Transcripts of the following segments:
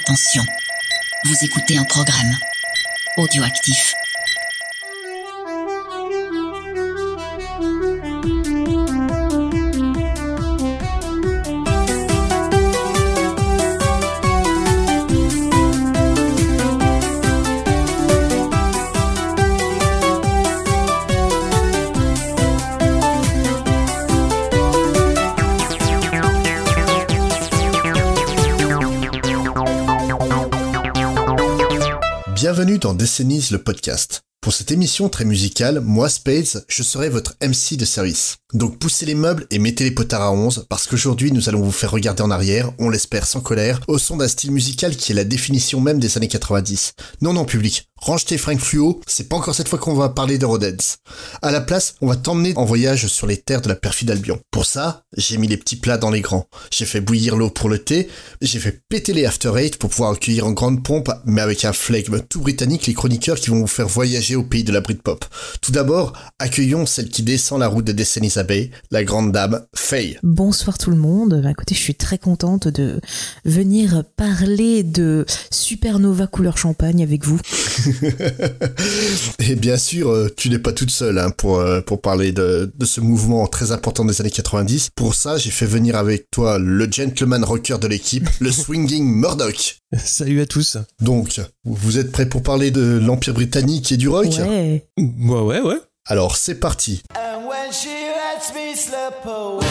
Attention, vous écoutez un programme audioactif. Bienvenue dans Décennies, le podcast. Pour cette émission très musicale, moi, Spades, je serai votre MC de service. Donc poussez les meubles et mettez les potards à 11, parce qu'aujourd'hui nous allons vous faire regarder en arrière, on l'espère sans colère, au son d'un style musical qui est la définition même des années 90. Non, public, range tes fringues fluo, c'est pas encore cette fois qu'on va parler d'Eurodance. À la place, on va t'emmener en voyage sur les terres de la perfide Albion. Pour ça, j'ai mis les petits plats dans les grands. J'ai fait bouillir l'eau pour le thé, j'ai fait péter les After Eight pour pouvoir accueillir en grande pompe, mais avec un flegme tout britannique, les chroniqueurs qui vont vous faire voyager au pays de la Britpop. Tout d'abord, accueillons celle qui descend la route de Décennies Bay, la grande dame Faye. Bonsoir tout le monde. Écoutez, je suis très contente de venir parler de Supernova couleur champagne avec vous. Et bien sûr, tu n'es pas toute seule pour parler de ce mouvement très important des années 90. Pour ça, j'ai fait venir avec toi le gentleman rocker de l'équipe, le swinging Murdoch. Salut à tous. Donc, vous êtes prêts pour parler de l'Empire britannique et du rock ? Ouais. Ouais. Alors, c'est parti. When she lets me slip away,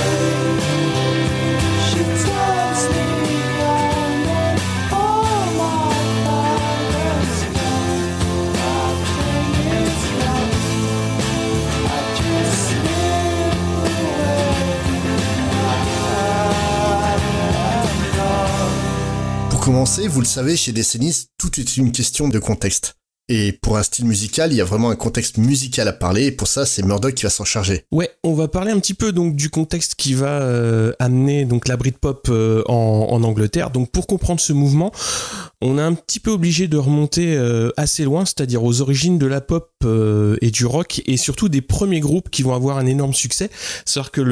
she tells me I'm in all my problems gone. I think it's right, I just slip away. Pour commencer, vous le savez, chez Décennies, tout est une question de contexte. Et pour un style musical, il y a vraiment un contexte musical à parler, et pour ça, c'est Murdoch qui va s'en charger. Ouais, on va parler un petit peu donc du contexte qui va amener donc la Britpop en Angleterre. Donc pour comprendre ce mouvement, on est un petit peu obligé de remonter assez loin, c'est-à-dire aux origines de la pop et du rock, et surtout des premiers groupes qui vont avoir un énorme succès. C'est-à-dire que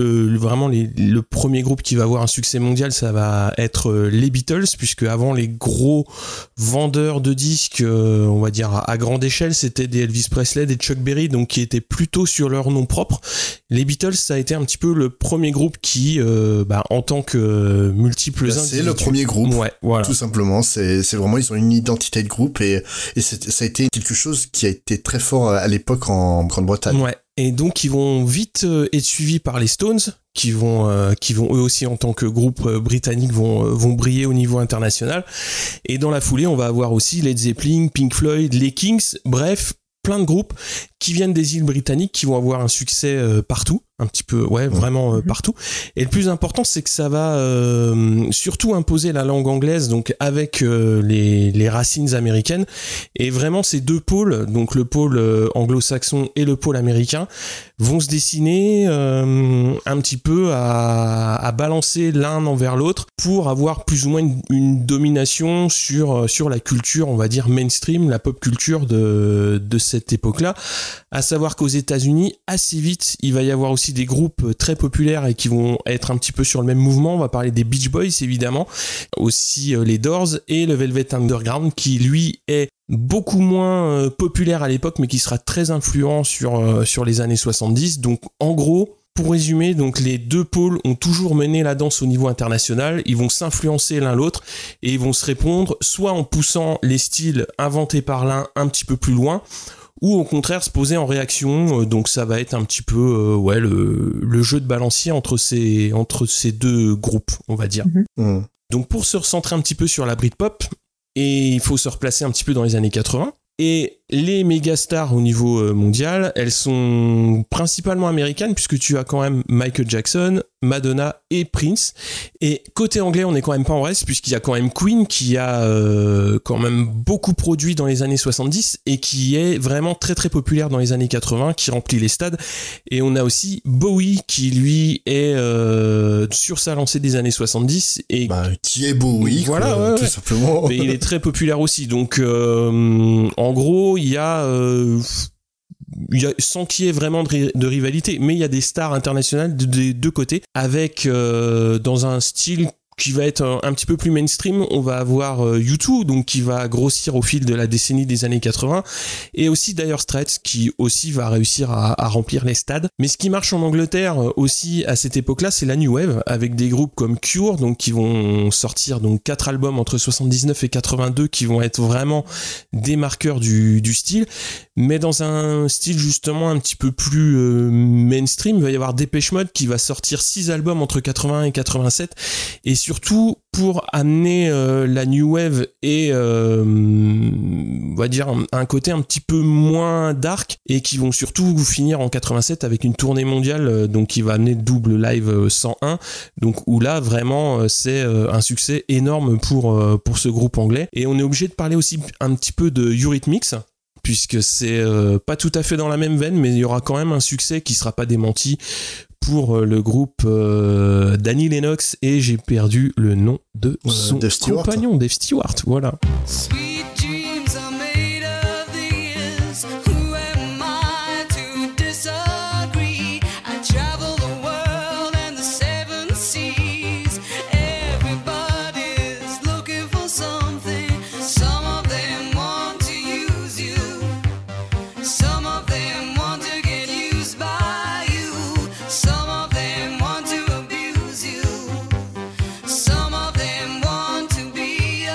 le premier groupe qui va avoir un succès mondial, ça va être les Beatles, puisque avant les gros vendeurs de disques, on va dire à grande échelle, c'était des Elvis Presley, des Chuck Berry, donc qui étaient plutôt sur leur nom propre. Les Beatles, ça a été un petit peu le premier groupe qui, en tant que multiples individus... C'est le premier groupe, ouais, voilà. Tout simplement. C'est vraiment, ils ont une identité de groupe et ça a été quelque chose qui a été très fort à l'époque en Grande-Bretagne. Ouais. Et donc ils vont vite être suivis par les Stones, qui vont eux aussi en tant que groupe britannique vont briller au niveau international. Et dans la foulée, on va avoir aussi Led Zeppelin, Pink Floyd, les Kings, bref, plein de groupes qui viennent des îles britanniques, qui vont avoir un succès partout, un petit peu, vraiment partout. Et le plus important, c'est que ça va surtout imposer la langue anglaise, donc avec les racines américaines. Et vraiment, ces deux pôles, donc le pôle anglo-saxon et le pôle américain, vont se dessiner un petit peu à balancer l'un envers l'autre pour avoir plus ou moins une domination sur la culture, on va dire mainstream, la pop culture de cette époque-là. À savoir qu'aux États-Unis, assez vite, il va y avoir aussi des groupes très populaires et qui vont être un petit peu sur le même mouvement. On va parler des Beach Boys, évidemment, aussi les Doors et le Velvet Underground, qui lui est beaucoup moins populaire à l'époque, mais qui sera très influent sur les années 70. Donc, en gros, pour résumer, donc les deux pôles ont toujours mené la danse au niveau international. Ils vont s'influencer l'un l'autre et ils vont se répondre, soit en poussant les styles inventés par l'un un petit peu plus loin, ou au contraire se poser en réaction. Donc ça va être un petit peu le jeu de balancier entre ces deux groupes, on va dire. Donc pour se recentrer un petit peu sur la Britpop, et il faut se replacer un petit peu dans les années 80. Et les méga stars au niveau mondial, elles sont principalement américaines, puisque tu as quand même Michael Jackson, Madonna et Prince. Et côté anglais, on n'est quand même pas en reste, puisqu'il y a quand même Queen qui a quand même beaucoup produit dans les années 70 et qui est vraiment très très populaire dans les années 80, qui remplit les stades. Et on a aussi Bowie qui lui est sur sa lancée des années 70 et qui est Bowie, voilà, quoi, tout simplement. Mais il est très populaire aussi. Donc en gros, il y a sans qu'il y ait vraiment de rivalité, mais il y a des stars internationales des deux côtés, avec dans un style qui va être un petit peu plus mainstream, on va avoir U2, donc qui va grossir au fil de la décennie des années 80, et aussi Dire Straits, qui aussi va réussir à remplir les stades. Mais ce qui marche en Angleterre aussi à cette époque-là, c'est la New Wave, avec des groupes comme Cure, donc qui vont sortir donc 4 albums entre 79 et 82, qui vont être vraiment des marqueurs du style, mais dans un style justement un petit peu plus mainstream. Il va y avoir Depeche Mode qui va sortir 6 albums entre 81 et 87, et surtout pour amener la New Wave et on va dire un côté un petit peu moins dark, et qui vont surtout finir en 87 avec une tournée mondiale donc qui va amener double live 101, donc où là vraiment c'est un succès énorme pour ce groupe anglais. Et on est obligé de parler aussi un petit peu de Eurythmics, puisque c'est pas tout à fait dans la même veine, mais il y aura quand même un succès qui sera pas démenti pour le groupe d'Annie Lennox, et j'ai perdu le nom de son compagnon, Dave Stewart, voilà. Sweet dreams are made of these. Who am I to disagree? I travel the world and the 7 seas. Everybody's looking for something. Some of them want to use you. Some of them want to get used by you. Some of them want to abuse you. Some of them want to be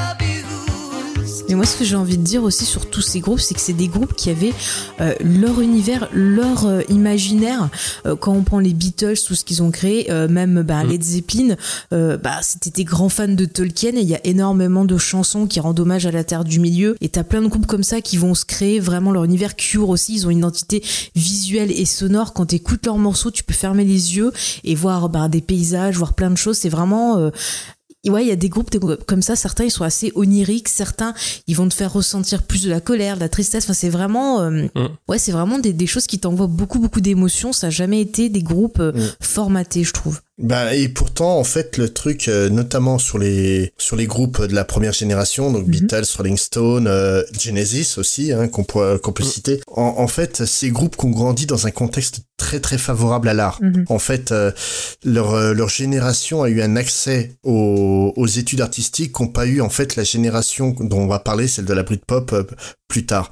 abused. Mais moi, ce que j'ai envie de dire aussi sur tous ces groupes, c'est que c'est des groupes qui avaient leur univers, leur imaginaire. Quand on prend les Beatles, tout ce qu'ils ont créé, même Led Zeppelin, c'était des grands fans de Tolkien, et il y a énormément de chansons qui rendent hommage à la Terre du Milieu. Et t'as plein de groupes comme ça qui vont se créer vraiment leur univers. Cure aussi, ils ont une identité visuelle et sonore. Quand t'écoutes leurs morceaux, tu peux fermer les yeux et voir des paysages, voir plein de choses. C'est vraiment... Ouais, il y a des groupes comme ça, certains ils sont assez oniriques, certains ils vont te faire ressentir plus de la colère, de la tristesse. Enfin, c'est vraiment c'est vraiment des choses qui t'envoient beaucoup d'émotions. Ça a jamais été des groupes formatés, je trouve. Et pourtant, en fait, le truc, notamment sur les groupes de la première génération, donc Beatles, Rolling Stone, Genesis aussi, qu'on peut citer. En fait, ces groupes qui ont grandi dans un contexte très très favorable à l'art. En fait, leur génération a eu un accès aux études artistiques qu'ont pas eu en fait la génération dont on va parler, celle de la Britpop plus tard.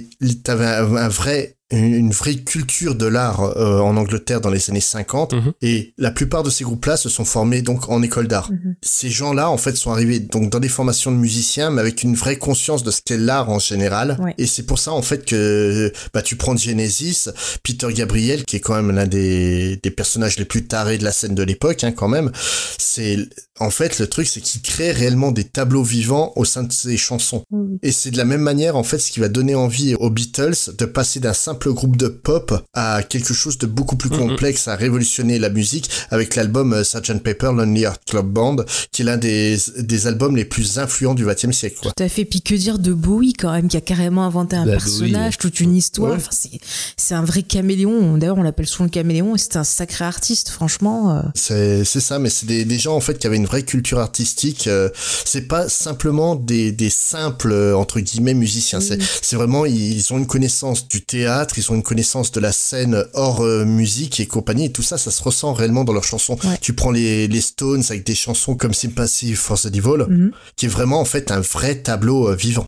T'avais une vraie culture de l'art en Angleterre dans les années 50, et la plupart de ces groupes-là se sont formés donc en école d'art. Ces gens-là en fait sont arrivés donc dans des formations de musiciens, mais avec une vraie conscience de ce qu'est l'art en général. Et c'est pour ça en fait que tu prends Genesis, Peter Gabriel, qui est quand même l'un des personnages les plus tarés de la scène de l'époque, quand même. C'est en fait le truc, c'est qu'il crée réellement des tableaux vivants au sein de ses chansons. Et c'est de la même manière en fait ce qui va donner envie aux Beatles de passer d'un simple groupe de pop à quelque chose de beaucoup plus complexe, à révolutionner la musique avec l'album Sgt Pepper Lonely Hearts Club Band, qui est l'un des albums les plus influents du XXe siècle, quoi. Tout à fait. Puis que dire de Bowie quand même, qui a carrément inventé un personnage, toute une histoire. Enfin, c'est un vrai caméléon. D'ailleurs, on l'appelle souvent le caméléon, et c'est un sacré artiste, franchement. C'est ça, mais c'est des gens en fait qui avaient une vraie culture artistique. C'est pas simplement des simples entre guillemets musiciens. C'est vraiment, ils ont une connaissance du théâtre, ils ont une connaissance de la scène hors musique et compagnie, et tout ça se ressent réellement dans leurs chansons. Tu prends les Stones avec des chansons comme Sympathy for the Devil, qui est vraiment en fait un vrai tableau vivant.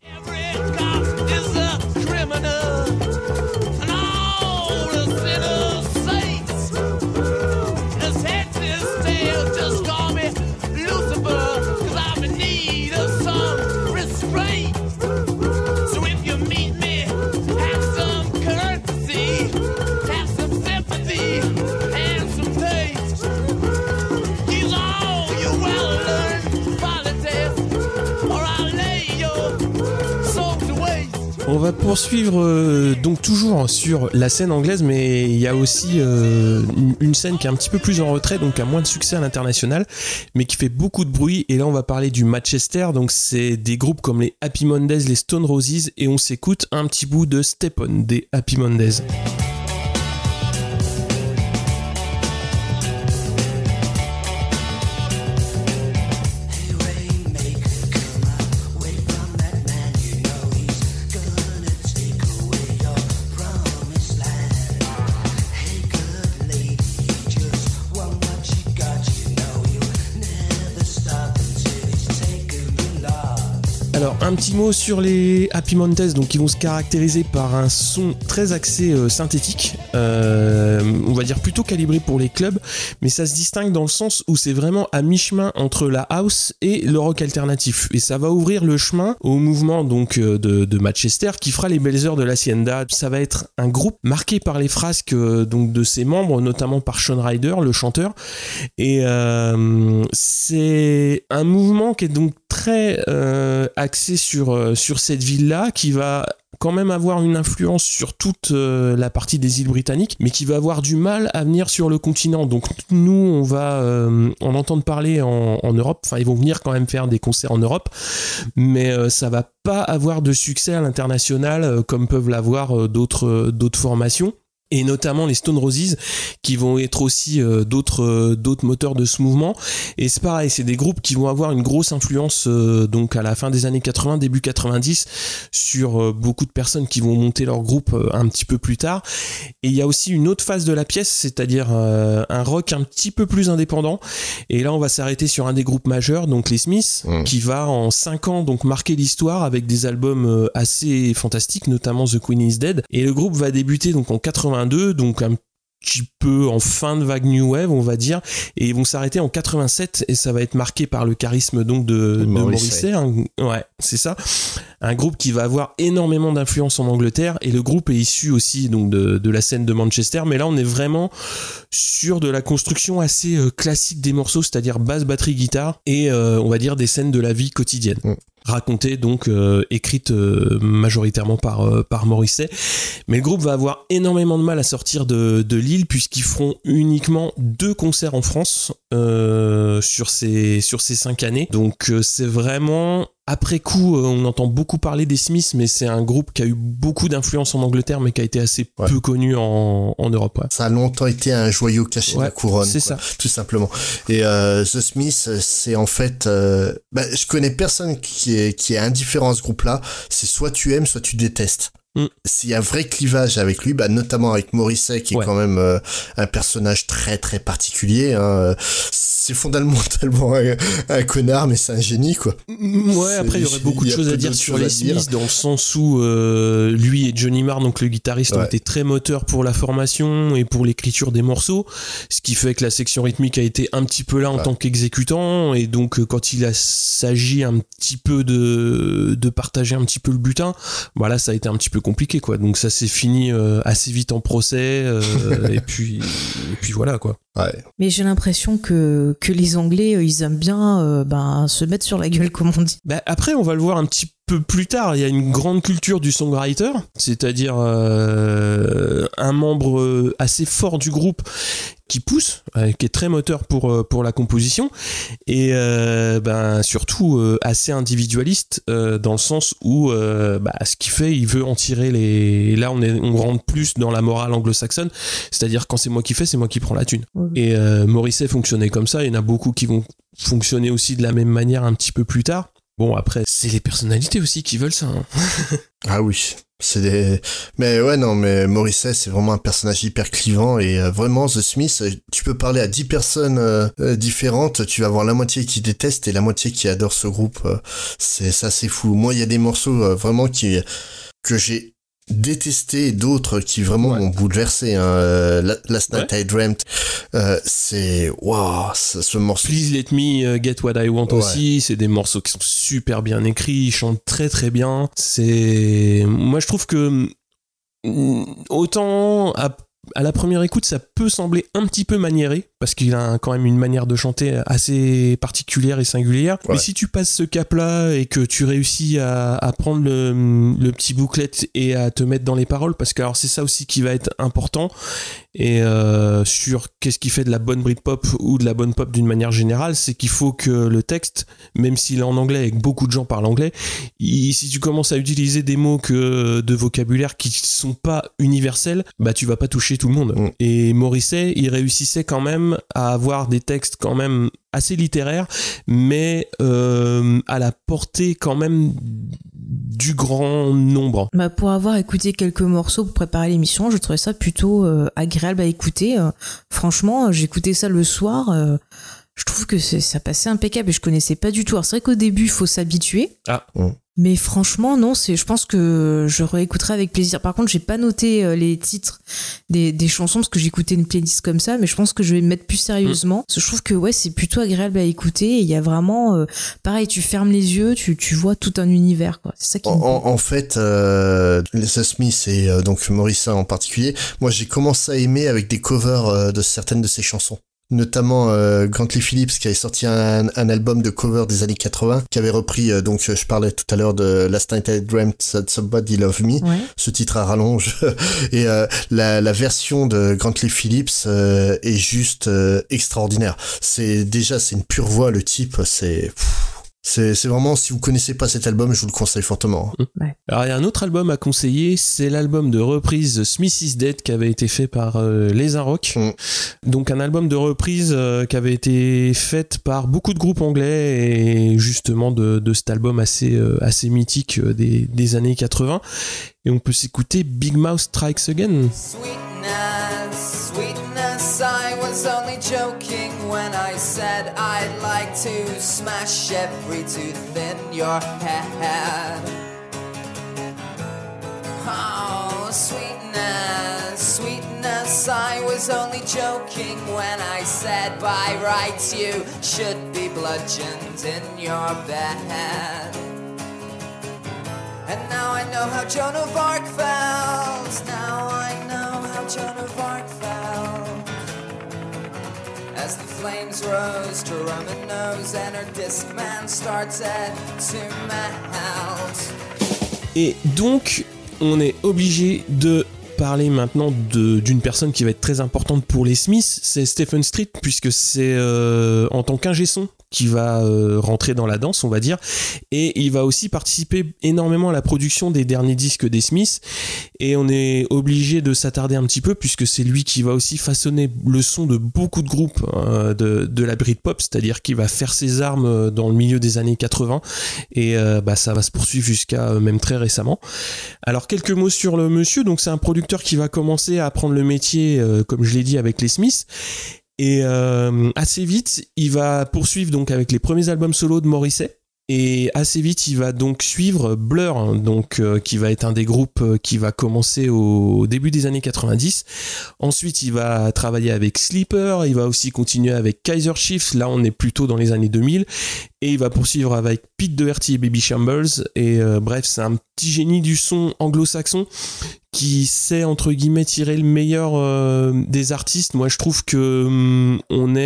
On va poursuivre donc toujours sur la scène anglaise, mais il y a aussi une scène qui est un petit peu plus en retrait, donc qui a moins de succès à l'international, mais qui fait beaucoup de bruit. Et là, on va parler du Manchester. Donc c'est des groupes comme les Happy Mondays, les Stone Roses, et on s'écoute un petit bout de Step On des Happy Mondays. Just want what you got, you know you'll never Alors, un petit mot sur les Happy Mondays, donc qui vont se caractériser par un son très axé synthétique, on va dire plutôt calibré pour les clubs, mais ça se distingue dans le sens où c'est vraiment à mi-chemin entre la house et le rock alternatif, et ça va ouvrir le chemin au mouvement donc de Manchester qui fera les belles heures de l'Hacienda. Ça va être un groupe marqué par les frasques donc de ses membres, notamment par Shawn Ryder, le chanteur, et c'est un mouvement qui est donc très axé sur cette ville-là, qui va quand même avoir une influence sur toute la partie des îles britanniques, mais qui va avoir du mal à venir sur le continent. Donc nous, on va en entendre parler en Europe. Enfin, ils vont venir quand même faire des concerts en Europe, mais ça va pas avoir de succès à l'international comme peuvent l'avoir d'autres formations. Et notamment les Stone Roses, qui vont être aussi d'autres moteurs de ce mouvement. Et c'est pareil, c'est des groupes qui vont avoir une grosse influence donc à la fin des années 80, début 90, sur beaucoup de personnes qui vont monter leur groupe un petit peu plus tard. Et il y a aussi une autre phase de la pièce, c'est-à-dire un rock un petit peu plus indépendant. Et là, on va s'arrêter sur un des groupes majeurs, donc les Smiths, qui va en 5 ans donc marquer l'histoire avec des albums assez fantastiques, notamment The Queen is Dead. Et le groupe va débuter donc en 82, donc un petit peu en fin de vague New Wave, on va dire, et ils vont s'arrêter en 87, et ça va être marqué par le charisme donc de Morrissey. Ouais, c'est ça. Un groupe qui va avoir énormément d'influence en Angleterre, et le groupe est issu aussi donc de la scène de Manchester, mais là on est vraiment sur de la construction assez classique des morceaux, c'est-à-dire basse, batterie, guitare, et on va dire des scènes de la vie quotidienne. Racontée donc écrite majoritairement par Morrissey, mais le groupe va avoir énormément de mal à sortir de l'île, puisqu'ils feront uniquement 2 concerts en France sur ces 5 années. Donc c'est vraiment, après coup, on entend beaucoup parler des Smiths, mais c'est un groupe qui a eu beaucoup d'influence en Angleterre, mais qui a été assez peu connu en Europe. Ouais. Ça a longtemps été un joyau caché de la couronne. C'est ça. Tout simplement. Et The Smiths, c'est en fait... je connais personne qui est indifférent à ce groupe-là. C'est soit tu aimes, soit tu détestes. S'il y a un vrai clivage avec lui, notamment avec Morrissey, qui est quand même un personnage très très particulier, hein. C'est fondamentalement un connard, mais c'est un génie, quoi. Ouais, après il y aurait beaucoup de choses à dire sur les Smiths, dans le sens où lui et Johnny Marr, donc le guitariste, ont été très moteurs pour la formation et pour l'écriture des morceaux, ce qui fait que la section rythmique a été un petit peu là en tant qu'exécutant, et donc quand il s'agit un petit peu de partager un petit peu le butin, voilà, ça a été un petit peu compliqué, quoi. Donc ça s'est fini assez vite en procès, et puis voilà, quoi. Ouais. Mais j'ai l'impression que les Anglais, ils aiment bien se mettre sur la gueule, comme on dit. Après, on va le voir un petit peu plus tard. Il y a une grande culture du songwriter, c'est-à-dire un membre assez fort du groupe qui pousse, qui est très moteur pour la composition, et surtout assez individualiste, dans le sens où ce qu'il fait, il veut en tirer les... Là, on rentre plus dans la morale anglo-saxonne, c'est-à-dire quand c'est moi qui fais, c'est moi qui prends la thune. Et Morrissey fonctionnait comme ça, il y en a beaucoup qui vont fonctionner aussi de la même manière un petit peu plus tard. Bon, après, c'est les personnalités aussi qui veulent ça. Hein. Ah oui, mais Morrissey, c'est vraiment un personnage hyper clivant, et vraiment, The Smiths, tu peux parler à 10 personnes différentes, tu vas avoir la moitié qui déteste et la moitié qui adore ce groupe. C'est fou. Moi, il y a des morceaux vraiment que j'ai détesté, et d'autres qui vraiment m'ont bouleversé, hein. Last Night I Dreamt, c'est ce morceau. Please Let Me Get What I Want aussi, c'est des morceaux qui sont super bien écrits, ils chantent très très bien. Moi je trouve que autant à la première écoute, ça peut sembler un petit peu maniéré, parce qu'il a quand même une manière de chanter assez particulière et singulière. Ouais. Mais si tu passes ce cap-là et que tu réussis à prendre le petit booklet et à te mettre dans les paroles, parce que alors c'est ça aussi qui va être important, et sur qu'est-ce qui fait de la bonne Britpop ou de la bonne pop d'une manière générale, c'est qu'il faut que le texte, même s'il est en anglais et que beaucoup de gens parlent anglais, si tu commences à utiliser des mots de vocabulaire qui sont pas universels, tu vas pas toucher tout le monde. Et Morrissey, il réussissait quand même à avoir des textes quand même assez littéraires, mais à la portée quand même du grand nombre. Pour avoir écouté quelques morceaux pour préparer l'émission, je trouvais ça plutôt agréable à écouter. Franchement, j'écoutais ça le soir. je trouve que ça passait impeccable et je connaissais pas du tout. Alors c'est vrai qu'au début, il faut s'habituer. Ah. Mais franchement, non, je pense que je réécouterai avec plaisir. Par contre, j'ai pas noté les titres des chansons parce que j'écoutais une playlist comme ça, mais je pense que je vais me mettre plus sérieusement. Parce que je trouve que c'est plutôt agréable à écouter et il y a vraiment, pareil, tu fermes les yeux, tu vois tout un univers, quoi. C'est ça qui En fait, The Smiths et donc Morrison en particulier, moi j'ai commencé à aimer avec des covers de certaines de ses chansons. Notamment Grantley Phillips qui avait sorti un album de cover des années 80 qui avait repris donc je parlais tout à l'heure de Last Night I Dreamt That Somebody Loved Me, ce titre à rallonge et la version de Grantley Phillips est juste extraordinaire. C'est une pure voix, le type, c'est vraiment, si vous connaissez pas cet album, je vous le conseille fortement. Ouais. Alors il y a un autre album à conseiller, c'est l'album de reprise The Smith Is Dead qui avait été fait par Les Inrocks. Donc un album de reprise qui avait été fait par beaucoup de groupes anglais et justement de cet album assez mythique des années 80. Et on peut s'écouter Big Mouth Strikes Again. Sweetness, sweetness, I was only joking when I said I'd like to smash every tooth in your head. Oh, sweetness, sweetness, I was only joking when I said by rights you should be bludgeoned in your bed. And now I know how Joan of Arc felt. Now I know how Joan of Arc felt. As the flames rose to Roman nose and her Discman started to melt. Et donc, on est obligé de parler maintenant d'une personne qui va être très importante pour les Smiths, c'est Stephen Street, puisque c'est en tant qu'ingé son qui va rentrer dans la danse, on va dire, et il va aussi participer énormément à la production des derniers disques des Smiths, et on est obligé de s'attarder un petit peu puisque c'est lui qui va aussi façonner le son de beaucoup de groupes de la Britpop, c'est-à-dire qu'il va faire ses armes dans le milieu des années 80 et ça va se poursuivre jusqu'à même très récemment. Alors quelques mots sur le monsieur. Donc c'est un producteur qui va commencer à apprendre le métier comme je l'ai dit avec les Smiths. Et assez vite, il va poursuivre donc avec les premiers albums solo de Morrissey. Et assez vite, il va donc suivre Blur, donc qui va être un des groupes qui va commencer au début des années 90. Ensuite, il va travailler avec Sleeper, il va aussi continuer avec Kaiser Chiefs, là on est plutôt dans les années 2000, et il va poursuivre avec Pete Doherty et Baby Shambles. Et bref, c'est un petit génie du son anglo-saxon qui sait entre guillemets tirer le meilleur des artistes. Moi, je trouve que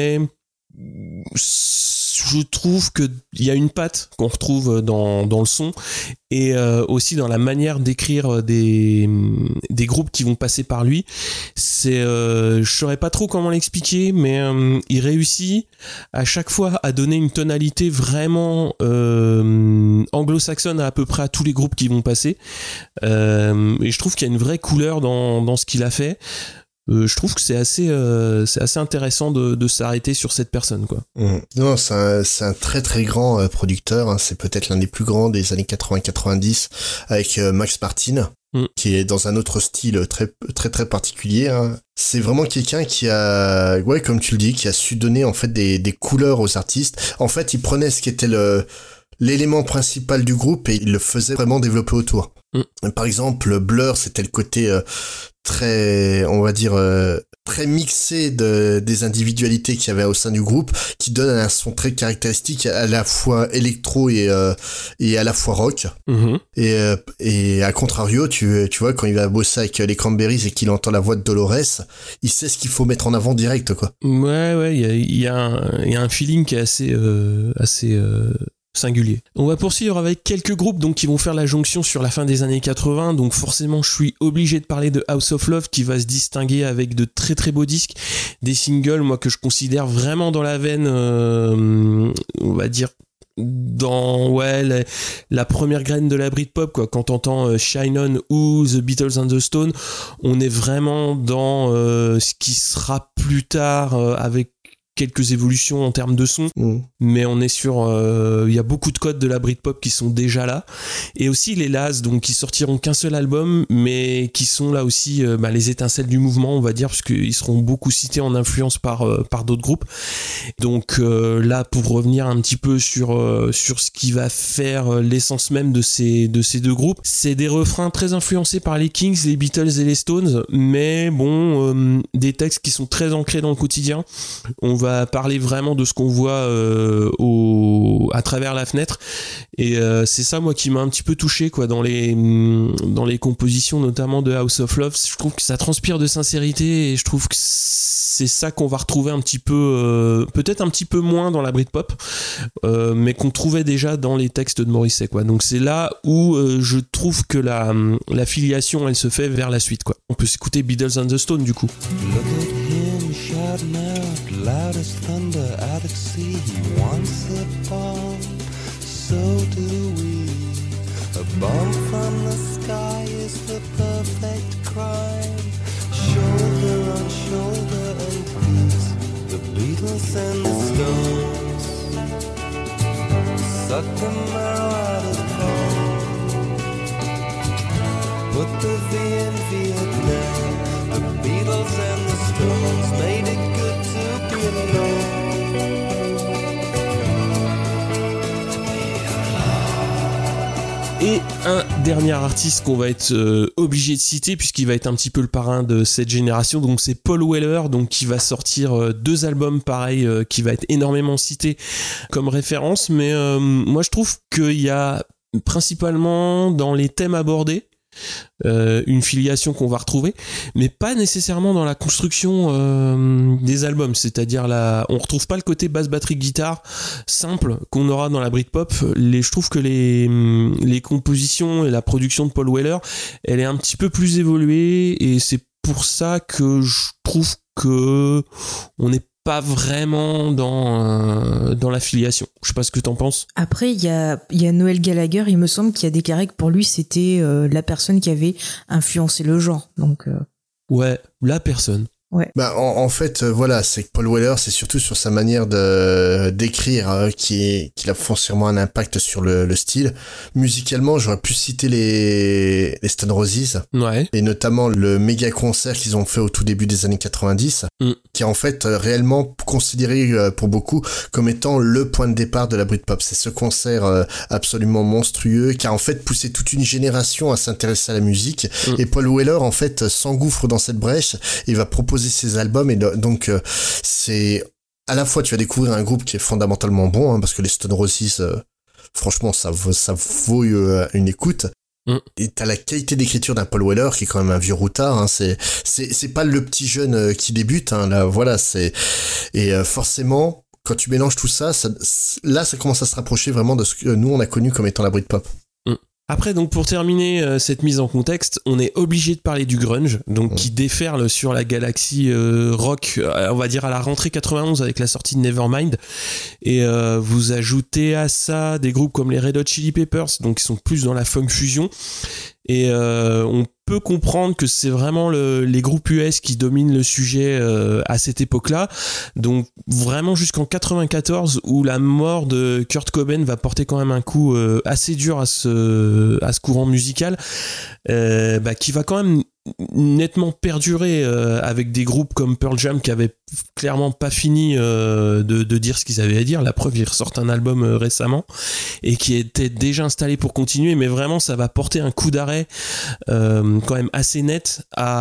je trouve qu'il y a une patte qu'on retrouve dans le son et aussi dans la manière d'écrire des groupes qui vont passer par lui. Je saurais pas trop comment l'expliquer, mais il réussit à chaque fois à donner une tonalité vraiment anglo-saxonne à peu près à tous les groupes qui vont passer. Et je trouve qu'il y a une vraie couleur dans ce qu'il a fait. Je trouve que c'est assez intéressant de s'arrêter sur cette personne, quoi. Non, c'est un très très grand producteur, hein. C'est peut-être l'un des plus grands des années 80-90 avec Max Martin, qui est dans un autre style très très très particulier, hein. C'est vraiment quelqu'un qui a, comme tu le dis, qui a su donner en fait des couleurs aux artistes. En fait, il prenait ce qui était l'élément principal du groupe et il le faisait vraiment développer autour. Par exemple, Blur, c'était le côté très, on va dire, très mixé des individualités qu'il y avait au sein du groupe, qui donne un son très caractéristique, à la fois électro et à la fois rock. Et à contrario, tu vois, quand il va bosser avec les Cranberries et qu'il entend la voix de Dolores, il sait ce qu'il faut mettre en avant direct, quoi. Ouais, il y a un feeling qui est assez singulier. On va poursuivre avec quelques groupes donc qui vont faire la jonction sur la fin des années 80, donc forcément je suis obligé de parler de House of Love qui va se distinguer avec de très très beaux disques, des singles moi que je considère vraiment dans la veine, on va dire dans la première graine de la Britpop, quoi. Quand t'entends Shine On ou The Beatles and the Stones, on est vraiment dans ce qui sera plus tard avec quelques évolutions en termes de son, mais on est sur il y a beaucoup de codes de la Britpop qui sont déjà là, et aussi les Laz, donc qui sortiront qu'un seul album, mais qui sont là aussi les étincelles du mouvement, on va dire, parce qu'ils seront beaucoup cités en influence par d'autres groupes. Donc là, pour revenir un petit peu sur ce qui va faire l'essence même de ces deux groupes, c'est des refrains très influencés par les Kings, les Beatles et les Stones, mais bon, des textes qui sont très ancrés dans le quotidien. On va parler vraiment de ce qu'on voit à travers la fenêtre, et c'est ça, moi, qui m'a un petit peu touché, quoi, dans les compositions, notamment de House of Love. Je trouve que ça transpire de sincérité, et je trouve que c'est ça qu'on va retrouver un petit peu, peut-être un petit peu moins dans la Britpop, mais qu'on trouvait déjà dans les textes de Morrissey, quoi. Donc c'est là où je trouve que la filiation, elle se fait vers la suite, quoi. On peut s'écouter Beatles and the Stones, du coup. Look at him shouting out, loud as thunder out at sea. He wants a bomb, so do we. A bomb from the sky is the perfect crime. Shoulder on shoulder and peace. The Beatles and the Stones suck the marrow out of bone. Put the V in Vietnam. The Beatles and the Stones made it good to be alone. Et un dernier artiste qu'on va être obligé de citer, puisqu'il va être un petit peu le parrain de cette génération, donc c'est Paul Weller, donc qui va sortir 2 albums pareil, qui va être énormément cité comme référence, mais moi je trouve qu'il y a principalement dans les thèmes abordés une filiation qu'on va retrouver, mais pas nécessairement dans la construction des albums, c'est-à-dire on retrouve pas le côté basse batterie guitare simple qu'on aura dans la Britpop. Je trouve que les compositions et la production de Paul Weller, elle est un petit peu plus évoluée, et c'est pour ça que je trouve que on n'est pas vraiment dans la filiation. Je sais pas ce que t'en penses. Après, il y a Noel Gallagher, il me semble qu'il y a déclaré que pour lui, c'était la personne qui avait influencé le genre. Donc, ouais, la personne. Ouais. Bah en fait voilà, c'est que Paul Weller, c'est surtout sur sa manière d'écrire qu'il a foncièrement un impact sur le style. Musicalement, j'aurais pu citer les Stone Roses, ouais, et notamment le méga concert qu'ils ont fait au tout début des années 90, qui est en fait réellement considéré pour beaucoup comme étant le point de départ de la Britpop. C'est ce concert absolument monstrueux qui a en fait poussé toute une génération à s'intéresser à la musique, et Paul Weller en fait s'engouffre dans cette brèche et va proposer ses albums, et donc c'est à la fois tu vas découvrir un groupe qui est fondamentalement bon, parce que les Stone Roses franchement ça vaut une écoute, et t'as la qualité d'écriture d'un Paul Weller qui est quand même un vieux routard, c'est pas le petit jeune qui débute, là voilà, et forcément quand tu mélanges tout ça, là ça commence à se rapprocher vraiment de ce que nous on a connu comme étant la Britpop. Après, donc pour terminer cette mise en contexte, on est obligé de parler du grunge, donc qui déferle sur la galaxie rock, on va dire à la rentrée 91 avec la sortie de Nevermind, et vous ajoutez à ça des groupes comme les Red Hot Chili Peppers, donc qui sont plus dans la funk fusion, et on peut comprendre que c'est vraiment les groupes US qui dominent le sujet à cette époque-là, donc vraiment jusqu'en 94 où la mort de Kurt Cobain va porter quand même un coup assez dur à ce courant musical, qui va quand même nettement perdurer avec des groupes comme Pearl Jam qui avaient clairement pas fini de dire ce qu'ils avaient à dire. La preuve, ils ressortent un album récemment et qui était déjà installé pour continuer, mais vraiment ça va porter un coup d'arrêt quand même assez net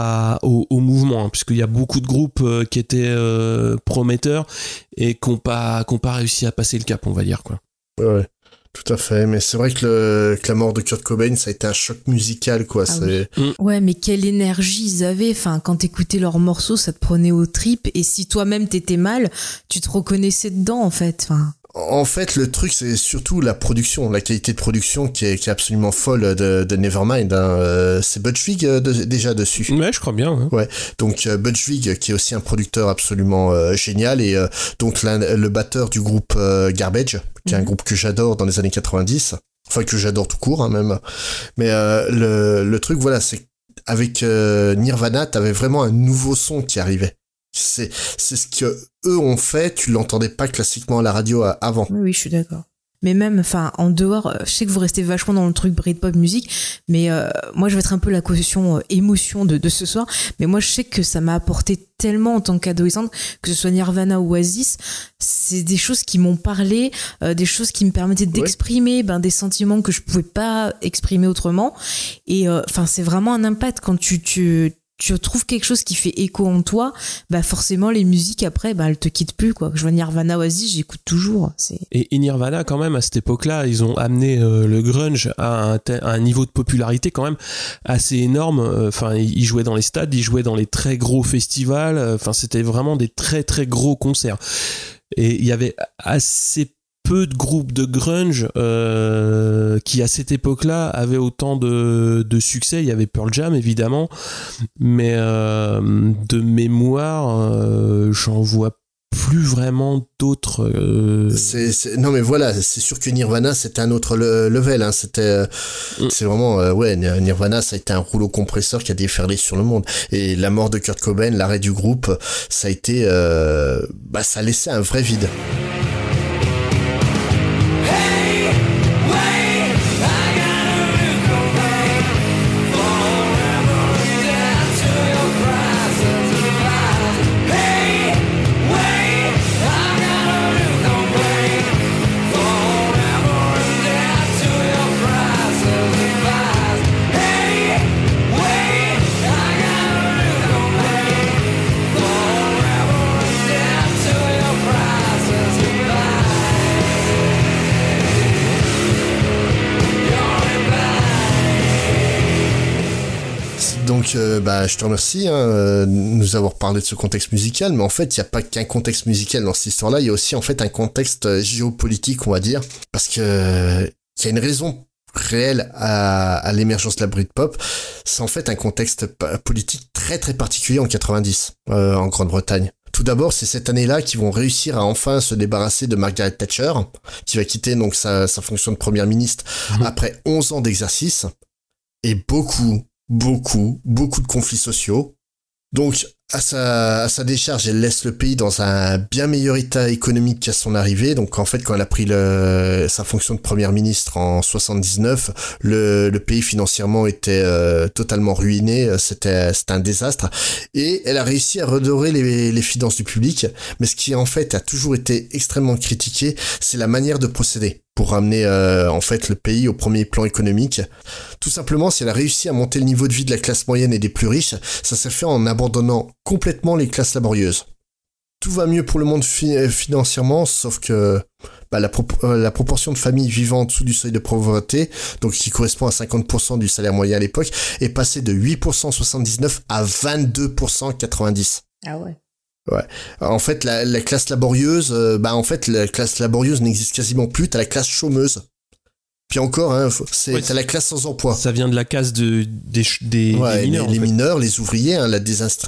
au mouvement, puisqu'il y a beaucoup de groupes qui étaient prometteurs et qui n'ont pas réussi à passer le cap, on va dire, quoi. Ouais. Tout à fait, mais c'est vrai que la mort de Kurt Cobain, ça a été un choc musical, quoi. Ouais, mais quelle énergie ils avaient. Enfin, quand t'écoutais leurs morceaux, ça te prenait aux tripes. Et si toi-même t'étais mal, tu te reconnaissais dedans, en fait. Enfin... En fait, le truc, c'est surtout la production, la qualité de production qui est absolument folle de Nevermind. C'est Butch Vig déjà dessus. Ouais, je crois bien. Hein. Ouais. Donc Butch Vig, qui est aussi un producteur absolument génial, et donc le batteur du groupe Garbage, qui est un groupe que j'adore dans les années 90. Enfin, que j'adore tout court, même. Mais le truc, voilà, c'est avec Nirvana, t'avais vraiment un nouveau son qui arrivait, C'est ce que eux ont fait, tu l'entendais pas classiquement à la radio avant. Oui, je suis d'accord. Mais même, enfin, en dehors, je sais que vous restez vachement dans le truc Britpop musique, mais moi, je vais être un peu la caution émotion de ce soir. Mais moi, je sais que ça m'a apporté tellement en tant qu'adolescente, que ce soit Nirvana ou Oasis, c'est des choses qui m'ont parlé, des choses qui me permettaient d'exprimer des sentiments que je pouvais pas exprimer autrement. Et enfin, c'est vraiment un impact quand tu trouves quelque chose qui fait écho en toi, forcément les musiques après elles te quittent plus quoi. Je vois Nirvana, Oasis, j'écoute toujours. Et Nirvana quand même à cette époque-là, ils ont amené le grunge à un niveau de popularité quand même assez énorme. Enfin, ils jouaient dans les stades, ils jouaient dans les très gros festivals. Enfin, c'était vraiment des très très gros concerts. Et il y avait assez peu de groupes de grunge qui à cette époque-là avaient autant de succès. Il y avait Pearl Jam évidemment, mais de mémoire j'en vois plus vraiment d'autres. Non mais voilà, c'est sûr que Nirvana c'était un autre level. Hein. C'est vraiment Nirvana, ça a été un rouleau compresseur qui a déferlé sur le monde. Et la mort de Kurt Cobain, l'arrêt du groupe, ça a été, ça a laissé un vrai vide. Donc, je te remercie de nous avoir parlé de ce contexte musical, mais en fait, il n'y a pas qu'un contexte musical dans cette histoire-là, il y a aussi en fait un contexte géopolitique, on va dire, parce que il y a une raison réelle à l'émergence de la Britpop. C'est en fait un contexte politique très très particulier en 90 en Grande-Bretagne. Tout d'abord, c'est cette année-là qu'ils vont réussir à enfin se débarrasser de Margaret Thatcher, qui va quitter donc sa fonction de première ministre après 11 ans d'exercice, et beaucoup de conflits sociaux. Donc, à sa décharge, elle laisse le pays dans un bien meilleur état économique qu'à son arrivée. Donc, en fait, quand elle a pris sa fonction de première ministre en 79, le pays financièrement était totalement ruiné. C'était un désastre. Et elle a réussi à redorer les finances du public. Mais ce qui, en fait, a toujours été extrêmement critiqué, c'est la manière de procéder pour ramener en fait le pays au premier plan économique. Tout simplement, si elle a réussi à monter le niveau de vie de la classe moyenne et des plus riches, ça s'est fait en abandonnant complètement les classes laborieuses. Tout va mieux pour le monde financièrement, sauf que la proportion de familles vivant en dessous du seuil de pauvreté, donc qui correspond à 50% du salaire moyen à l'époque, est passée de 8% en 79 à 22% en 90. Ah ouais. Ouais. En fait, la classe laborieuse, la classe laborieuse n'existe quasiment plus. T'as la classe chômeuse. Puis encore, t'as la classe sans emploi. Ça vient de la case des mineurs. Les mineurs, les ouvriers, la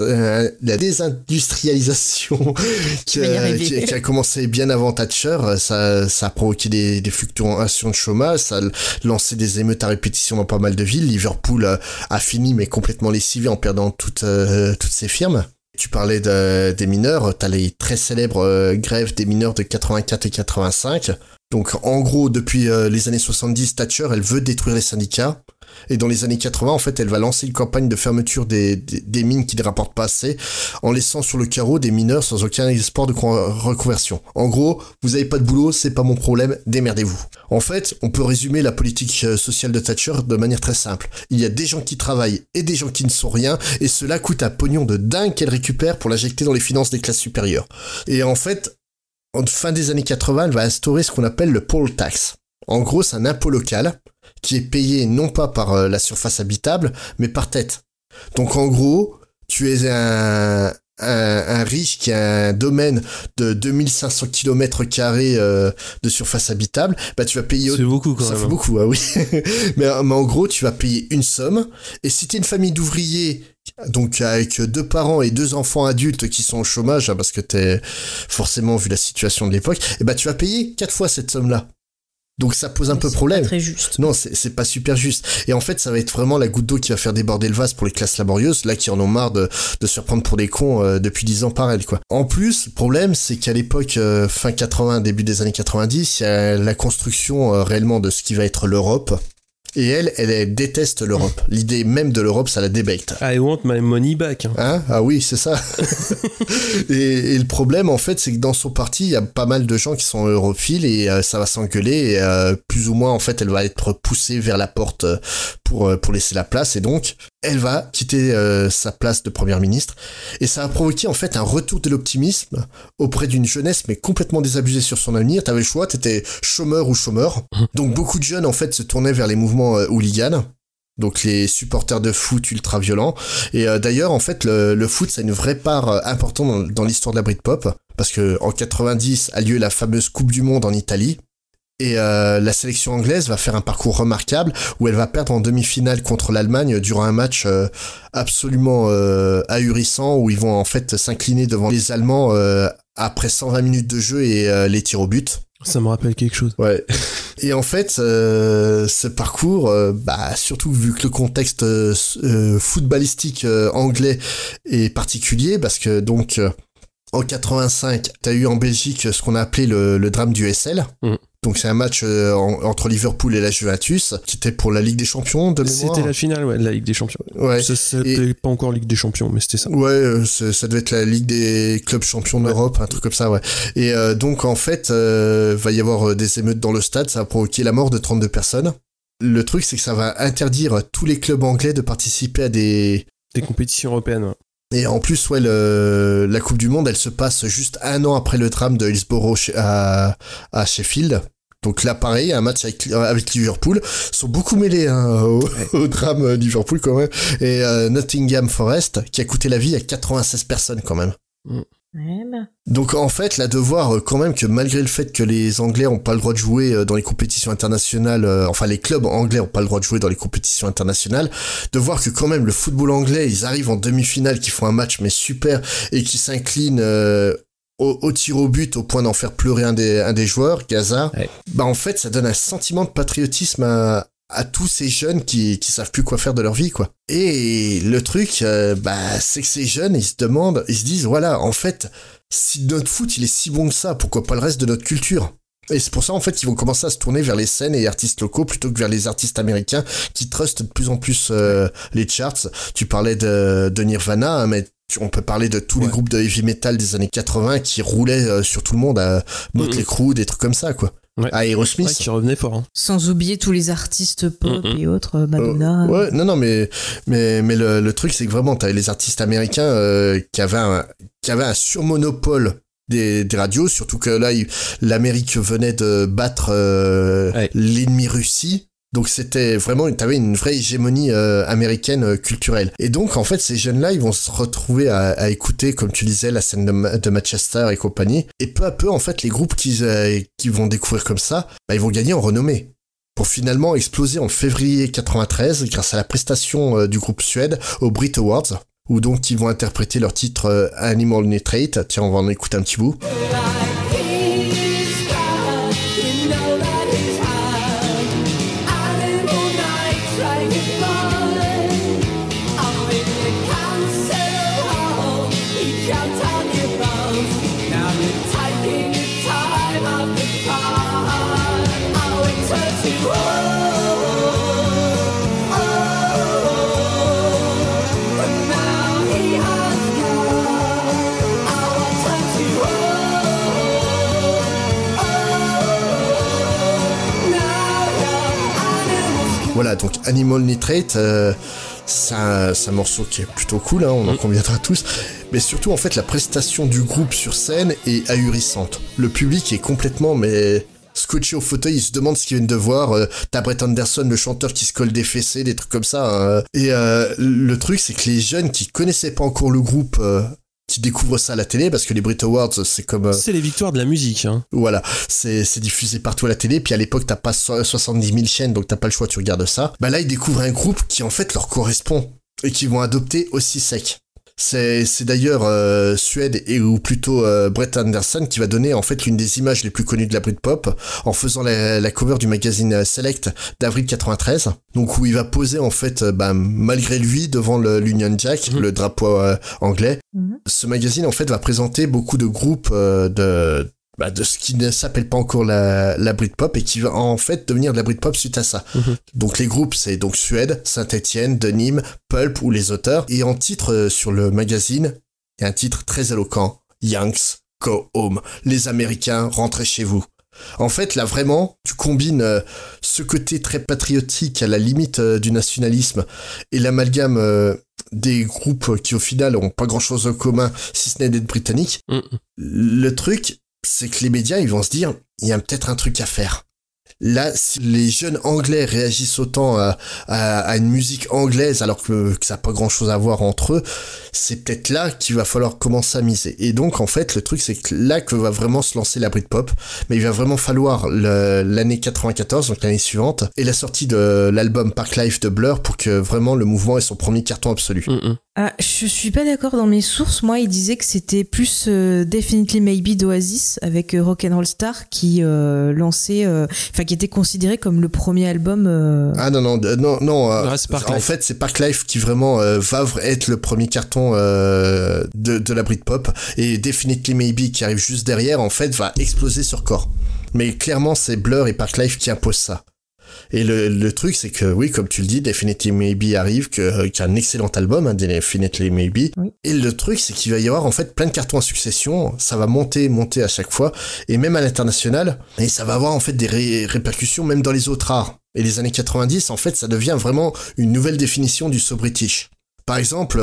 désindustrialisation qui a commencé bien avant Thatcher, ça a provoqué des fluctuations de chômage, ça a lancé des émeutes à répétition dans pas mal de villes. Liverpool a fini mais complètement lessivé en perdant toutes ses firmes. Tu parlais des mineurs, t'as les très célèbres grèves des mineurs de 84 et 85. Donc en gros, depuis les années 70, Thatcher, elle veut détruire les syndicats. Et dans les années 80, en fait, elle va lancer une campagne de fermeture des mines qui ne rapportent pas assez, en laissant sur le carreau des mineurs sans aucun espoir de reconversion. En gros, vous avez pas de boulot, c'est pas mon problème, démerdez-vous. En fait, on peut résumer la politique sociale de Thatcher de manière très simple. Il y a des gens qui travaillent et des gens qui ne sont rien, et cela coûte un pognon de dingue qu'elle récupère pour l'injecter dans les finances des classes supérieures. Et en fait, en fin des années 80, elle va instaurer ce qu'on appelle le poll tax. En gros, c'est un impôt local qui est payé non pas par la surface habitable, mais par tête. Donc en gros, tu es un riche qui a un domaine de 2500 km² de surface habitable, tu vas payer... C'est beaucoup quand même. Ça fait beaucoup, oui. mais en gros, tu vas payer une somme, et si t'es une famille d'ouvriers, donc avec 2 parents et 2 enfants adultes qui sont au chômage, parce que t'es forcément vu la situation de l'époque, tu vas payer 4 fois cette somme-là. Donc ça pose un peu C'est problème. pas très juste. Non, c'est pas super juste. Et en fait, ça va être vraiment la goutte d'eau qui va faire déborder le vase pour les classes laborieuses, là, qui en ont marre de se faire prendre pour des cons depuis 10 ans par elles, quoi. En plus, le problème, c'est qu'à l'époque, fin 80, début des années 90, il y a la construction réellement de ce qui va être l'Europe. Et elle déteste l'Europe. L'idée même de l'Europe, ça la débecte. I want my money back. Hein? Ah oui, c'est ça. et le problème, en fait, c'est que dans son parti, il y a pas mal de gens qui sont europhiles et ça va s'engueuler et plus ou moins, en fait, elle va être poussée vers la porte pour laisser la place et donc, elle va quitter sa place de première ministre et ça va provoquer, en fait, un retour de l'optimisme auprès d'une jeunesse mais complètement désabusée sur son avenir. T'avais le choix, t'étais chômeur ou chômeur. Donc, beaucoup de jeunes, en fait, se tournaient vers les mouvements hooligans. Donc les supporters de foot ultra violents. Et d'ailleurs, en fait, le foot, ça a une vraie part importante dans l'histoire de la Britpop. Parce que en 90 a lieu la fameuse Coupe du Monde en Italie. Et la sélection anglaise va faire un parcours remarquable où elle va perdre en demi-finale contre l'Allemagne durant un match absolument ahurissant où ils vont en fait s'incliner devant les Allemands après 120 minutes de jeu et les tirs au but. Ça me rappelle quelque chose. Ouais. Et en fait, ce parcours, surtout vu que le contexte footballistique anglais est particulier, parce que donc en 85, t'as eu en Belgique ce qu'on a appelé le drame du SL. Donc c'est un match entre Liverpool et la Juventus qui était pour la Ligue des Champions de mémoire. C'était la finale, ouais, de la Ligue des Champions. Ouais. C'était pas encore Ligue des Champions, mais c'était ça. Ouais, ça devait être la Ligue des clubs champions d'Europe, un truc comme ça, ouais. Et donc en fait, va y avoir des émeutes dans le stade, ça va provoquer la mort de 32 personnes. Le truc, c'est que ça va interdire tous les clubs anglais de participer à des compétitions européennes. Ouais. Et en plus, ouais, la Coupe du Monde, elle se passe juste un an après le drame de Hillsborough à Sheffield. Donc là, pareil, un match avec Liverpool. Ils sont beaucoup mêlés au drame Liverpool quand même. Et Nottingham Forest, qui a coûté la vie à 96 personnes quand même. Donc en fait, là, de voir quand même que malgré le fait que les Anglais ont pas le droit de jouer dans les compétitions internationales, enfin les clubs anglais ont pas le droit de jouer dans les compétitions internationales, de voir que quand même le football anglais, ils arrivent en demi-finale, qui font un match mais super et qui s'inclinent au tir au but au point d'en faire pleurer un des joueurs, Gaza. Ouais. Bah en fait, ça donne un sentiment de patriotisme à tous ces jeunes qui savent plus quoi faire de leur vie, quoi. Et le truc, c'est que ces jeunes, ils se disent, voilà, en fait, si notre foot, il est si bon que ça, pourquoi pas le reste de notre culture? Et c'est pour ça, en fait, qu'ils vont commencer à se tourner vers les scènes et artistes locaux plutôt que vers les artistes américains qui trustent de plus en plus les charts. Tu parlais de Nirvana, hein, mais on peut parler de tous les groupes de heavy metal des années 80 qui roulaient sur tout le monde, à Motley Crue, des trucs comme ça, quoi. Ouais. Aerosmith. Ouais, qui revenait fort. Hein. Sans oublier tous les artistes pop et autres, Madonna. Ouais, non, mais le truc, c'est que vraiment, t'avais les artistes américains qui avaient un surmonopole des radios, surtout que là, l'Amérique venait de battre l'ennemi Russie. Donc c'était vraiment, t'avais une vraie hégémonie américaine culturelle. Et donc en fait ces jeunes-là, ils vont se retrouver à écouter, comme tu disais, la scène de Manchester et compagnie. Et peu à peu en fait les groupes qui vont découvrir comme ça, ils vont gagner en renommée. Pour finalement exploser en février 93 grâce à la prestation du groupe Suède aux Brit Awards, où donc ils vont interpréter leur titre Animal Nitrate. Tiens, on va en écouter un petit bout. Voilà, donc Animal Nitrate, c'est un morceau qui est plutôt cool, hein, on en conviendra tous. Mais surtout, en fait, la prestation du groupe sur scène est ahurissante. Le public est complètement, scotché au fauteuil, il se demande ce qu'ils viennent de voir. T'as Brett Anderson, le chanteur, qui se colle des fessées, des trucs comme ça. Hein. Et le truc, c'est que les jeunes qui connaissaient pas encore le groupe... qui découvrent ça à la télé, parce que les Brit Awards, c'est comme... C'est les victoires de la musique, hein. Voilà, c'est diffusé partout à la télé, puis à l'époque, t'as pas 70 000 chaînes, donc t'as pas le choix, tu regardes ça. Bah là, ils découvrent un groupe qui, en fait, leur correspond, et qui vont adopter aussi sec. C'est d'ailleurs Suède ou plutôt Brett Anderson qui va donner en fait l'une des images les plus connues de la Britpop en faisant la cover du magazine Select d'avril 93. Donc où il va poser en fait malgré lui devant l'Union Jack, le drapeau anglais. Ce magazine en fait va présenter beaucoup de groupes de ce qui ne s'appelle pas encore la Britpop et qui va en fait devenir de la Britpop suite à ça. Donc les groupes, c'est donc Suède, Saint-Étienne, de Nîmes, Pulp ou les auteurs. Et en titre sur le magazine, il y a un titre très éloquent. Yanks, go home. Les Américains, rentrez chez vous. En fait, là, vraiment, tu combines ce côté très patriotique à la limite du nationalisme et l'amalgame des groupes qui, au final, ont pas grand-chose en commun, si ce n'est d'être britanniques. Le truc, c'est que les médias, ils vont se dire, il y a peut-être un truc à faire. Là, si les jeunes anglais réagissent autant à une musique anglaise alors que ça n'a pas grand-chose à voir entre eux, c'est peut-être là qu'il va falloir commencer à miser. Et donc, en fait, le truc, c'est que là que va vraiment se lancer la Britpop, mais il va vraiment falloir l'année 94, donc l'année suivante, et la sortie de l'album Park Life de Blur pour que vraiment le mouvement ait son premier carton absolu. Ah, je suis pas d'accord dans mes sources. Moi, il disait que c'était plus Definitely Maybe d'Oasis avec Rock'n'Roll Star qui lançait, qui était considéré comme le premier album. Ah non. Spark En Life. fait, c'est Park Life qui vraiment va être le premier carton de la Britpop, et Definitely Maybe qui arrive juste derrière, en fait, va exploser sur corps. Mais clairement, c'est Blur et Park Life qui imposent ça. Et le truc, c'est que, oui, comme tu le dis, Definitely Maybe arrive, qui est un excellent album, Definitely Maybe. Oui. Et le truc, c'est qu'il va y avoir, en fait, plein de cartons en succession. Ça va monter à chaque fois. Et même à l'international. Et ça va avoir, en fait, des répercussions même dans les autres arts. Et les années 90, en fait, ça devient vraiment une nouvelle définition du so british. Par exemple,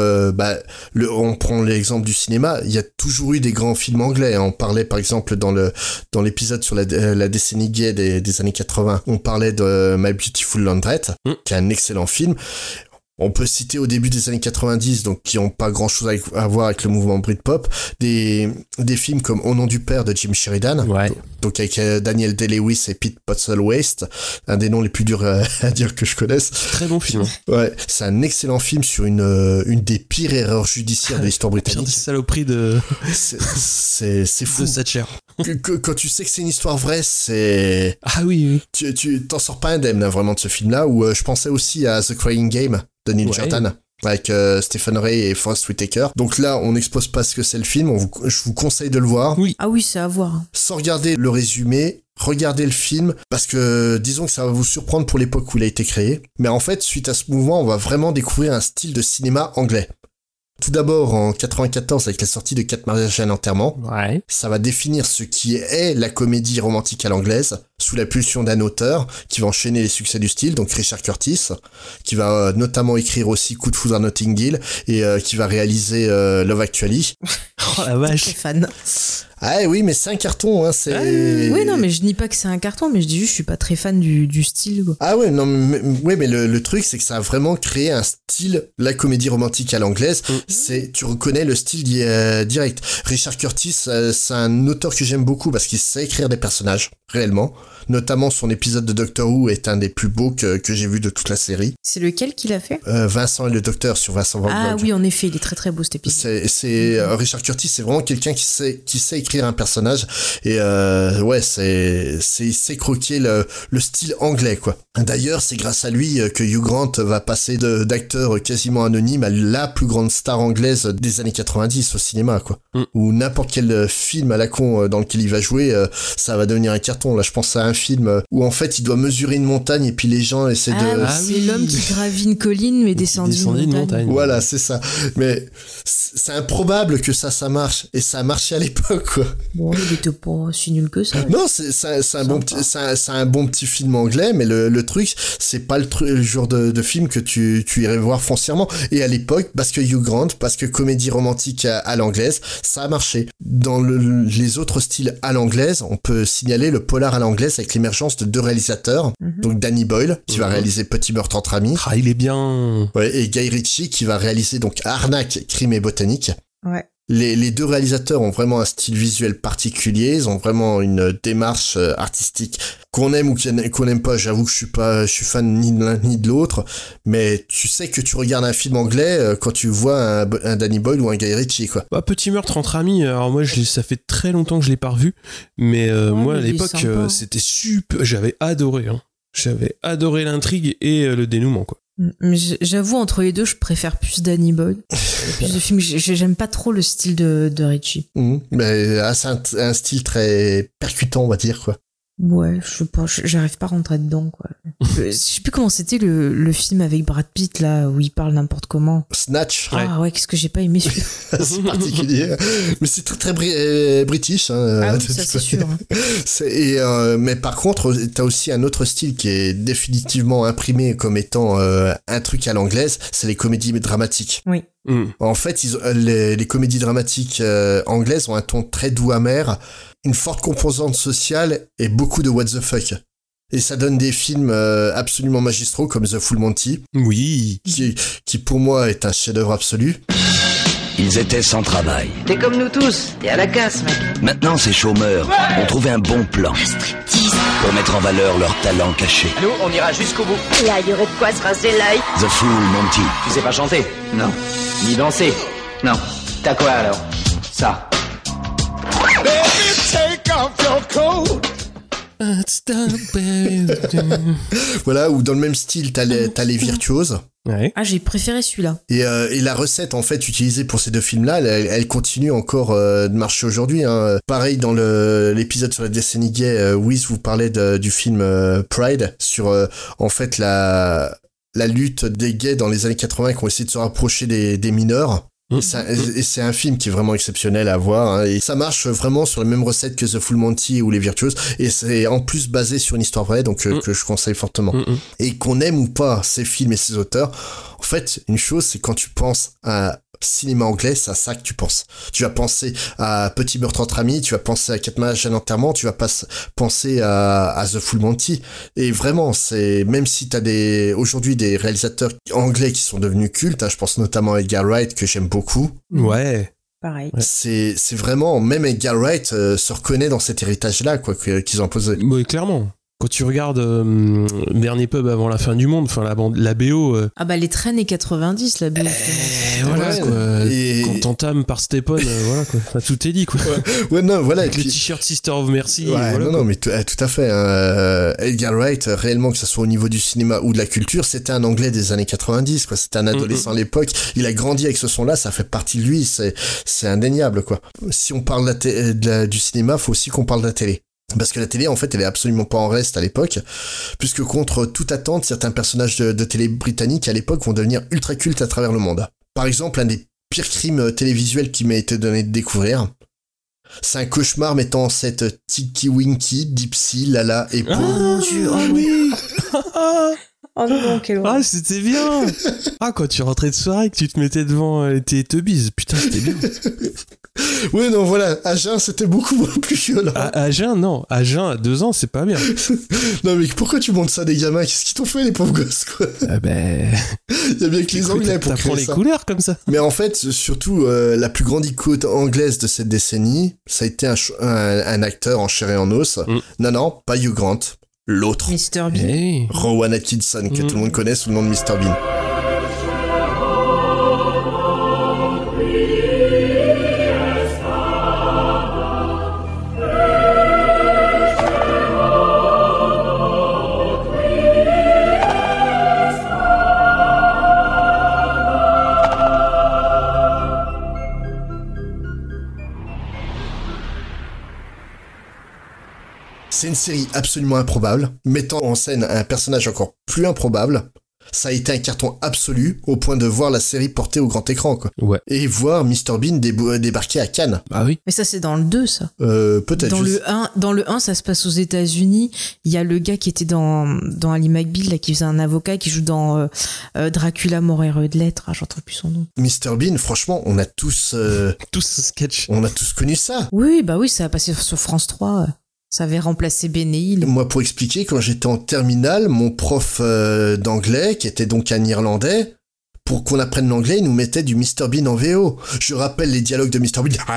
on prend l'exemple du cinéma, il y a toujours eu des grands films anglais. On parlait par exemple dans l'épisode sur la décennie gay des années 80, on parlait de My Beautiful Laundrette, qui est un excellent film. On peut citer au début des années 90, donc qui ont pas grand chose à voir avec le mouvement Britpop, des films comme Au nom du père de Jim Sheridan, donc avec Daniel Day-Lewis et Pete Postlethwaite, un des noms les plus durs à dire que je connaisse. Très bon film. Ouais, c'est un excellent film sur une des pires erreurs judiciaires de l'histoire Pire britannique. des saloperies de C'est fou. Thatcher. Quand tu sais que c'est une histoire vraie, c'est... Ah oui. Tu t'en sors pas indemne, vraiment, de ce film-là, où je pensais aussi à The Crying Game de Neil Jordan, avec Stephen Ray et Forest Whitaker. Donc là, on n'expose pas ce que c'est le film, je vous conseille de le voir. Oui. Ah oui, c'est à voir. Sans regarder le résumé, regardez le film, parce que disons que ça va vous surprendre pour l'époque où il a été créé. Mais en fait, suite à ce mouvement, on va vraiment découvrir un style de cinéma anglais. Tout d'abord, en 94, avec la sortie de 4 mariages et un enterrement, ça va définir ce qui est la comédie romantique à l'anglaise, sous la pulsion d'un auteur qui va enchaîner les succès du style, donc Richard Curtis, qui va notamment écrire aussi Coup de foudre à Notting Hill, et qui va réaliser Love Actually. Oh la vache. Très fan. Ah oui, mais c'est un carton, c'est... Oui, non, mais je dis pas que c'est un carton, mais je dis juste je suis pas très fan du style, quoi. Ah ouais, non, mais le truc, c'est que ça a vraiment créé un style, la comédie romantique à l'anglaise, tu reconnais le style direct. Richard Curtis, c'est un auteur que j'aime beaucoup parce qu'il sait écrire des personnages, réellement. Notamment son épisode de Doctor Who est un des plus beaux que j'ai vu de toute la série. C'est lequel qu'il a fait? Vincent et le Docteur sur Vincent Van Gogh. Ah oui, en effet, il est très très beau cet épisode. Richard Curtis, c'est vraiment quelqu'un qui sait écrire un personnage, et il sait croquer le style anglais, quoi. D'ailleurs, c'est grâce à lui que Hugh Grant va passer d'acteur quasiment anonyme à la plus grande star anglaise des années 90 au cinéma, quoi. Ou n'importe quel film à la con dans lequel il va jouer, ça va devenir un carton. Là, je pense à un film où en fait il doit mesurer une montagne et puis les gens essaient de... C'est l'homme qui gravit une colline mais descend une montagne. Voilà, c'est ça. Mais c'est improbable que ça marche, et ça a marché à l'époque, quoi. Bon, il était pas si nul que ça. Non, c'est un bon petit film anglais, mais le truc, c'est pas le genre de film que tu irais voir foncièrement. Et à l'époque, parce que Hugh Grant, parce que comédie romantique à l'anglaise, ça a marché. Dans les autres styles à l'anglaise, on peut signaler le polar à l'anglaise avec l'émergence de 2 réalisateurs. Donc Danny Boyle, qui va réaliser Petit meurtre entre amis. Ah, il est bien. Ouais, et Guy Ritchie, qui va réaliser donc Arnaque, crime et botanique. Ouais. Les deux réalisateurs ont vraiment un style visuel particulier, ils ont vraiment une démarche artistique qu'on aime ou qu'on n'aime pas. J'avoue que je suis fan ni de l'un ni de l'autre, mais tu sais que tu regardes un film anglais quand tu vois un Danny Boyle ou un Guy Ritchie, quoi. Bah, Petit meurtre entre amis, alors moi ça fait très longtemps que je l'ai pas revu, mais moi à mais il est l'époque sympa. C'était super, j'avais adoré, hein. J'avais adoré l'intrigue et le dénouement, quoi. Mais j'avoue, entre les deux, je préfère plus Danny Boyle. Plus de films. J'aime pas trop le style de Ritchie. Mais c'est un style très percutant, on va dire, quoi. Ouais, je sais pas, j'arrive pas à rentrer dedans, quoi. Je sais plus comment c'était le film avec Brad Pitt, là, où il parle n'importe comment. Snatch, Ah ouais, qu'est-ce que j'ai pas aimé celui-là. c'est particulier. Mais c'est très, très british, hein. Ah oui, ça c'est sûr. Mais par contre, t'as aussi un autre style qui est définitivement imprimé comme étant un truc à l'anglaise, c'est les comédies dramatiques. Oui. En fait, les comédies dramatiques anglaises ont un ton très doux amer, une forte composante sociale et beaucoup de what the fuck. Et ça donne des films absolument magistraux comme The Full Monty, Oui. qui pour moi est un chef-d'œuvre absolu. Ils étaient sans travail. T'es comme nous tous, t'es à la casse, mec. Maintenant, ces chômeurs ont trouvé un bon plan pour mettre en valeur leurs talents cachés. Nous, on ira jusqu'au bout. Là, il y aurait de quoi se rincer l'œil. The Full Monty. Tu sais pas chanter? Non. Ni danser? Non. T'as quoi alors? Ça. Voilà, ou dans le même style, t'as les virtuoses. Ouais. Ah, j'ai préféré celui-là. Et la recette en fait utilisée pour ces deux films-là, elle continue encore de marcher aujourd'hui. Hein. Pareil dans l'épisode sur la décennie gay, Wiz vous parlait du film Pride sur en fait la lutte des gays dans les années 80 qui ont essayé de se rapprocher des mineurs. Et c'est un film qui est vraiment exceptionnel à voir, hein, et ça marche vraiment sur les mêmes recettes que The Full Monty ou Les Virtuoses, et c'est en plus basé sur une histoire vraie, donc que je conseille fortement. Et qu'on aime ou pas ces films et ces auteurs, en fait, une chose, c'est quand tu penses à cinéma anglais, c'est à ça que tu penses. Tu vas penser à Petit meurtre entre amis, tu vas penser à 4 mariages à l'enterrement, tu vas pas penser à The Full Monty. Et vraiment, c'est, même si t'as aujourd'hui des réalisateurs anglais qui sont devenus cultes, hein, je pense notamment à Edgar Wright, que j'aime beaucoup. Ouais. Pareil. C'est vraiment, même Edgar Wright se reconnaît dans cet héritage-là, quoi, qu'ils ont imposé. Oui, clairement. Quand tu regardes Dernier pub avant la fin du monde, enfin la BO. Ah bah les traînes et 90, la BO. Voilà, Ouais, quoi. et- Quand t'entames par Stepon, voilà quoi. Enfin, tout est dit, quoi. Ouais, non, voilà. Avec et le puis- t-shirt Sister of Mercy. Ouais, voilà, non, quoi. non, mais tout à fait. Hein. Edgar Wright, réellement, que ce soit au niveau du cinéma ou de la culture, c'était un Anglais des années 90, quoi. C'était un adolescent à l'époque. Il a grandi avec ce son-là, ça fait partie de lui. C'est indéniable, quoi. Si on parle du cinéma, faut aussi qu'on parle de la télé. Parce que la télé, en fait, elle est absolument pas en reste à l'époque, puisque contre toute attente, certains personnages de télé britanniques à l'époque vont devenir ultra cultes à travers le monde. Par exemple, un des pires crimes télévisuels qui m'a été donné de découvrir, c'est un cauchemar mettant en scène Tinky Winky, Dipsy, Lala et Pooh. Oh mon dieu, oh oui. Oh non, quel horreur. Ah, c'était bien. Ah, quand tu rentrais de soirée, que tu te mettais devant les Teletubbies, putain, c'était bien. Ouais, non, voilà, à jeun, c'était beaucoup moins plus violent. À jeun, non. À jeun, à 2 ans, c'est pas bien. Non, mais pourquoi tu montres ça des gamins? Qu'est-ce qu'ils t'ont fait, les pauvres gosses, quoi? Ah ben... Il y a bien que les Anglais pour T'apprends créer les ça. couleurs comme ça. Mais en fait, surtout, la plus grande icône anglaise de cette décennie, ça a été un acteur en chair et en os. Non, pas Hugh Grant. L'autre. Mr. Bean. Hey. Rowan Atkinson, que tout le monde connaît sous le nom de Mr. Bean. C'est une série absolument improbable, mettant en scène un personnage encore plus improbable. Ça a été un carton absolu, au point de voir la série portée au grand écran, quoi. Ouais. Et voir Mr. Bean débarquer à Cannes. Bah oui. Mais ça, c'est dans le 2, ça. Peut-être. Dans le 1, ça se passe aux États-Unis. Il y a le gars qui était dans Ali McBeal, là, qui faisait un avocat, qui joue dans Dracula, mort héros de lettres. Ah, j'en trouve plus son nom. Mr. Bean, franchement, on a tous sketch. connu ça. Oui, bah oui, ça a passé sur France 3. Ça avait remplacé Bénéil. Moi, pour expliquer, quand j'étais en terminale, mon prof d'anglais, qui était donc un Irlandais, pour qu'on apprenne l'anglais, ils nous mettaient du Mr Bean en VO. Je rappelle les dialogues de Mr Bean.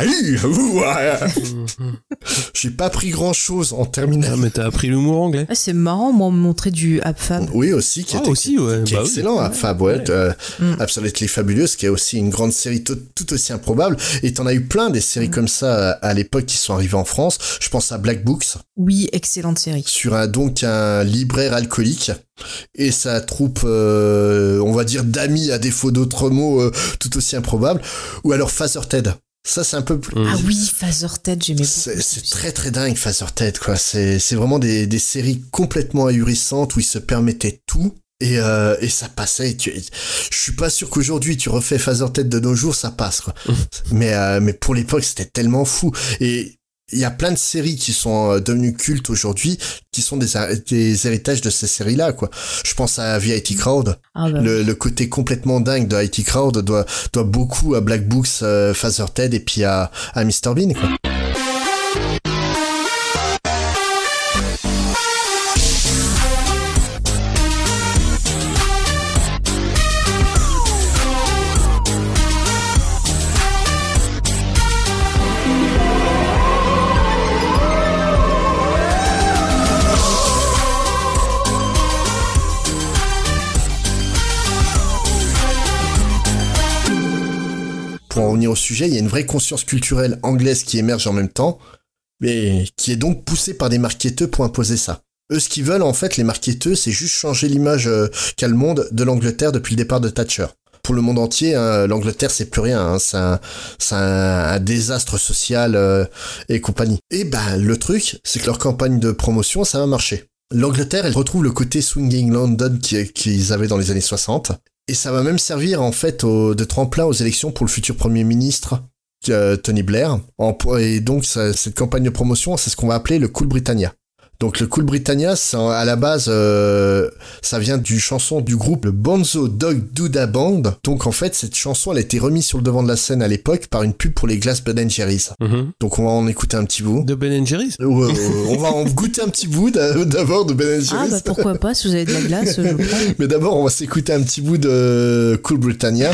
J'ai pas appris grand chose en terminale. Ah, mais t'as appris l'humour anglais. Ah, c'est marrant, moi, on me montrait du Abfab. Oui, aussi, qui est excellent. Abfab, Absolutely Fabulous, qui est aussi une grande série tout aussi improbable. Et t'en as eu plein des séries comme ça à l'époque qui sont arrivées en France. Je pense à Black Books. Oui, excellente série. Sur un libraire alcoolique et sa troupe, on va dire d'amis à défaut d'autres mots tout aussi improbables. Ou alors Father Ted. Ça, c'est un peu plus... Ah oui, Father Ted, j'aimais beaucoup. C'est très très dingue, Father Ted, quoi. C'est vraiment des séries complètement ahurissantes où ils se permettaient tout. Et ça passait. Je suis pas sûr qu'aujourd'hui tu refais Father Ted de nos jours, ça passe, quoi. Mais pour l'époque, c'était tellement fou. Et il y a plein de séries qui sont devenues cultes aujourd'hui, qui sont des héritages de ces séries-là, quoi. Je pense à The IT Crowd. Ah bah. Le côté complètement dingue de IT Crowd doit beaucoup à Black Books, Father Ted et puis à Mr Bean, quoi. Pour en revenir au sujet, il y a une vraie conscience culturelle anglaise qui émerge en même temps, mais qui est donc poussée par des marketeurs pour imposer ça. Eux, ce qu'ils veulent, en fait, les marketeurs, c'est juste changer l'image qu'a le monde de l'Angleterre depuis le départ de Thatcher. Pour le monde entier, l'Angleterre, c'est plus rien, c'est un désastre social et compagnie. Et le truc, c'est que leur campagne de promotion, ça va marcher. L'Angleterre, elle retrouve le côté swinging London qu'ils avaient dans les années 60. Et ça va même servir en fait de tremplin aux élections pour le futur Premier ministre Tony Blair. Et donc cette campagne de promotion, c'est ce qu'on va appeler le Cool Britannia. Donc le Cool Britannia, à la base, ça vient du chanson du groupe le Bonzo Dog Doodah Band. Donc en fait, cette chanson, elle a été remise sur le devant de la scène à l'époque par une pub pour les glaces Ben & Jerry's. Donc on va en écouter un petit bout. De Ben & Jerry's. On va en goûter un petit bout d'abord de Ben & Jerry's. Ah bah pourquoi pas, si vous avez de la glace, je prends. Mais d'abord, on va s'écouter un petit bout de Cool Britannia.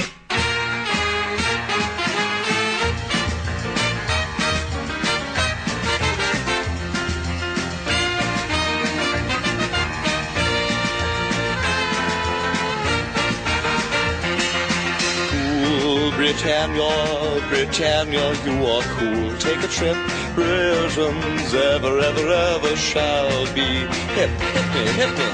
Britannia, you are cool. Take a trip. Britons ever, ever, ever shall be. Hip, hip me, hip me.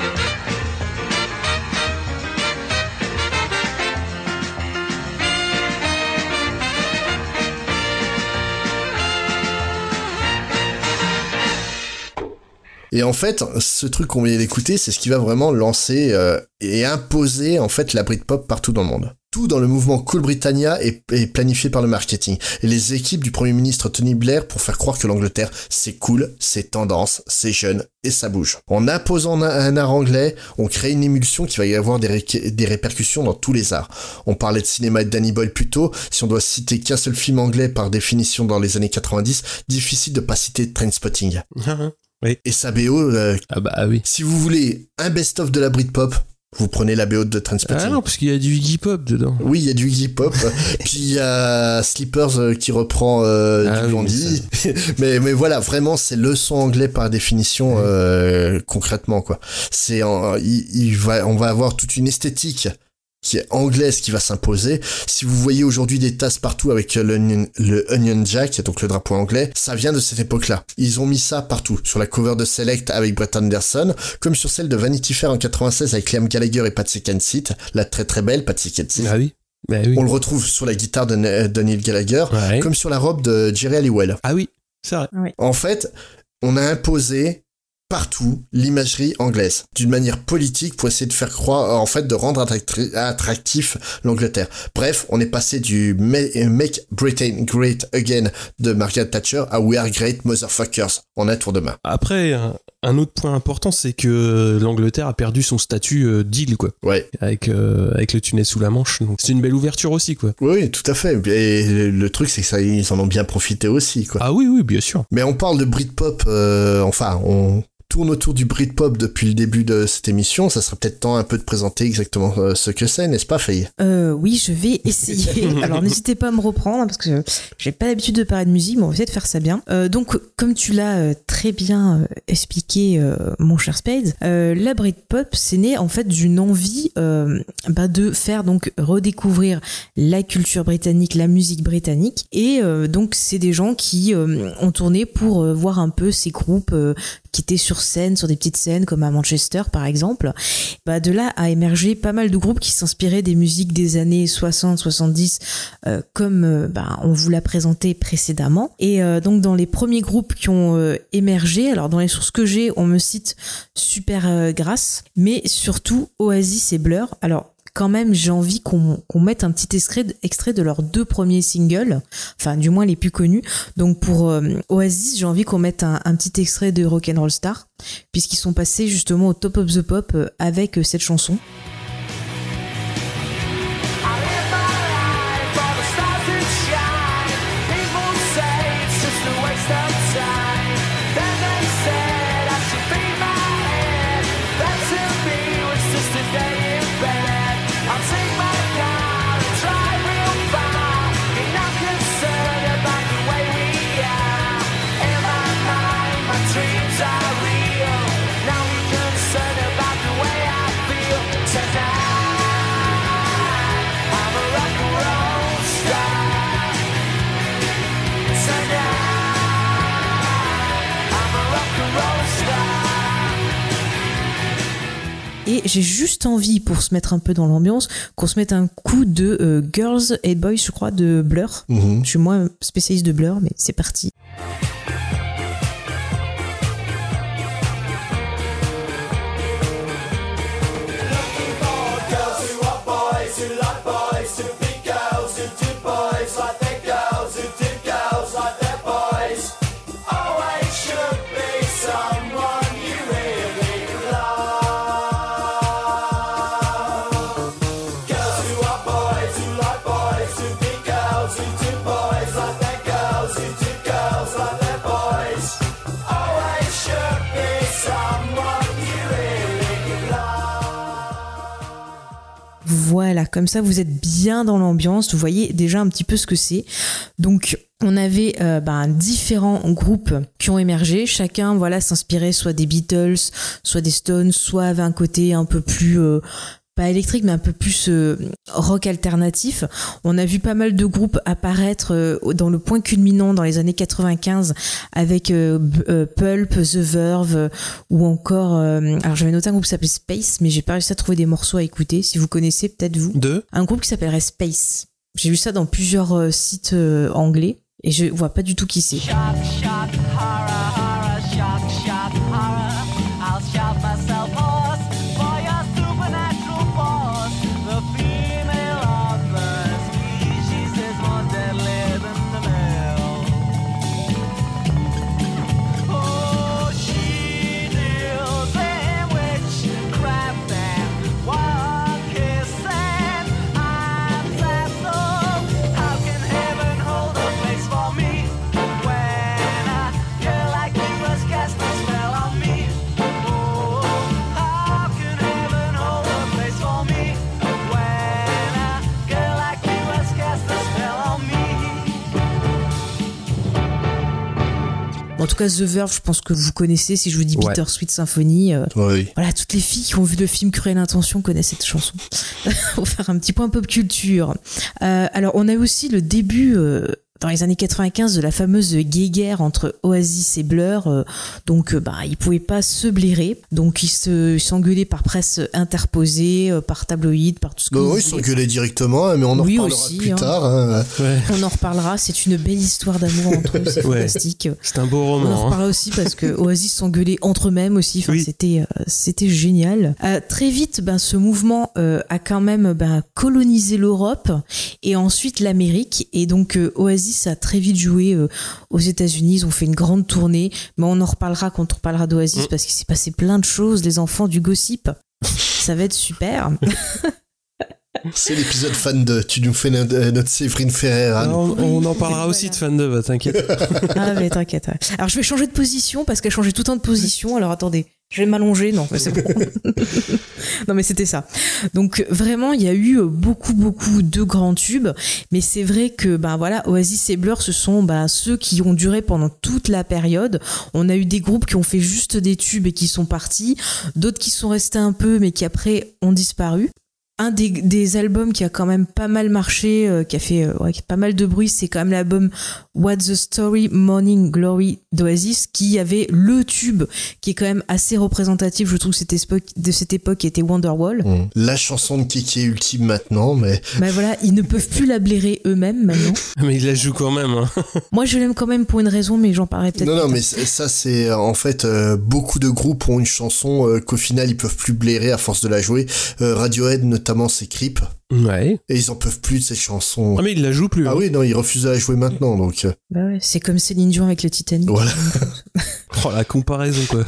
Et en fait, ce truc qu'on vient d'écouter, c'est ce qui va vraiment lancer et imposer en fait la Britpop partout dans le monde. Tout dans le mouvement Cool Britannia est planifié par le marketing et les équipes du Premier ministre Tony Blair pour faire croire que l'Angleterre, c'est cool, c'est tendance, c'est jeune et ça bouge. En imposant un art anglais, on crée une émulsion qui va y avoir des répercussions dans tous les arts. On parlait de cinéma et de Danny Boyle plus tôt. Si on doit citer qu'un seul film anglais par définition dans les années 90, difficile de pas citer Trainspotting. Oui. Et sa BO, oui. Si vous voulez un best-of de la Britpop, vous prenez la BO de Trainspotting. Ah non, parce qu'il y a du Iggy Pop dedans. Oui, il y a du Iggy Pop. Puis il y a Slippers qui reprend du Blondie. Mais voilà, vraiment, c'est le son anglais par définition, concrètement, quoi. On va avoir toute une esthétique qui est anglaise qui va s'imposer. Si vous voyez aujourd'hui des tasses partout avec le Union Jack, donc le drapeau anglais, ça vient de cette époque-là. Ils ont mis ça partout, sur la cover de Select avec Brett Anderson, comme sur celle de Vanity Fair en 96 avec Liam Gallagher et Patsy Kensit, la très très belle Patsy Kensit. Ah oui. Bah oui. On le retrouve sur la guitare de Neil Gallagher, comme sur la robe de Jerry Halliwell. Ah oui, c'est vrai. Oui. En fait, on a imposé partout l'imagerie anglaise d'une manière politique pour essayer de faire croire, en fait, de rendre attractif l'Angleterre. Bref, on est passé du Make Britain Great Again de Margaret Thatcher à We Are Great Motherfuckers en un tour de main. Après, un autre point important, c'est que l'Angleterre a perdu son statut d'île, quoi. Ouais. Avec le tunnel sous la Manche. Donc c'est une belle ouverture aussi, quoi. Oui, tout à fait. Et le truc, c'est que ça, ils en ont bien profité aussi, quoi. Ah oui, bien sûr. Mais on parle de Britpop, tourne autour du Britpop depuis le début de cette émission, ça serait peut-être temps un peu de présenter exactement ce que c'est, n'est-ce pas, Faye? Oui, je vais essayer. Alors n'hésitez pas à me reprendre parce que j'ai pas l'habitude de parler de musique, mais on va essayer de faire ça bien. Donc comme tu l'as très bien expliqué, mon cher Spades, la Britpop c'est né en fait d'une envie de faire donc redécouvrir la culture britannique, la musique britannique, et donc c'est des gens qui ont tourné pour voir un peu ces groupes qui étaient sur scène, sur des petites scènes comme à Manchester par exemple. De là a émergé pas mal de groupes qui s'inspiraient des musiques des années 60-70 comme on vous l'a présenté précédemment. Et donc dans les premiers groupes qui ont émergé, alors dans les sources que j'ai, on me cite Supergrass, mais surtout Oasis et Blur. Alors quand même, j'ai envie qu'on mette un petit extrait de leurs 2 premiers singles, enfin du moins les plus connus. Donc pour Oasis, j'ai envie qu'on mette un petit extrait de Rock'n'Roll Star, puisqu'ils sont passés justement au Top of the Pop avec cette chanson. Et j'ai juste envie, pour se mettre un peu dans l'ambiance, qu'on se mette un coup de Girls and Boys, je crois, de Blur. Je suis moins spécialiste de Blur, mais c'est parti. Voilà, comme ça vous êtes bien dans l'ambiance, vous voyez déjà un petit peu ce que c'est. Donc on avait différents groupes qui ont émergé, chacun s'inspirait soit des Beatles, soit des Stones, soit avait un côté un peu plus pas électrique mais un peu plus rock alternatif. On a vu pas mal de groupes apparaître dans le point culminant dans les années 95 avec Pulp, The Verve ou encore alors j'avais noté un groupe qui s'appelait Space, mais j'ai pas réussi à trouver des morceaux à écouter. Si vous connaissez peut-être vous, un groupe qui s'appellerait Space. J'ai vu ça dans plusieurs sites anglais et je vois pas du tout qui c'est. En tout cas, The Verve, je pense que vous connaissez. Si je vous dis Bittersweet Symphony, voilà, toutes les filles qui ont vu le film Cruelle Intention connaissent cette chanson. Pour faire un petit point pop culture. Alors, on a aussi le début dans les années 95 de la fameuse guéguerre entre Oasis et Blur. Donc, ils pouvaient pas se blairer. Donc, ils s'engueulaient par presse interposée, par tabloïd, par tout ce que vous voulez. Ils s'engueulaient directement, mais on en reparlera aussi, plus tard. Hein. On en reparlera. C'est une belle histoire d'amour entre eux. C'est fantastique. C'est un beau roman. On en reparlera aussi parce que Oasis s'engueulait entre eux-mêmes aussi. Enfin, c'était génial. Très vite, ce mouvement a quand même colonisé l'Europe et ensuite l'Amérique. Et donc, Oasis a très vite joué aux États-Unis. Ils ont fait une grande tournée, mais on en reparlera quand on reparlera d'Oasis parce qu'il s'est passé plein de choses. Les enfants du gossip, ça va être super. C'est l'épisode fan 2. Tu nous fais notre Séverine Ferrer. On en parlera aussi de fan 2, bah, t'inquiète. Ah, mais t'inquiète. Ouais. Alors, je vais changer de position parce qu'elle changeait tout le temps de position. Alors, attendez. Je vais m'allonger, non, mais c'est bon. Non, mais c'était ça. Donc vraiment, il y a eu beaucoup de grands tubes, mais c'est vrai que voilà, Oasis et Blur, ce sont ceux qui ont duré pendant toute la période. On a eu des groupes qui ont fait juste des tubes et qui sont partis, d'autres qui sont restés un peu, mais qui après ont disparu. Un des albums qui a quand même pas mal marché, qui a fait pas mal de bruit, c'est quand même l'album What's the Story Morning Glory d'Oasis, qui avait le tube qui est quand même assez représentatif, je trouve, de cette époque, qui était Wonderwall. La chanson de Kéké ultime maintenant, mais... Voilà, ils ne peuvent plus la blairer eux-mêmes maintenant. Mais ils la jouent quand même. Hein. Moi, je l'aime quand même pour une raison, mais j'en parlerai peut-être. Non, mais ça, c'est en fait beaucoup de groupes ont une chanson qu'au final ils peuvent plus blairer à force de la jouer. Radiohead notamment, c'est Creep. Ouais. Et ils en peuvent plus de cette chanson. Ah mais ils la jouent plus. Ah oui, non, ils refusent de la jouer maintenant, donc. Ouais, c'est comme Céline Dion avec le Titanic. Voilà. Oh, la comparaison, quoi.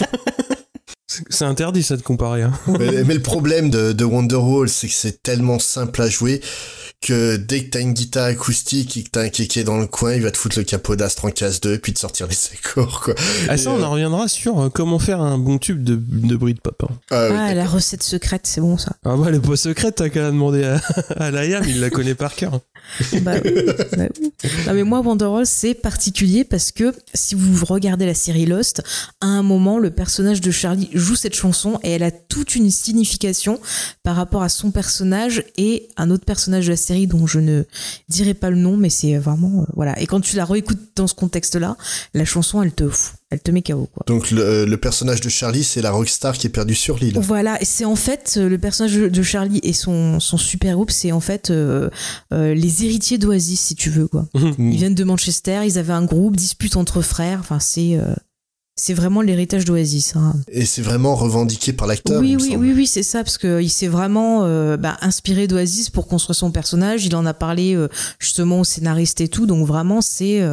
C'est interdit, ça, de comparer. Hein. Mais le problème de Wonderwall, c'est que c'est tellement simple à jouer que dès que t'as une guitare acoustique et que t'as un kéké dans le coin, il va te foutre le capot d'Astre en case 2 puis te sortir les accords, quoi. Ah, ça, on en reviendra sur comment faire un bon tube de Britpop. Hein. Ah, la recette secrète, c'est bon, ça. Ah, bah, elle est pas secrète, t'as qu'à la demander à Liam, il la connaît par cœur. Oui. Non, mais moi, Wonderwall, c'est particulier parce que si vous regardez la série Lost, à un moment, le personnage de Charlie joue cette chanson et elle a toute une signification par rapport à son personnage et un autre personnage de la série dont je ne dirai pas le nom, mais c'est vraiment voilà. Et quand tu la réécoutes dans ce contexte-là, la chanson, elle te met KO, quoi. Donc le personnage de Charlie, c'est la rockstar qui est perdue sur l'île. Voilà, et c'est en fait le personnage de Charlie et son super groupe, c'est en fait les héritiers d'Oasis, si tu veux, quoi. Ils viennent de Manchester, ils avaient un groupe, dispute entre frères, enfin c'est vraiment l'héritage d'Oasis. Hein. Et c'est vraiment revendiqué par l'acteur. Oui, c'est ça, parce que il s'est vraiment inspiré d'Oasis pour construire son personnage. Il en a parlé justement au scénariste et tout. Donc vraiment,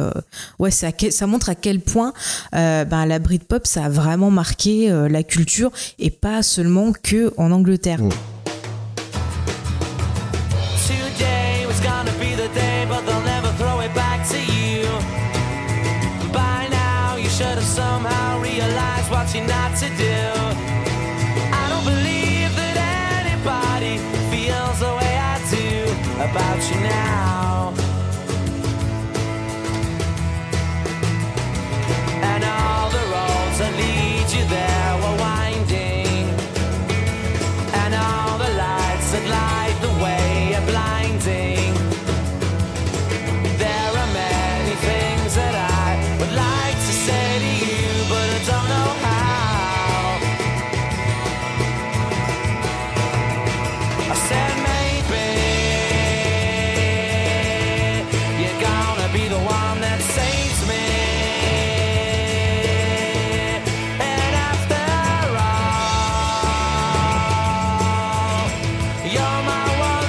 ça montre à quel point la Britpop, ça a vraiment marqué la culture et pas seulement que en Angleterre. Today was gonna be the day, but they'll never throw it back to you. By now, you should have somehow realized what you're not to do. I don't believe that anybody feels the way I do about you now. And all the roads that lead you there were winding, and all the lights that light the way are blinding. There are many things that I would like to say to you, but I don't know how. I said maybe you're gonna be the one that saves me. And after all, you're my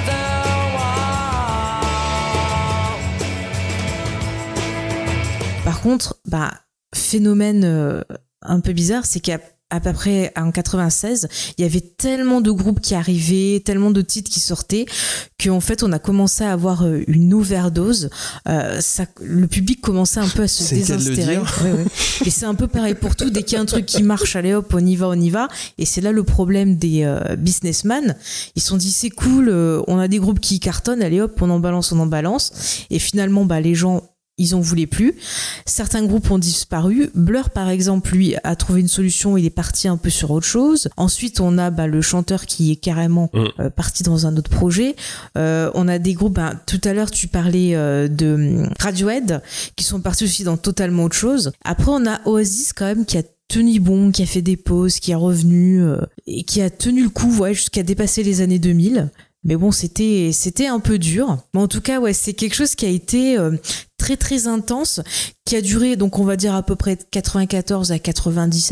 wonderwall. Par contre, phénomène un peu bizarre, c'est qu'à peu près en 96, il y avait tellement de groupes qui arrivaient, tellement de titres qui sortaient, qu'en fait on a commencé à avoir une overdose. Le public commençait un peu à se désinspirer. Ouais. Et c'est un peu pareil pour tout. Dès qu'il y a un truc qui marche, allez hop, on y va. Et c'est là le problème des businessmen. Ils se sont dit c'est cool, on a des groupes qui cartonnent, allez hop, on en balance. Et finalement, les gens, ils en voulaient plus. Certains groupes ont disparu. Blur, par exemple, lui, a trouvé une solution. Il est parti un peu sur autre chose. Ensuite, on a le chanteur qui est carrément parti dans un autre projet. On a des groupes... tout à l'heure, tu parlais de Radiohead, qui sont partis aussi dans totalement autre chose. Après, on a Oasis, quand même, qui a tenu bon, qui a fait des pauses, qui est revenu et qui a tenu le coup jusqu'à dépasser les années 2000. Mais bon, c'était un peu dur. Mais en tout cas, c'est quelque chose qui a été très très intense, qui a duré, donc on va dire à peu près de 94 à 97.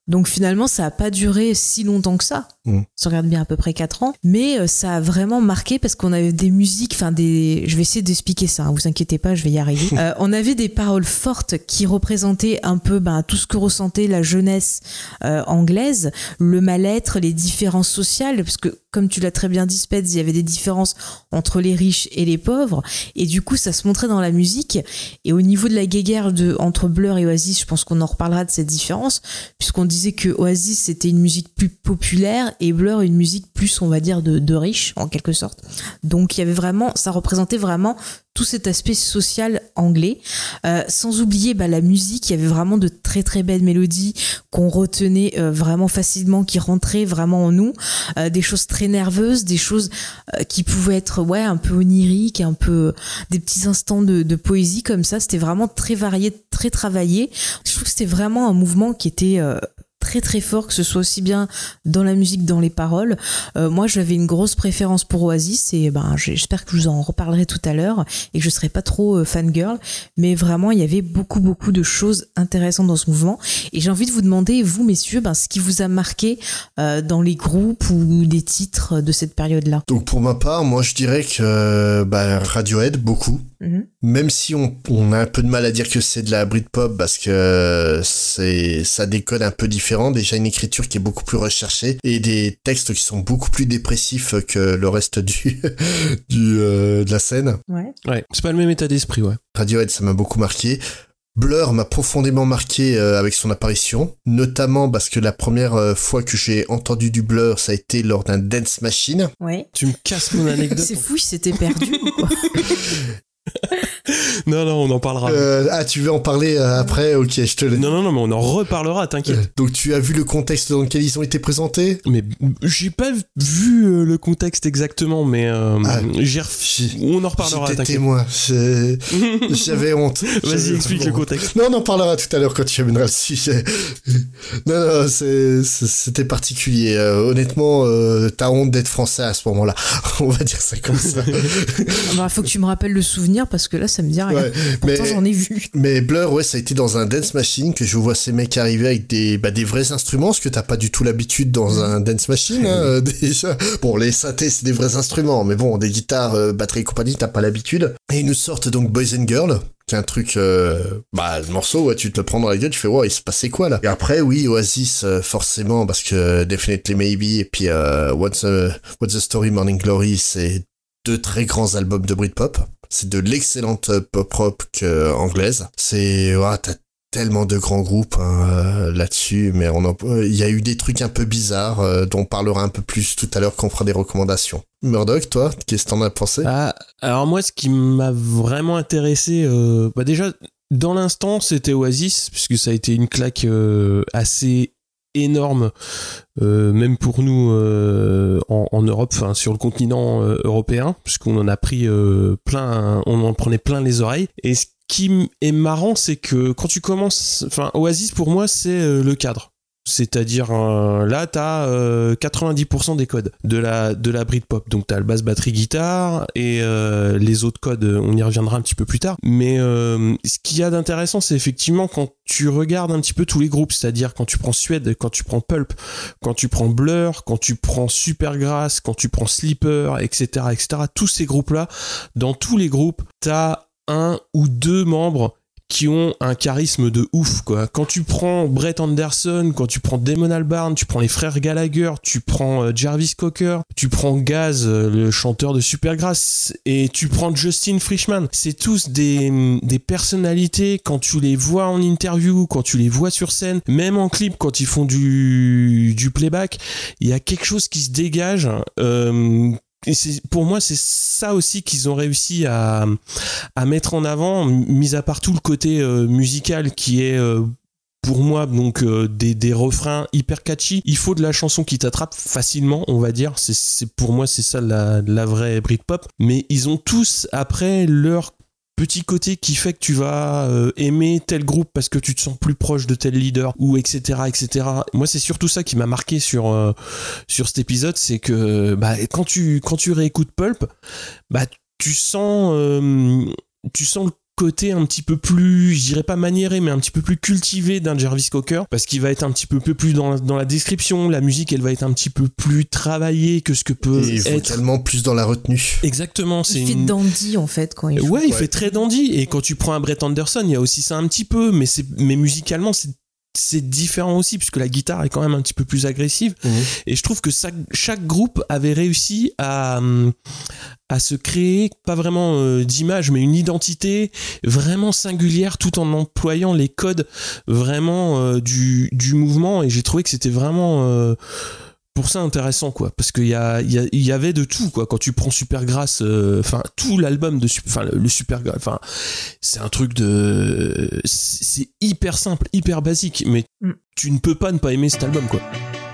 Donc finalement, ça a pas duré si longtemps que ça. Ça regarde bien à peu près 4 ans. Mais ça a vraiment marqué parce qu'on avait des musiques, je vais essayer d'expliquer ça, hein, vous inquiétez pas, je vais y arriver. On avait des paroles fortes qui représentaient un peu tout ce que ressentait la jeunesse anglaise, le mal-être, les différences sociales, parce que comme tu l'as très bien dit, Speds, il y avait des différences entre les riches et les pauvres, et du coup ça se montrait dans la musique. Et au niveau de la guéguerre entre Blur et Oasis, je pense qu'on en reparlera de cette différence, puisqu'on disait que Oasis c'était une musique plus populaire et Blur une musique plus, on va dire, de riche en quelque sorte. Donc il y avait vraiment, ça représentait vraiment tout cet aspect social anglais, sans oublier la musique. Il y avait vraiment de très très belles mélodies qu'on retenait vraiment facilement, qui rentraient vraiment en nous, des choses très nerveuses, des choses qui pouvaient être un peu oniriques, un peu des petits instants de poésie comme ça. C'était vraiment très varié, très travaillé. Je trouve que c'était vraiment un mouvement qui était très très fort, que ce soit aussi bien dans la musique, dans les paroles. Moi j'avais une grosse préférence pour Oasis, et j'espère que je vous en reparlerai tout à l'heure et que je serai pas trop fangirl, mais vraiment il y avait beaucoup de choses intéressantes dans ce mouvement. Et j'ai envie de vous demander, vous messieurs, ce qui vous a marqué dans les groupes ou les titres de cette période-là. Donc pour ma part, moi je dirais que Radiohead, beaucoup. Même si on a un peu de mal à dire que c'est de la Britpop, parce que ça décode un peu différent. Déjà une écriture qui est beaucoup plus recherchée et des textes qui sont beaucoup plus dépressifs que le reste de la scène. Ouais, c'est pas le même état d'esprit, ouais. Radiohead, ça m'a beaucoup marqué. Blur m'a profondément marqué avec son apparition, notamment parce que la première fois que j'ai entendu du Blur, ça a été lors d'un Dance Machine. Ouais. Tu me casses mon anecdote. C'est fou, il s'était perdu ou quoi? Non, on en parlera. Tu veux en parler après? Ok, je te le... Non, mais on en reparlera, t'inquiète. Donc tu as vu le contexte dans lequel ils ont été présentés? Mais j'ai pas vu le contexte exactement, mais on en reparlera, j'étais t'inquiète. témoin, j'avais honte. Vas-y, explique le contexte. Non, on en parlera tout à l'heure quand tu amèneras le sujet. Non, c'était particulier. Honnêtement, t'as honte d'être français à ce moment-là. On va dire ça comme ça. Faut que tu me rappelles le souvenir, parce que là ça me dit rien. Pourtant j'en ai vu. Mais Blur, ça a été dans un Dance Machine que je vois ces mecs arriver avec des vrais instruments, ce que t'as pas du tout l'habitude dans un Dance Machine, déjà. Bon, les synthés c'est des vrais instruments, mais bon, des guitares, batteries et compagnie, t'as pas l'habitude. Et ils nous sortent donc Boys and Girls, qui est un truc, le morceau, tu te le prends dans la gueule, tu fais, il se passait quoi là? Et après, oui, Oasis, forcément, parce que Definitely Maybe, et puis What's the Story, Morning Glory, c'est 2 très grands albums de Britpop. C'est de l'excellente pop-rock anglaise. T'as tellement de grands groupes là-dessus, mais il y a eu des trucs un peu bizarres dont on parlera un peu plus tout à l'heure quand on fera des recommandations. Murdoch, toi, qu'est-ce que t'en as pensé? Alors moi, ce qui m'a vraiment intéressé, déjà, dans l'instant, c'était Oasis, puisque ça a été une claque assez énorme, même pour nous en Europe, sur le continent européen, puisqu'on en a pris on en prenait plein les oreilles. Et ce qui est marrant, c'est que quand tu commences, Oasis pour moi c'est le cadre. C'est-à-dire là t'as 90% des codes de la Britpop, donc t'as le basse, batterie, guitare et les autres codes on y reviendra un petit peu plus tard, mais ce qu'il y a d'intéressant c'est effectivement quand tu regardes un petit peu tous les groupes, c'est-à-dire quand tu prends Suede, quand tu prends Pulp, quand tu prends Blur, quand tu prends Supergrass, quand tu prends Sleeper, etc., tous ces groupes-là, dans tous les groupes t'as 1 ou 2 membres qui ont un charisme de ouf, quoi. Quand tu prends Brett Anderson, quand tu prends Damon Albarn, tu prends les frères Gallagher, tu prends Jarvis Cocker, tu prends Gaz, le chanteur de Supergrass, et tu prends Justin Frischmann. C'est tous des personnalités, quand tu les vois en interview, quand tu les vois sur scène, même en clip, quand ils font du playback, il y a quelque chose qui se dégage, et pour moi, c'est ça aussi qu'ils ont réussi à mettre en avant, mis à part tout le côté musical qui est pour moi donc des refrains hyper catchy. Il faut de la chanson qui t'attrape facilement, on va dire. Pour moi, c'est ça la vraie Britpop. Mais ils ont tous après leur petit côté qui fait que tu vas aimer tel groupe parce que tu te sens plus proche de tel leader ou etc. Moi c'est surtout ça qui m'a marqué sur cet épisode, c'est que quand tu réécoutes Pulp, tu sens côté un petit peu plus, je dirais pas maniéré, mais un petit peu plus cultivé d'un Jarvis Cocker, parce qu'il va être un petit peu plus dans la description, la musique elle va être un petit peu plus travaillée que ce que peut et être... vocalement plus dans la retenue. Exactement. Il fait dandy en fait quand il joue. Ouais, il fait très dandy, et quand tu prends un Brett Anderson, il y a aussi ça un petit peu, mais musicalement c'est différent aussi, puisque la guitare est quand même un petit peu plus agressive. Et je trouve que chaque groupe avait réussi à se créer, pas vraiment d'image, mais une identité vraiment singulière, tout en employant les codes vraiment du mouvement. Et j'ai trouvé que c'était vraiment pour ça intéressant, quoi, parce qu'il y avait de tout, quoi. Quand tu prends Supergrass, enfin tout l'album de le Supergrass, enfin c'est un truc c'est hyper simple, hyper basique, mais tu ne peux pas ne pas aimer cet album, quoi.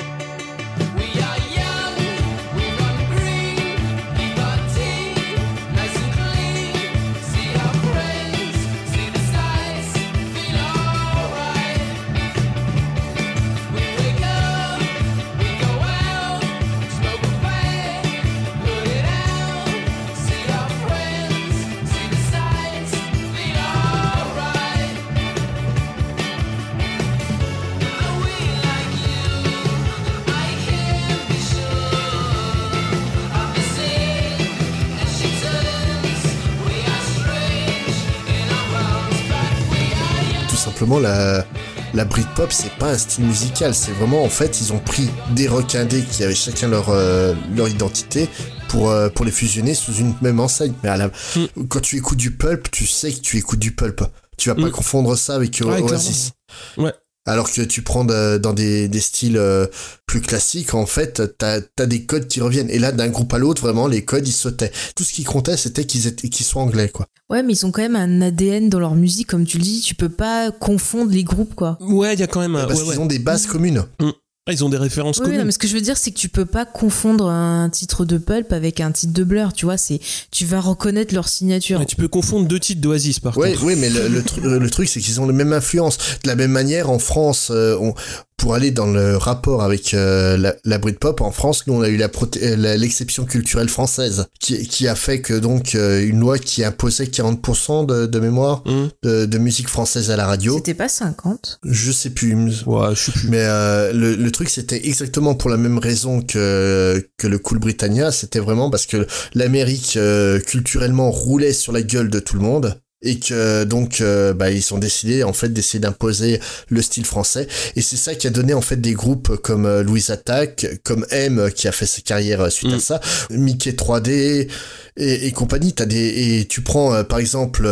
La Britpop, c'est pas un style musical, c'est vraiment, en fait, ils ont pris des rock indés qui avaient chacun leur identité pour les fusionner sous une même enseigne. Mais quand tu écoutes du Pulp, tu sais que tu écoutes du Pulp. Tu vas pas confondre ça avec Oasis. Ouais. Alors que tu prends dans des styles plus classiques, en fait, t'as des codes qui reviennent. Et là, d'un groupe à l'autre, vraiment, les codes, ils sautaient. Tout ce qui comptait, c'était qu'ils soient anglais, quoi. Ouais, mais ils ont quand même un ADN dans leur musique, comme tu le dis. Tu peux pas confondre les groupes, quoi. Ouais, il y a quand même parce qu'ils ont des bases communes. Ils ont des références communes. Non, mais ce que je veux dire, c'est que tu peux pas confondre un titre de Pulp avec un titre de Blur, tu vois. Tu vas reconnaître leur signature. Ouais, tu peux confondre deux titres d'Oasis, par contre. Oui, mais le truc, c'est qu'ils ont la même influence. De la même manière, en France, pour aller dans le rapport avec la Britpop, en France, nous on a eu l'exception culturelle française qui a fait que donc une loi qui imposait 40% de mémoire de musique française à la radio. C'était pas 50. Je sais plus. Ouais, je sais plus. Mais le truc, c'était exactement pour la même raison que le Cool Britannia. C'était vraiment parce que l'Amérique culturellement roulait sur la gueule de tout le monde. Et que donc ils ont décidé en fait d'essayer d'imposer le style français, et c'est ça qui a donné en fait des groupes comme Louise Attaque, comme M qui a fait sa carrière suite à ça, Mickey 3D et compagnie. Et tu prends par exemple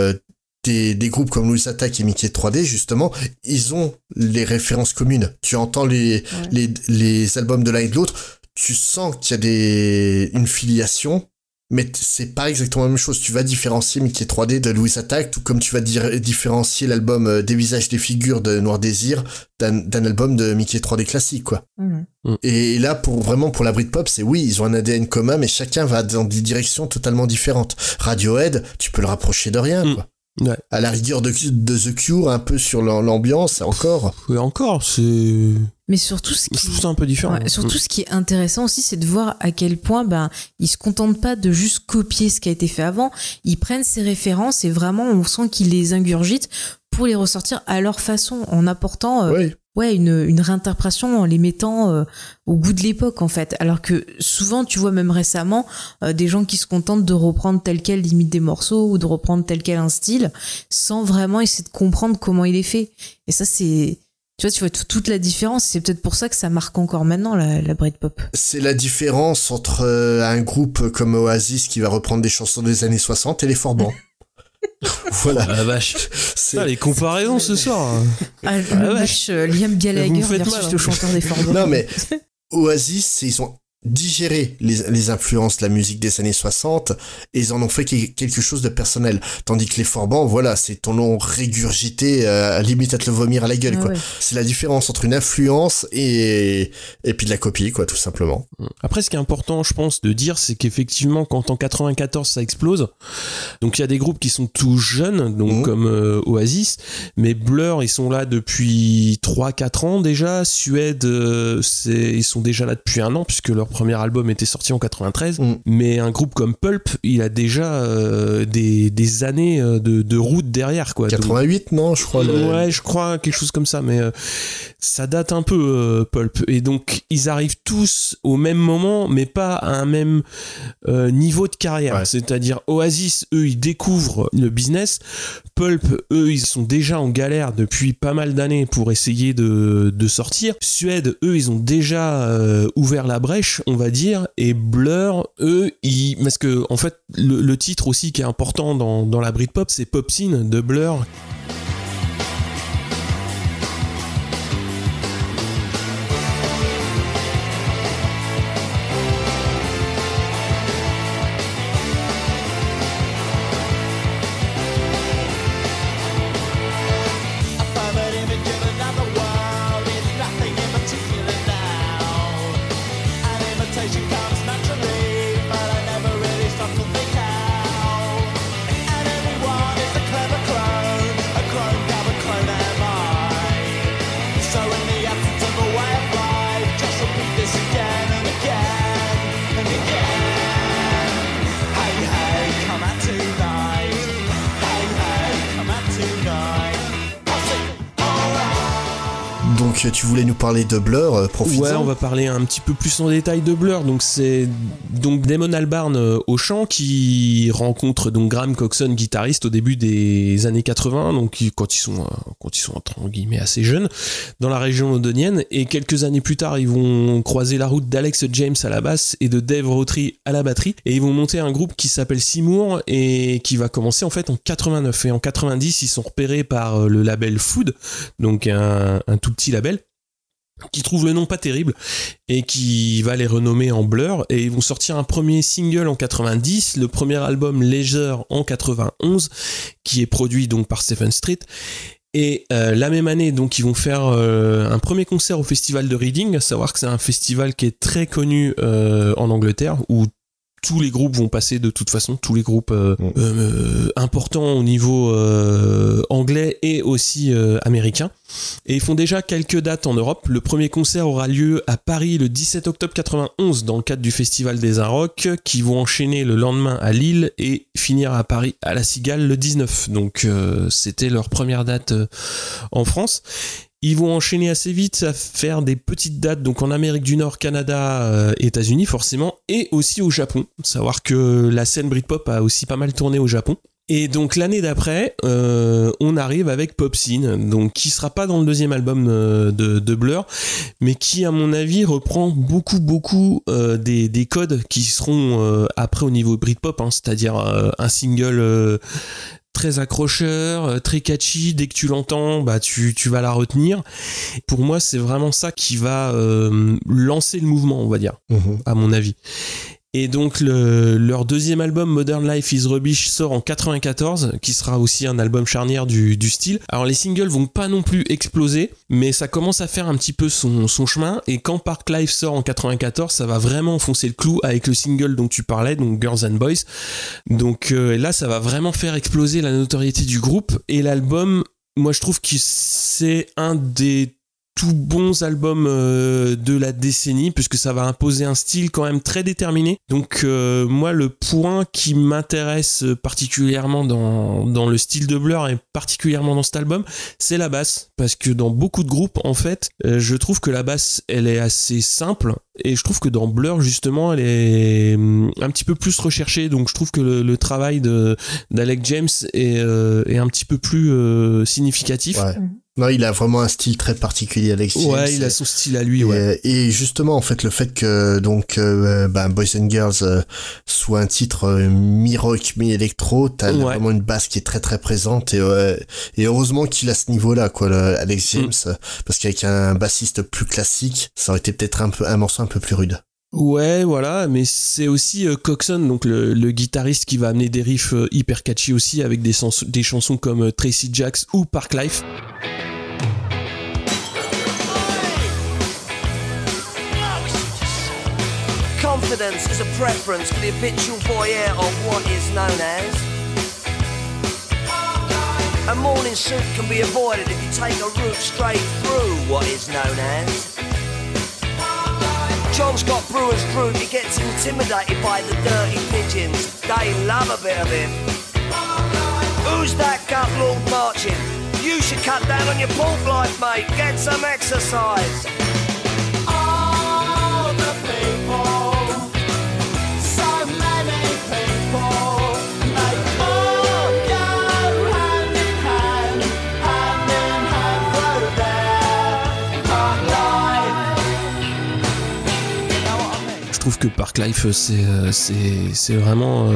des groupes comme Louise Attaque et Mickey 3D, justement, ils ont les références communes. Tu entends les albums de l'un et de l'autre, tu sens qu'il y a une filiation. Mais c'est pas exactement la même chose. Tu vas différencier Mickey 3D de Louise Attaque, tout comme tu vas différencier l'album Des visages des figures de Noir Désir d'un album de Mickey 3D classique, quoi. Et là, pour la Britpop, ils ont un ADN commun, mais chacun va dans des directions totalement différentes. Radiohead, tu peux le rapprocher de rien, quoi. Ouais. À la rigueur de The Cure, un peu sur l'ambiance, encore. Oui, encore, c'est... Mais surtout, je trouve ça un peu différent. Ouais, surtout, ce qui est intéressant aussi, c'est de voir à quel point ils se contentent pas de juste copier ce qui a été fait avant. Ils prennent ces références et vraiment, on sent qu'ils les ingurgitent pour les ressortir à leur façon, en apportant une réinterprétation, en les mettant au goût de l'époque, en fait. Alors que souvent, tu vois, même récemment, des gens qui se contentent de reprendre tel quel limite des morceaux ou de reprendre tel quel un style sans vraiment essayer de comprendre comment il est fait. Et ça, c'est... Tu vois toute la différence. C'est peut-être pour ça que ça marque encore maintenant la Britpop. C'est la différence entre un groupe comme Oasis qui va reprendre des chansons des années 60 et les Forbans. Voilà. Ah la vache. C'est les comparaisons ce soir. Le match Liam Gallagher versus le chanteur des Forbans. Non mais Oasis, ils ont digéré les influences de la musique des années 60 et ils en ont fait quelque chose de personnel, tandis que les Forbans, voilà, c'est ton nom régurgité, limite à te le vomir à la gueule, quoi. Ouais. C'est la différence entre une influence et puis de la copie, quoi, tout simplement. Après, ce qui est important, je pense, de dire, c'est qu'effectivement, quand en 94 ça explose, donc il y a des groupes qui sont tout jeunes, donc comme Oasis, mais Blur, ils sont là depuis 3-4 ans déjà. Suède, ils sont déjà là depuis 1 an, puisque leur premier album était sorti en 93, mais un groupe comme Pulp, il a déjà des années de route derrière, quoi. 88, non, je crois. Ouais, je crois, quelque chose comme ça, mais ça date un peu, Pulp. Et donc, ils arrivent tous au même moment, mais pas à un même niveau de carrière. Ouais. C'est-à-dire, Oasis, eux, ils découvrent le business. Pulp, eux, ils sont déjà en galère depuis pas mal d'années pour essayer de sortir. Suède, eux, ils ont déjà ouvert la brèche, on va dire. Et Blur, eux, parce que, en fait, le titre aussi qui est important dans la Britpop, c'est Pop Scene de Blur. Donc tu voulais nous parler de Blur, profitons. Ouais, on va parler un petit peu plus en détail de Blur. Donc c'est Damon Albarn au chant qui rencontre donc Graham Coxon, guitariste au début des années 80, donc quand ils sont entre guillemets assez jeunes dans la région londonienne, et quelques années plus tard ils vont croiser la route d'Alex James à la basse et de Dave Rothery à la batterie, et ils vont monter un groupe qui s'appelle Seymour et qui va commencer en fait en 89, et en 90 ils sont repérés par le label Food, donc un tout petit label qui trouve le nom pas terrible et qui va les renommer en Blur, et ils vont sortir un premier single en 90, le premier album Leisure en 91 qui est produit donc par Stephen Street, et la même année donc ils vont faire un premier concert au festival de Reading, à savoir que c'est un festival qui est très connu en Angleterre, où tous les groupes vont passer de toute façon, tous les groupes importants au niveau anglais et aussi américain. Et ils font déjà quelques dates en Europe. Le premier concert aura lieu à Paris le 17 octobre 91 dans le cadre du Festival des Arts Rock, qui vont enchaîner le lendemain à Lille et finir à Paris à la Cigale le 19. Donc c'était leur première date en France. Ils vont enchaîner assez vite à faire des petites dates donc en Amérique du Nord, Canada, États-Unis forcément, et aussi au Japon. Savoir que la scène Britpop a aussi pas mal tourné au Japon. Et donc l'année d'après, on arrive avec Pop Scene, donc qui sera pas dans le deuxième album de Blur, mais qui à mon avis reprend beaucoup des codes qui seront après au niveau Britpop, hein, c'est-à-dire un single très accrocheur, très catchy, dès que tu l'entends, bah tu vas la retenir. Pour moi, c'est vraiment ça qui va lancer le mouvement, on va dire, à mon avis. Et donc leur deuxième album Modern Life is Rubbish sort en 94, qui sera aussi un album charnière du style. Alors les singles vont pas non plus exploser, mais ça commence à faire un petit peu son chemin, et quand Park Life sort en 94, ça va vraiment enfoncer le clou avec le single dont tu parlais, donc Girls and Boys. Donc là ça va vraiment faire exploser la notoriété du groupe, et l'album, moi je trouve que c'est un des tout bons albums de la décennie, puisque ça va imposer un style quand même très déterminé. Donc moi, le point qui m'intéresse particulièrement dans le style de Blur, et particulièrement dans cet album, c'est la basse, parce que dans beaucoup de groupes en fait, je trouve que la basse elle est assez simple, et je trouve que dans Blur justement elle est un petit peu plus recherchée. Donc je trouve que le travail d'Alex James est un petit peu plus significatif. Ouais. Non, il a vraiment un style très particulier, Alex James. Ouais, il a son style à lui, ouais. Et justement, en fait, le fait que donc Boys and Girls soit un titre mi-rock, mi-électro, t'as vraiment une basse qui est très très présente, et heureusement qu'il a ce niveau-là, quoi, Alex James, parce qu'avec un bassiste plus classique, ça aurait été peut-être un morceau un peu plus rude. Ouais, voilà, mais c'est aussi Coxon, donc le guitariste, qui va amener des riffs hyper catchy aussi, avec des chansons comme Tracy Jacks ou Park Life. Confidence is a preference for the habitual voyeur of what is known as. A morning suit can be avoided if you take a route straight through what is known as. John's got brewer's fruit, he gets intimidated by the dirty pigeons. They love a bit of him. Who's that gut lord marching? You should cut down on your pork life, mate. Get some exercise. All the people, so many people, they all go hand in hand through their park life. You know what I mean? Je trouve que Park Life, c'est vraiment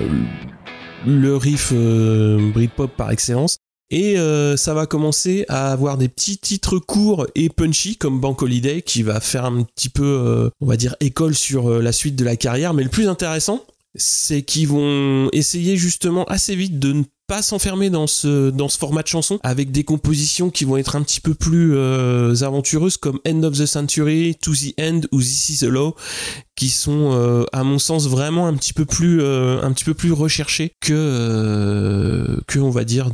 le riff Britpop par excellence. Et ça va commencer à avoir des petits titres courts et punchy comme Bank Holiday qui va faire un petit peu, on va dire, école sur la suite de la carrière. Mais le plus intéressant, c'est qu'ils vont essayer justement assez vite de ne pas s'enfermer dans ce format de chanson avec des compositions qui vont être un petit peu plus aventureuses comme End of the Century, To the End ou This is the Law, qui sont à mon sens vraiment un petit peu plus recherchés que on va dire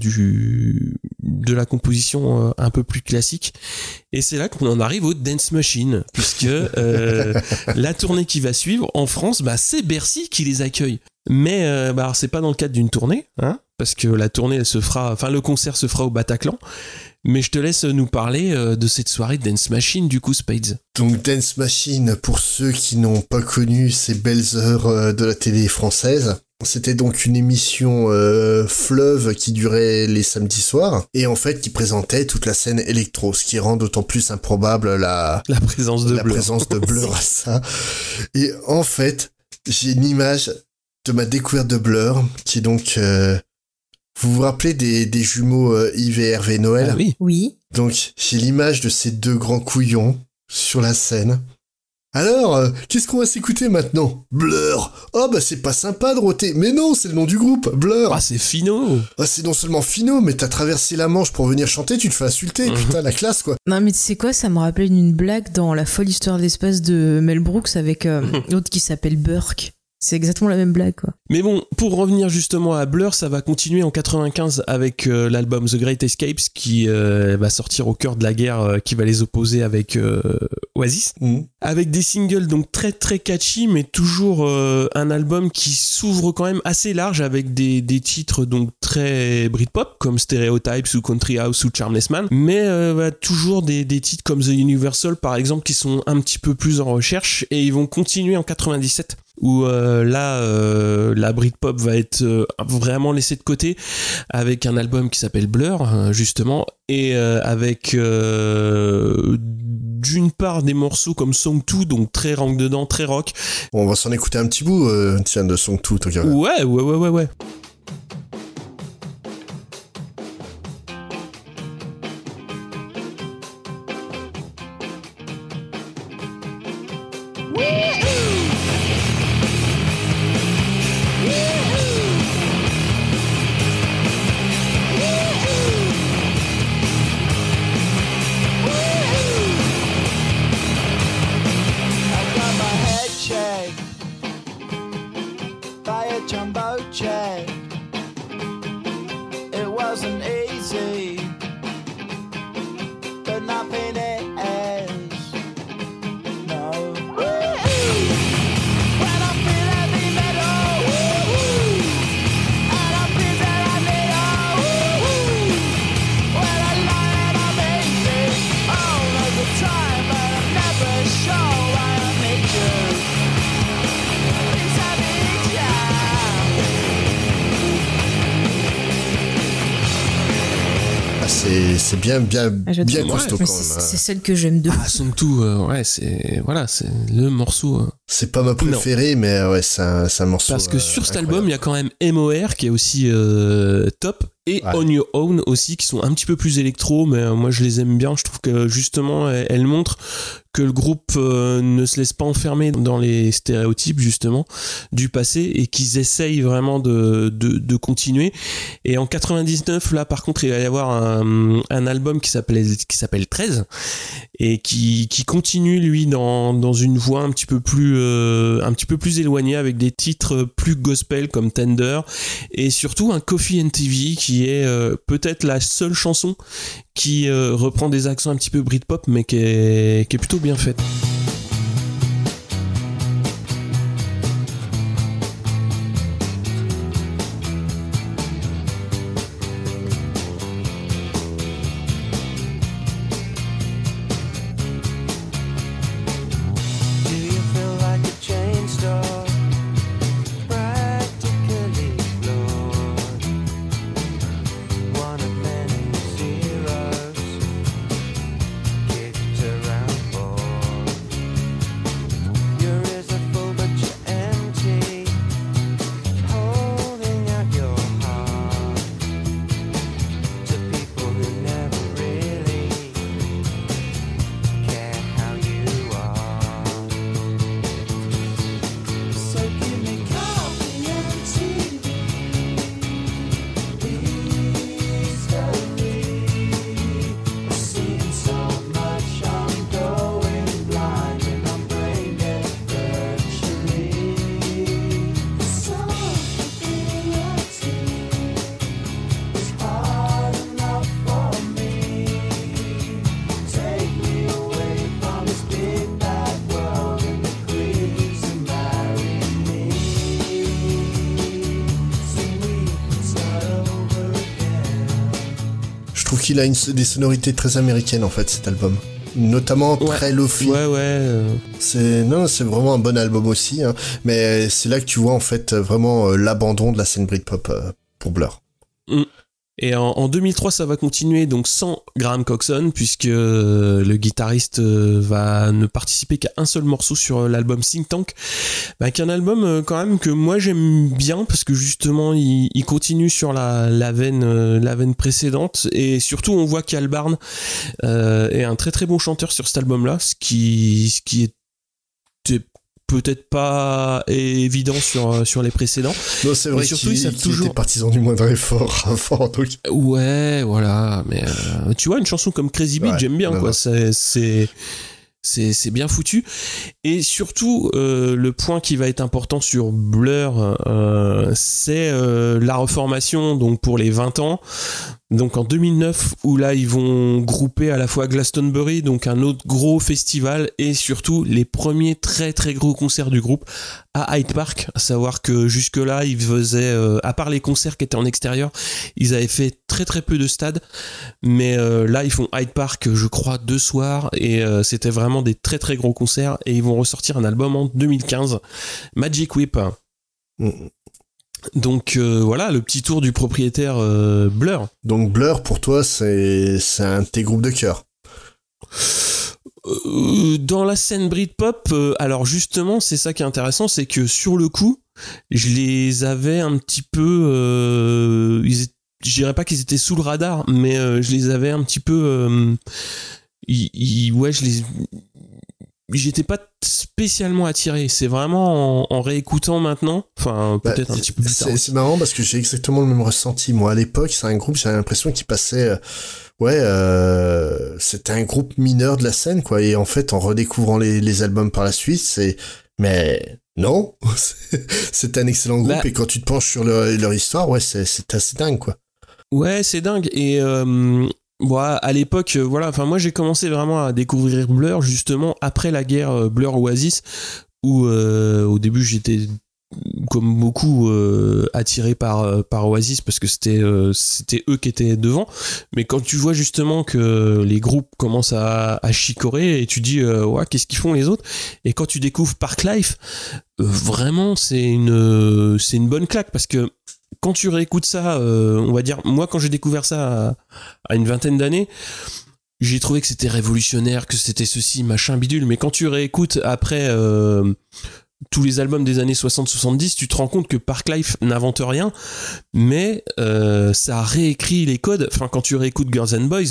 de la composition un peu plus classique. Et c'est là qu'on en arrive au Dance Machine, puisque la tournée qui va suivre en France, c'est Bercy qui les accueille. Mais alors c'est pas dans le cadre d'une tournée, hein, parce que la tournée le concert se fera au Bataclan. Mais je te laisse nous parler de cette soirée Dance Machine, du coup, Spades. Donc Dance Machine, pour ceux qui n'ont pas connu ces belles heures de la télé française, c'était donc une émission fleuve qui durait les samedis soirs et en fait qui présentait toute la scène électro, ce qui rend d'autant plus improbable la présence de Blur à ça. Et en fait, j'ai une image de ma découverte de Blur qui est donc... vous vous rappelez des jumeaux Yves et Hervé Noël ? Ah oui. Oui. Donc, j'ai l'image de ces deux grands couillons sur la scène. Alors, qu'est-ce qu'on va s'écouter maintenant ? Blur. Oh, c'est pas sympa de roter. Mais non, c'est le nom du groupe, Blur. Ah, c'est finot. Ah, c'est non seulement finot, mais t'as traversé la Manche pour venir chanter, tu te fais insulter. Putain, la classe, quoi. Non, mais tu sais quoi, ça me rappelle une blague dans La folle histoire de l'espace de Mel Brooks avec l'autre qui s'appelle Burke. C'est exactement la même blague, quoi. Mais bon, pour revenir justement à Blur, ça va continuer en 95 avec l'album The Great Escapes qui va sortir au cœur de la guerre qui va les opposer avec Oasis. Avec des singles donc très très catchy, mais toujours un album qui s'ouvre quand même assez large avec des titres donc très Britpop comme Stereotypes ou Country House ou Charmless Man, mais toujours des titres comme The Universal par exemple qui sont un petit peu plus en recherche, et ils vont continuer en 97 où la Britpop va être vraiment laissée de côté avec un album qui s'appelle Blur justement, et avec d'une part des morceaux comme Song 2, donc très rentre dedans, très rock. Bon, on va s'en écouter un petit bout, tiens, de Song 2, toi. Ouais. C'est bien costaud quand même. C'est celle que j'aime de. Ah, Song 2, c'est le morceau. C'est pas ma préférée, mais ouais, c'est un morceau. Parce que sur cet album, il y a quand même MOR qui est aussi top, et On Your Own aussi, qui sont un petit peu plus électro, mais moi je les aime bien. Je trouve que justement, elles montrent que le groupe ne se laisse pas enfermer dans les stéréotypes justement du passé, et qu'ils essayent vraiment de continuer. Et en 99, là par contre, il va y avoir un album qui s'appelle 13, et qui continue lui dans une voie un petit peu plus éloignée, avec des titres plus gospel comme Tender, et surtout un Coffee and TV qui est peut-être la seule chanson qui reprend des accents un petit peu Britpop, mais qui est plutôt bien faite. trouve qu'il a des sonorités très américaines en fait cet album. Notamment très lo-fi. C'est vraiment un bon album aussi, hein. Mais c'est là que tu vois en fait vraiment l'abandon de la scène Britpop pour Blur. Et en 2003, ça va continuer donc sans Graham Coxon, puisque le guitariste va ne participer qu'à un seul morceau sur l'album Think Tank, qui est un album quand même que moi j'aime bien, parce que justement il continue sur la veine précédente, et surtout on voit qu'Al Barn est un très très bon chanteur sur cet album-là, ce qui était peut-être pas évident sur les précédents. Non, c'est vrai qu'il était partisan du moindre effort avant, donc. Ouais, voilà, mais tu vois, une chanson comme Crazy Beat, j'aime bien, quoi. C'est bien foutu. Et surtout, le point qui va être important sur Blur, c'est la reformation, donc pour les 20 ans. Donc en 2009, où là ils vont grouper à la fois Glastonbury, donc un autre gros festival, et surtout les premiers très très gros concerts du groupe à Hyde Park. À savoir que jusque là ils faisaient, à part les concerts qui étaient en extérieur, ils avaient fait très très peu de stades, mais là ils font Hyde Park, je crois 2 soirs, et c'était vraiment des très très gros concerts, et ils vont ressortir un album en 2015, Magic Whip. Donc voilà, le petit tour du propriétaire Blur. Donc Blur, pour toi, c'est un de tes groupes de cœur. Dans la scène Britpop, alors justement, c'est ça qui est intéressant, c'est que sur le coup, je les avais un petit peu... je dirais pas qu'ils étaient sous le radar, mais je les avais un petit peu... j'étais pas spécialement attiré. C'est vraiment en réécoutant maintenant, enfin peut-être un petit peu plus tard. C'est marrant parce que j'ai exactement le même ressenti. Moi à l'époque, c'est un groupe, j'avais l'impression qu'il passait... c'était un groupe mineur de la scène, quoi. Et en fait, en redécouvrant les albums par la suite, mais non, c'est un excellent groupe. Et quand tu te penches sur leur histoire, c'est assez dingue, quoi. Ouais, c'est dingue. Et à l'époque, moi j'ai commencé vraiment à découvrir Blur justement après la guerre Blur Oasis, où au début j'étais comme beaucoup attiré par Oasis parce que c'était eux qui étaient devant, mais quand tu vois justement que les groupes commencent à chicorer, et tu dis qu'est-ce qu'ils font les autres, et quand tu découvres Parklife, vraiment c'est une bonne claque, parce que quand tu réécoutes ça, on va dire, moi quand j'ai découvert ça à une vingtaine d'années, j'ai trouvé que c'était révolutionnaire, que c'était ceci, machin, bidule, mais quand tu réécoutes après tous les albums des années 60-70, tu te rends compte que Parklife n'invente rien, mais ça réécrit les codes. Enfin, quand tu réécoutes Girls and Boys,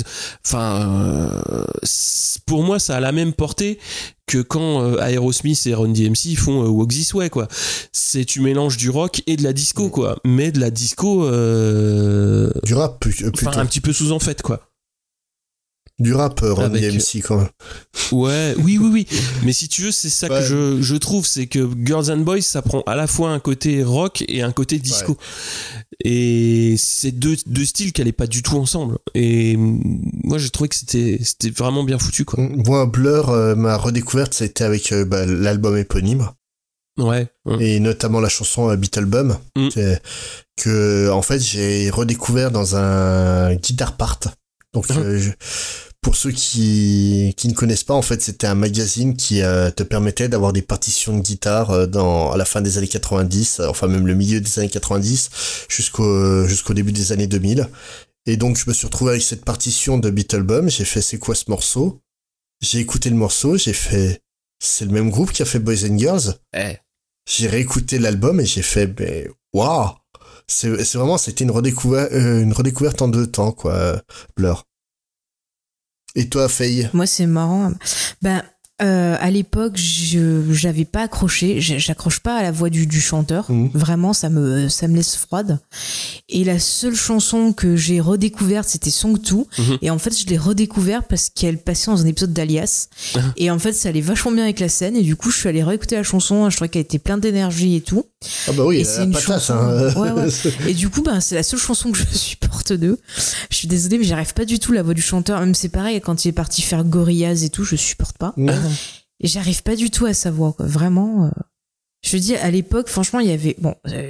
pour moi ça a la même portée que quand Aerosmith et Run DMC font Walk This Way, quoi. Tu mélanges du rock et de la disco, quoi, mais de la disco du rap plutôt. Un petit peu sous en fait, quoi. Du rap, Run DMC, quand même. Ouais, oui. Mais si tu veux, c'est ça que je trouve, c'est que Girls and Boys, ça prend à la fois un côté rock et un côté disco. Ouais. Et c'est deux styles qui allaient pas du tout ensemble. Et moi, j'ai trouvé que c'était vraiment bien foutu, quoi. Moi, Blur, ma redécouverte, ça a été avec l'album éponyme. Ouais. Et notamment la chanson Beetlebum, que, en fait, j'ai redécouvert dans un Guitar Part. Donc, pour ceux qui ne connaissent pas, en fait, c'était un magazine qui te permettait d'avoir des partitions de guitare à la fin des années 90, enfin même le milieu des années 90 jusqu'au début des années 2000. Et donc je me suis retrouvé avec cette partition de Beetlebum, j'ai fait c'est quoi ce morceau ? J'ai écouté le morceau, j'ai fait c'est le même groupe qui a fait Boys and Girls. J'ai réécouté l'album et j'ai fait mais waouh ! C'était une redécouverte en 2 temps, quoi, Blur. Et toi, Faye ? Moi, c'est marrant. À l'époque, j'avais pas accroché. J'accroche pas à la voix du chanteur. Vraiment, ça me laisse froide. Et la seule chanson que j'ai redécouverte, c'était Song 2. Et en fait, je l'ai redécouverte parce qu'elle passait dans un épisode d'Alias. Et en fait, ça allait vachement bien avec la scène. Et du coup, je suis allée réécouter la chanson. Je trouvais qu'elle était pleine d'énergie et tout. Ah bah oui, et c'est une patate, chanson. Hein. Ouais. Et du coup, c'est la seule chanson que je supporte d'eux. Je suis désolée, mais j'arrive pas du tout la voix du chanteur. Même c'est pareil, quand il est parti faire Gorillaz et tout, je supporte pas. Et j'arrive pas du tout à sa voix, quoi. Vraiment. Je dis, à l'époque, franchement, il y avait...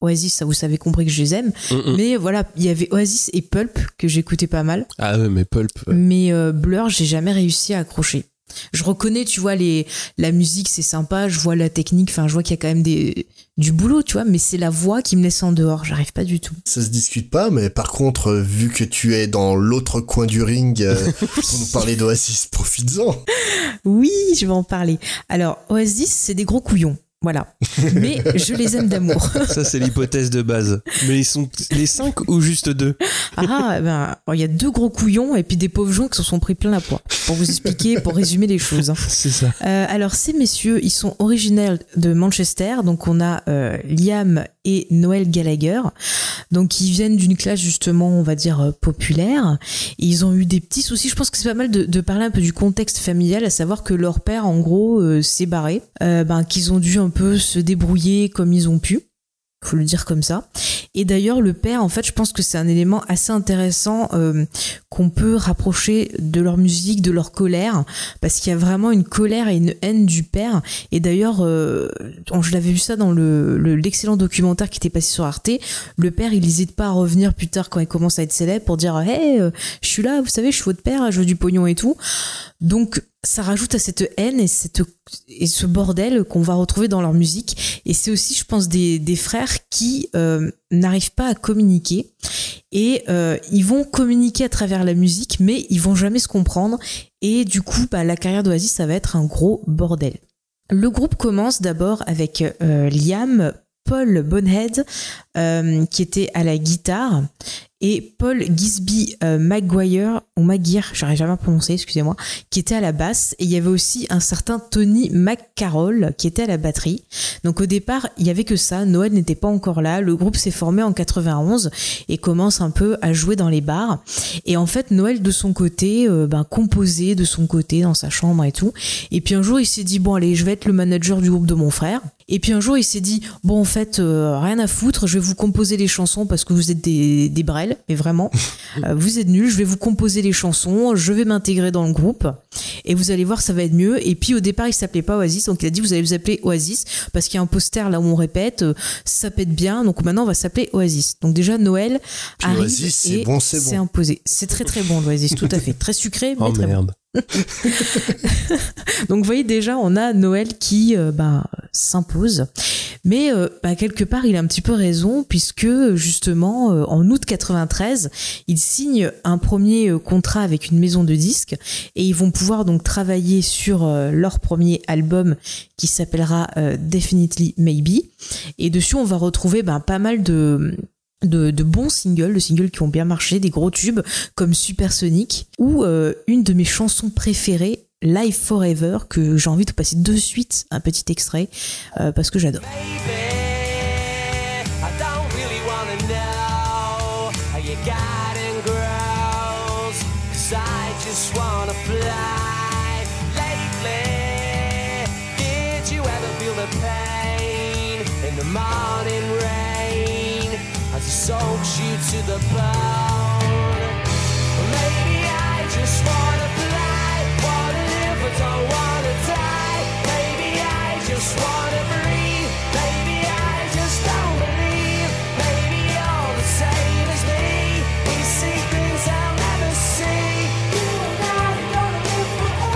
Oasis, ça vous avez compris que je les aime. Mais voilà, il y avait Oasis et Pulp que j'écoutais pas mal. Ah ouais, mais Pulp. Mais Blur, j'ai jamais réussi à accrocher. Je reconnais, tu vois, la musique, c'est sympa, je vois la technique, enfin, je vois qu'il y a quand même du boulot, tu vois, mais c'est la voix qui me laisse en dehors, j'arrive pas du tout. Ça se discute pas, mais par contre, vu que tu es dans l'autre coin du ring pour nous parler d'Oasis, profites-en. Oui, je vais en parler. Alors, Oasis, c'est des gros couillons. Voilà. Mais je les aime d'amour. Ça, c'est l'hypothèse de base. Mais ils sont les 5 ou juste 2? Il y a 2 gros couillons et puis des pauvres gens qui se sont pris plein la poire. Pour vous expliquer, pour résumer les choses. C'est ça. Alors, ces messieurs, ils sont originaires de Manchester. Donc, on a Liam et Noel Gallagher. Donc, ils viennent d'une classe, justement, on va dire, populaire. Et ils ont eu des petits soucis. Je pense que c'est pas mal de parler un peu du contexte familial, à savoir que leur père, en gros, s'est barré. Qu'ils ont dû un peu se débrouiller comme ils ont pu, faut le dire comme ça. Et d'ailleurs le père, en fait, je pense que c'est un élément assez intéressant qu'on peut rapprocher de leur musique, de leur colère, parce qu'il y a vraiment une colère et une haine du père. Et d'ailleurs je l'avais vu ça dans l'excellent documentaire qui était passé sur Arte. Le père, il n'hésite pas à revenir plus tard quand il commence à être célèbre pour dire hey, je suis là, vous savez, je suis votre père, je veux du pognon et tout. Donc ça rajoute à cette haine et ce bordel qu'on va retrouver dans leur musique. Et c'est aussi, je pense, des frères qui n'arrivent pas à communiquer. Et ils vont communiquer à travers la musique, mais ils vont jamais se comprendre. Et du coup, la carrière d'Oasis, ça va être un gros bordel. Le groupe commence d'abord avec Liam, Paul Bonehead, qui était à la guitare, et Paul Gisby Maguire, j'arrive jamais à prononcer, excusez-moi, qui était à la basse. Et il y avait aussi un certain Tony McCarroll qui était à la batterie. Donc au départ, il y avait que ça, Noël n'était pas encore là. Le groupe s'est formé en 91 et commence un peu à jouer dans les bars. Et en fait, Noël de son côté, composait de son côté dans sa chambre et tout. Et puis un jour, il s'est dit, bon allez, je vais être le manager du groupe de mon frère. Et puis un jour, il s'est dit, bon en fait, rien à foutre, je vais vous composer les chansons parce que vous êtes des brels, mais vraiment, vous êtes nuls, je vais vous composer les chansons, je vais m'intégrer dans le groupe et vous allez voir, ça va être mieux. Et puis au départ, il s'appelait pas Oasis, donc il a dit, vous allez vous appeler Oasis parce qu'il y a un poster là où on répète, ça pète bien, donc maintenant on va s'appeler Oasis. Donc déjà, Noël puis arrive Oasis, et c'est imposé. C'est très très bon l'Oasis, tout à fait. Très sucré, mais très bon. Donc vous voyez, déjà on a Noël qui s'impose, mais quelque part il a un petit peu raison, puisque justement en août 93 il signe un premier contrat avec une maison de disques et ils vont pouvoir donc travailler sur leur premier album qui s'appellera Definitely Maybe, et dessus on va retrouver pas mal de bons singles, de singles qui ont bien marché, des gros tubes comme Supersonic ou une de mes chansons préférées, Live Forever, que j'ai envie de passer de suite un petit extrait parce que j'adore. Soaks you to the bone. Maybe I just wanna fly, wanna live but don't wanna die. Maybe I just wanna breathe. Maybe I just don't believe. Maybe you're the same as me. We see things I'll never see. You and I are gonna live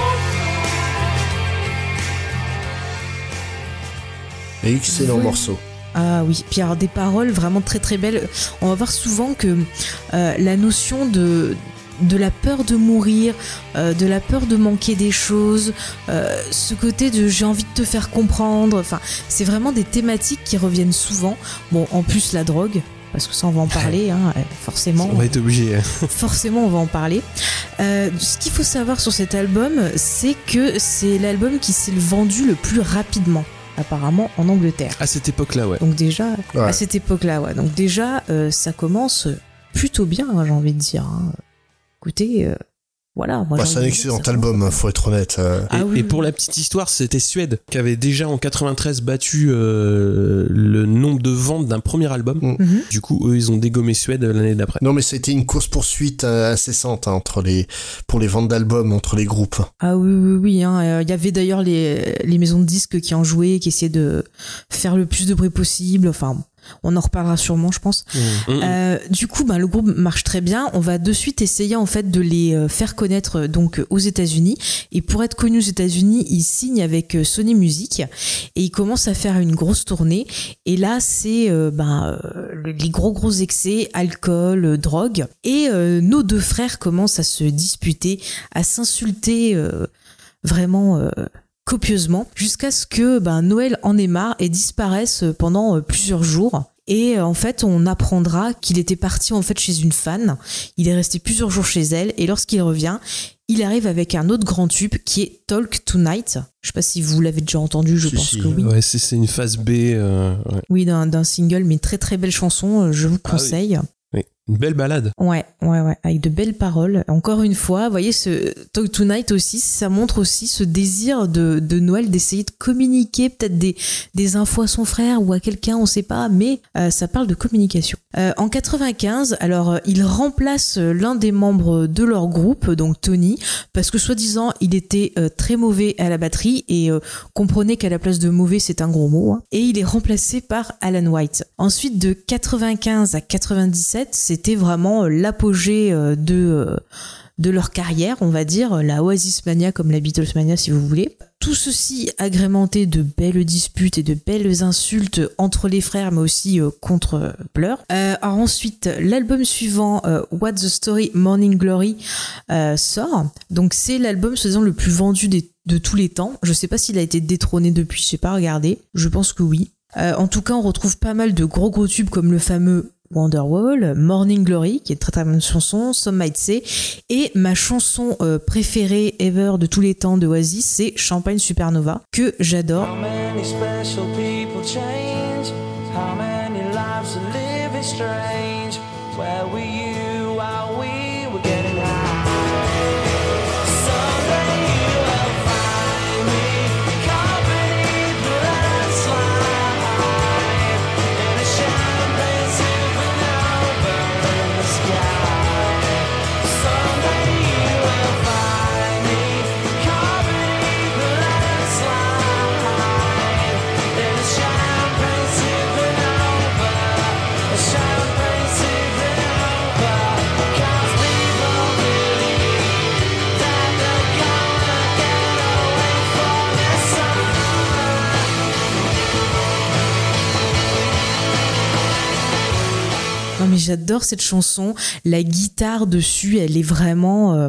forever. Excellent morceau. Ah oui, puis alors des paroles vraiment très très belles. On va voir souvent que la notion de la peur de mourir, de la peur de manquer des choses, ce côté de j'ai envie de te faire comprendre, enfin c'est vraiment des thématiques qui reviennent souvent. Bon, en plus la drogue, parce que ça on va en parler, forcément. On va être obligé. Forcément on va en parler. Ce qu'il faut savoir sur cet album, c'est que c'est l'album qui s'est vendu le plus rapidement, apparemment, en Angleterre. À cette époque-là, ouais. Donc déjà, à cette époque-là, ouais. Donc déjà, ça commence plutôt bien, j'ai envie de dire. Écoutez, voilà. Moi, c'est un excellent album, faut être honnête. Et pour la petite histoire, c'était Suède qui avait déjà en 93 battu le nombre de ventes d'un premier album. Mm-hmm. Du coup, eux, ils ont dégommé Suède l'année d'après. Non, mais c'était une course-poursuite incessante pour les ventes d'albums entre les groupes. Ah oui. Il y avait d'ailleurs les maisons de disques qui en jouaient, qui essayaient de faire le plus de bruit possible. Enfin, On en reparlera sûrement, je pense. Du coup, le groupe marche très bien. On va de suite essayer en fait de les faire connaître donc aux États-Unis. Et pour être connus aux États-Unis, ils signent avec Sony Music et ils commencent à faire une grosse tournée. Et là, c'est les gros excès, alcool, drogue. Et nos deux frères commencent à se disputer, à s'insulter vraiment copieusement, jusqu'à ce que Noël en ait marre et disparaisse pendant plusieurs jours. Et en fait, on apprendra qu'il était parti en fait chez une fan. Il est resté plusieurs jours chez elle et lorsqu'il revient, il arrive avec un autre grand tube qui est Talk Tonight. Je sais pas si vous l'avez déjà entendu, je pense que oui. Ouais, c'est une phase B. Ouais. Oui, d'un single, mais très très belle chanson, je vous conseille. Oui. Une belle balade. Ouais, avec de belles paroles. Encore une fois, vous voyez, ce Talk Tonight aussi, ça montre aussi ce désir de Noël d'essayer de communiquer peut-être des infos à son frère ou à quelqu'un, on sait pas, mais ça parle de communication. En 95, alors il remplace l'un des membres de leur groupe, donc Tony, parce que soi-disant il était très mauvais à la batterie et comprenez qu'à la place de mauvais c'est un gros mot, hein, et il est remplacé par Alan White. Ensuite, de 95 à 97, c'était vraiment l'apogée de leur carrière, on va dire, la Oasis Mania comme la Beatles Mania si vous voulez. Tout ceci agrémenté de belles disputes et de belles insultes entre les frères, mais aussi contre Blur. Alors ensuite, l'album suivant, What's the Story, Morning Glory, sort. Donc c'est l'album soi-disant le plus vendu de tous les temps. Je sais pas s'il a été détrôné depuis, je sais pas regardé. Je pense que oui. En tout cas, on retrouve pas mal de gros tubes comme le fameux Wonderwall, Morning Glory, qui est une très très bonne chanson, Some Might Say, et ma chanson préférée ever de tous les temps de Oasis, c'est Champagne Supernova, que j'adore. How many special people change? How many lives are living strange? Where were you while we were getting high? Someday you will find me caught beneath the landslide in a champagne supernova in the sky. Someday you will find me caught beneath the landslide in a champagne supernova, a champagne supernova. 'Cause people believe that they're gonna get away from the sun. Non mais j'adore cette chanson, la guitare dessus, elle est vraiment,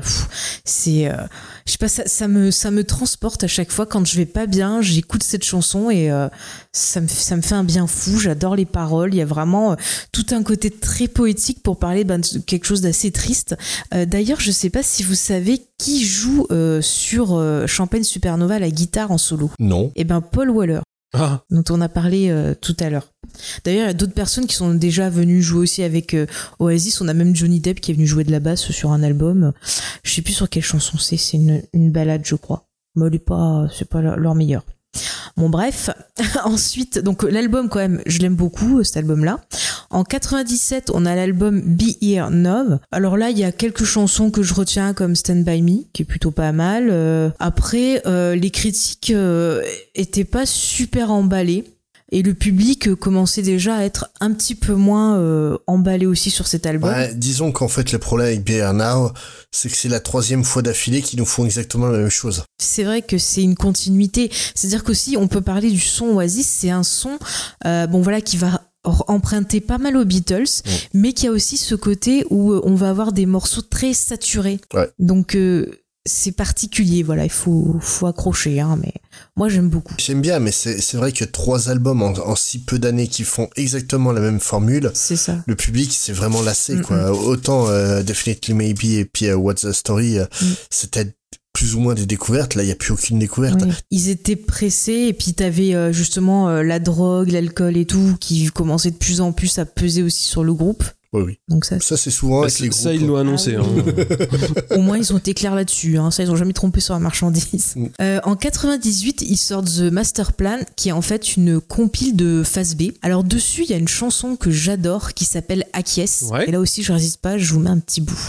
je sais pas, ça me transporte à chaque fois quand je vais pas bien, j'écoute cette chanson et ça me fait un bien fou. J'adore les paroles, il y a vraiment tout un côté très poétique pour parler de quelque chose d'assez triste. D'ailleurs, je sais pas si vous savez qui joue sur Champagne Supernova la guitare en solo. Non. Eh ben Paul Weller. Ah. Dont on a parlé tout à l'heure. D'ailleurs, il y a d'autres personnes qui sont déjà venues jouer aussi avec Oasis. On a même Johnny Depp qui est venu jouer de la basse sur un album. Je sais plus sur quelle chanson c'est une balade, je crois. Mais c'est pas leur meilleur. Bon bref, ensuite, donc l'album quand même, je l'aime beaucoup cet album-là. En 97, on a l'album Be Here Now. Alors là, il y a quelques chansons que je retiens comme Stand By Me, qui est plutôt pas mal. Après, les critiques étaient pas super emballées. Et le public commençait déjà à être un petit peu moins emballé aussi sur cet album. Ouais, disons qu'en fait, le problème avec Be Here Now, c'est que c'est la 3e fois d'affilée qu'ils nous font exactement la même chose. C'est vrai que c'est une continuité. C'est-à-dire qu'aussi, on peut parler du son Oasis. C'est un son, qui va emprunter pas mal aux Beatles, mais qui a aussi ce côté où on va avoir des morceaux très saturés. Ouais. Donc, c'est particulier, voilà, il faut accrocher, hein, mais moi j'aime beaucoup. J'aime bien, mais c'est vrai que 3 albums en si peu d'années qui font exactement la même formule, c'est ça. Le public s'est vraiment lassé, quoi. Autant Definitely Maybe et puis What's the Story, c'était plus ou moins des découvertes. Là, il n'y a plus aucune découverte. Oui. Ils étaient pressés et puis t'avais justement la drogue, l'alcool et tout qui commençait de plus en plus à peser aussi sur le groupe. Oui. Donc ça c'est souvent avec les groupes. Ça, ils l'ont annoncé. Hein. Au moins, ils ont été clairs là-dessus. Hein. Ça, ils ont jamais trompé sur la marchandise. En 98, ils sortent The Master Plan, qui est en fait une compile de phase B. Alors, dessus, il y a une chanson que j'adore qui s'appelle Acquiesce. Ouais. Et là aussi, je résiste pas, je vous mets un petit bout.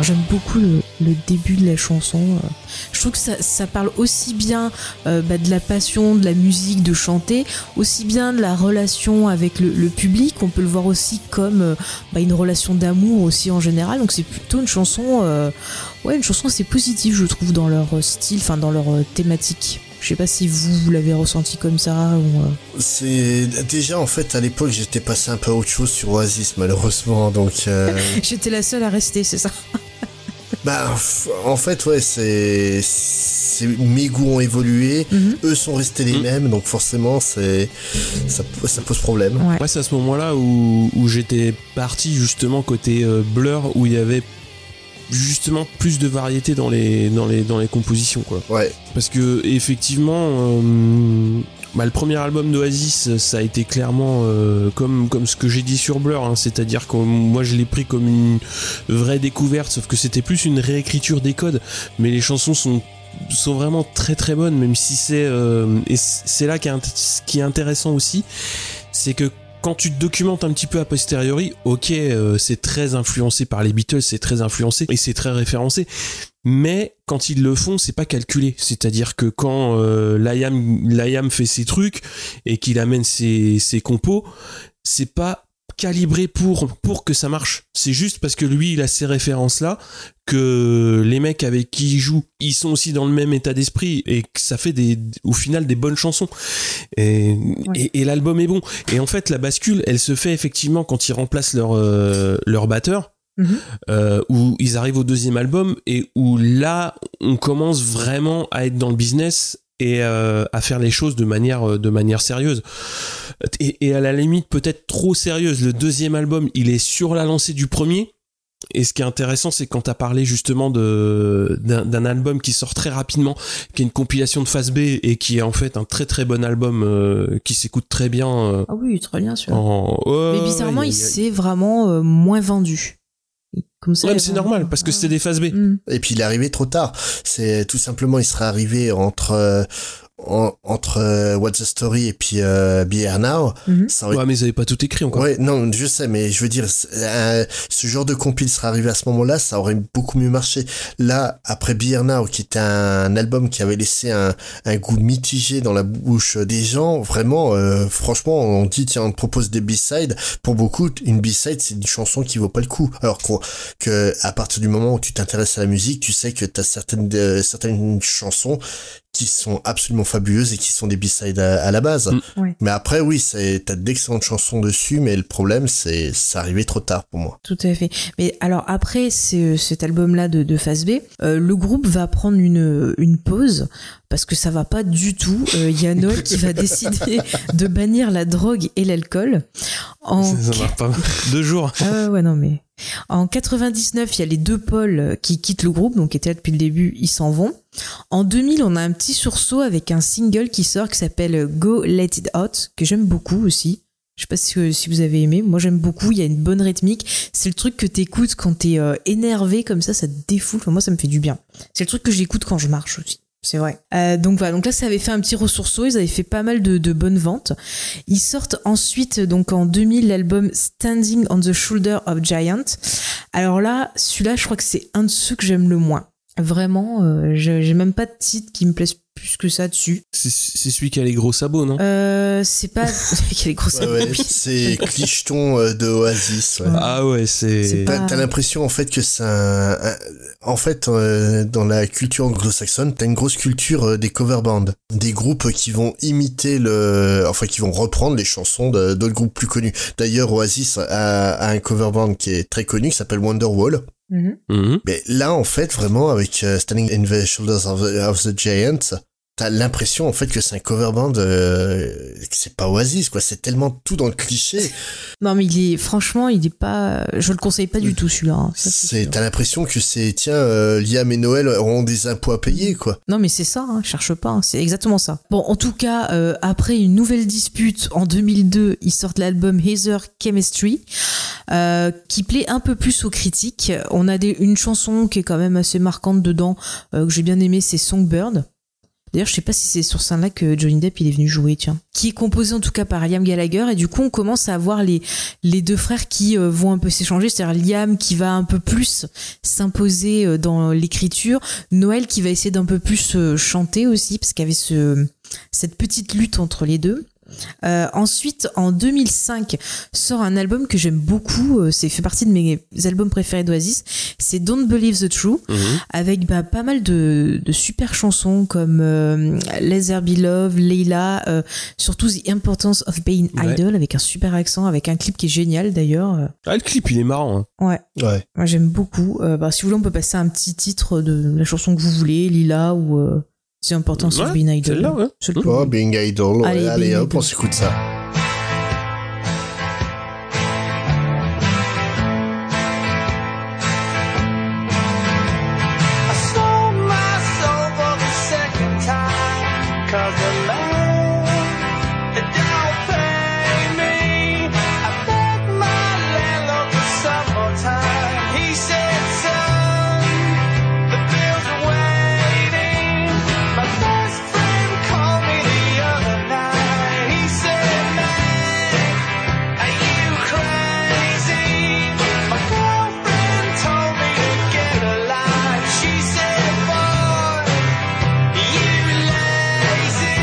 Alors j'aime beaucoup le début de la chanson. Je trouve que ça parle aussi bien de la passion, de la musique, de chanter, aussi bien de la relation avec le public. On peut le voir aussi comme une relation d'amour aussi en général. Donc c'est plutôt une chanson assez positive, je trouve, dans leur style, enfin dans leur thématique. Je sais pas si vous l'avez ressenti comme ça ou. C'est déjà en fait à l'époque j'étais passé un peu à autre chose sur Oasis malheureusement donc. J'étais la seule à rester, c'est ça. En fait ouais c'est mes goûts ont évolué, eux sont restés les mêmes donc forcément ça pose problème. Ouais, c'est à ce moment-là où j'étais parti justement côté Blur où il y avait justement plus de variété dans les compositions quoi. Ouais. Parce que effectivement le premier album d'Oasis ça a été clairement comme ce que j'ai dit sur Blur hein, c'est-à-dire que moi je l'ai pris comme une vraie découverte sauf que c'était plus une réécriture des codes mais les chansons sont vraiment très très bonnes même si c'est et c'est là qui est intéressant aussi c'est que quand tu te documentes un petit peu a posteriori, c'est très influencé par les Beatles, c'est très influencé et c'est très référencé. Mais quand ils le font, c'est pas calculé. C'est-à-dire que quand Liam fait ses trucs et qu'il amène ses compos, c'est pas calibré pour que ça marche. C'est juste parce que lui, il a ces références-là, que les mecs avec qui il joue, ils sont aussi dans le même état d'esprit et que ça fait au final des bonnes chansons. Et l'album est bon. Et en fait, la bascule, elle se fait effectivement quand ils remplacent leur batteur. Où ils arrivent au deuxième album et où là, on commence vraiment à être dans le business et à faire les choses de manière sérieuse et à la limite peut-être trop sérieuse. Le deuxième album il est sur la lancée du premier et ce qui est intéressant c'est quand t'as parlé justement d'un album qui sort très rapidement qui est une compilation de Phase B et qui est en fait un très très bon album qui s'écoute très bien ah oui très bien celui-là mais bizarrement il s'est vraiment moins vendu. Comme ça, ouais, mais c'est normal parce que c'était des phases B. Et puis il est arrivé trop tard. C'est tout simplement il serait arrivé entre What's the Story et puis Be Here Now. Ouais, mais ils avaient pas tout écrit encore. Ouais, non, je sais, mais je veux dire, ce genre de compil serait arrivé à ce moment-là, ça aurait beaucoup mieux marché. Là, après Be Here Now, qui était un album qui avait laissé un goût mitigé dans la bouche des gens, vraiment, franchement, on dit, tiens, on te propose des B-sides. Pour beaucoup, une B-side, c'est une chanson qui vaut pas le coup. Alors que à partir du moment où tu t'intéresses à la musique, tu sais que t'as certaines chansons qui sont absolument fabuleuses et qui sont des B-sides à la base. Ouais. Mais après, oui, t'as d'excellentes chansons dessus, mais le problème, c'est arrivé trop tard pour moi. Tout à fait. Mais alors après cet album-là de Phase B, le groupe va prendre une pause parce que ça va pas du tout. Il y a Noël qui va décider de bannir la drogue et l'alcool. Ça marche pas. 2 jours. Ouais, non mais... En 99, il y a les deux Paul qui quittent le groupe, donc étaient là depuis le début, ils s'en vont. En 2000, on a un petit sursaut avec un single qui sort qui s'appelle Go Let It Out, que j'aime beaucoup aussi. Je sais pas si vous avez aimé, moi j'aime beaucoup, il y a une bonne rythmique. C'est le truc que t'écoutes quand t'es énervé comme ça te défoule, enfin, moi ça me fait du bien. C'est le truc que j'écoute quand je marche aussi. C'est vrai. Donc voilà, donc là ça avait fait un petit ressourceau, ils avaient fait pas mal de bonnes ventes. Ils sortent ensuite donc en 2000 l'album Standing on the Shoulder of Giant. Alors là, celui-là je crois que c'est un de ceux que j'aime le moins. Vraiment, j'ai même pas de titre qui me plaise plus que ça dessus. C'est celui qui a les gros sabots, non? C'est pas celui qui a les gros sabots. Ouais, c'est Clicheton de Oasis. Ouais. Ah ouais, c'est... T'as l'impression en fait que c'est en fait, dans la culture anglo-saxonne, t'as une grosse culture des cover bands. Des groupes qui vont imiter qui vont reprendre les chansons d'autres groupes plus connus. D'ailleurs, Oasis a un cover band qui est très connu, qui s'appelle Wonderwall. Mais là, en fait, vraiment, avec Standing in the Shoulders of the Giants, t'as l'impression, en fait, que c'est un cover band, que c'est pas Oasis, quoi. C'est tellement tout dans le cliché. Non, mais franchement, il est pas, je le conseille pas du tout, celui-là. Hein. T'as l'impression que Liam et Noël auront des impôts à payer, quoi. Non, mais c'est ça, hein, cherche pas, hein, c'est exactement ça. Bon, en tout cas, après une nouvelle dispute, en 2002, ils sortent l'album Heather Chemistry, qui plaît un peu plus aux critiques. On a une chanson qui est quand même assez marquante dedans, que j'ai bien aimée, c'est Songbird. D'ailleurs, je sais pas si c'est sur scène-là que Johnny Depp il est venu jouer, tiens. Qui est composé en tout cas par Liam Gallagher, et du coup on commence à voir les deux frères qui vont un peu s'échanger, c'est-à-dire Liam qui va un peu plus s'imposer dans l'écriture, Noël qui va essayer d'un peu plus chanter aussi, parce qu'il y avait cette petite lutte entre les deux. Ensuite, en 2005, sort un album que j'aime beaucoup, c'est fait partie de mes albums préférés d'Oasis, c'est Don't Believe the True, avec pas mal de super chansons comme Let There Be Love, Layla, surtout The Importance of Being Idle, avec un super accent, avec un clip qui est génial d'ailleurs. Ah, le clip il est marrant. Hein. Ouais. Moi j'aime beaucoup. Si vous voulez, on peut passer un petit titre de la chanson que vous voulez, Lila ou The Importance of Being Idle. Celle-là, ouais. Oh, Being Idle, ouais. Allez hop, Idle. on s'écoute ça. I sold my soul for the second time, 'cause the land, it don't pay me. I begged my landlord for some more time. He said, son, the bills are waiting. My best friend called me the other night. He said, man, are you crazy? My girlfriend told me to get a life. She said, boy, you lazy.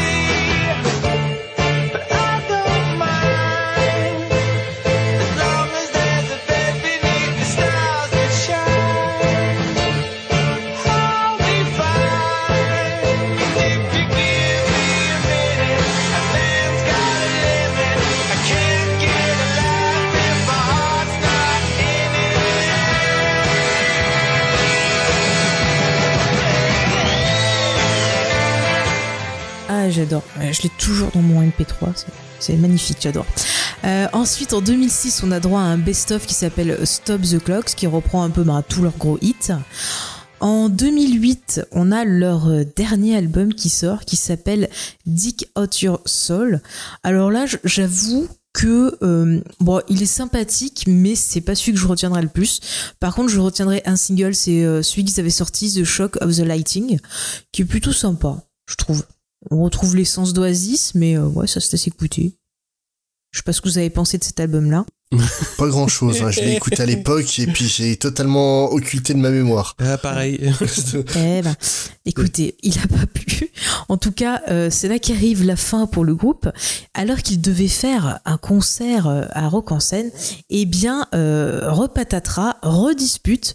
But I don't mind, as long as there's a bed beneath the stars that shine. I'll be fine if you give me a minute. A man's got a limit. I can't get a laugh if my heart's not in it. Ah, j'adore. Je l'ai toujours dans mon MP3. C'est magnifique, j'adore. Ensuite, en 2006, on a droit à un best-of qui s'appelle Stop the Clocks, qui reprend un peu tous leurs gros hits. En 2008, on a leur dernier album qui sort, qui s'appelle Dig Out Your Soul. Alors là, j'avoue que il est sympathique, mais c'est pas celui que je retiendrai le plus. Par contre, je retiendrai un single, c'est celui qu'ils avaient sorti, The Shock of the Lighting, qui est plutôt sympa, je trouve. On retrouve l'essence d'Oasis, mais ouais, ça se laisse écouter. Je sais pas ce que vous avez pensé de cet album-là. Pas grand chose, hein. Je l'ai écouté à l'époque et puis j'ai totalement occulté de ma mémoire. Ah, pareil. Écoutez, il a pas plu. En tout cas, c'est là qu'arrive la fin pour le groupe. Alors qu'ils devaient faire un concert à Rock en Seine, eh bien, repatatras, redispute.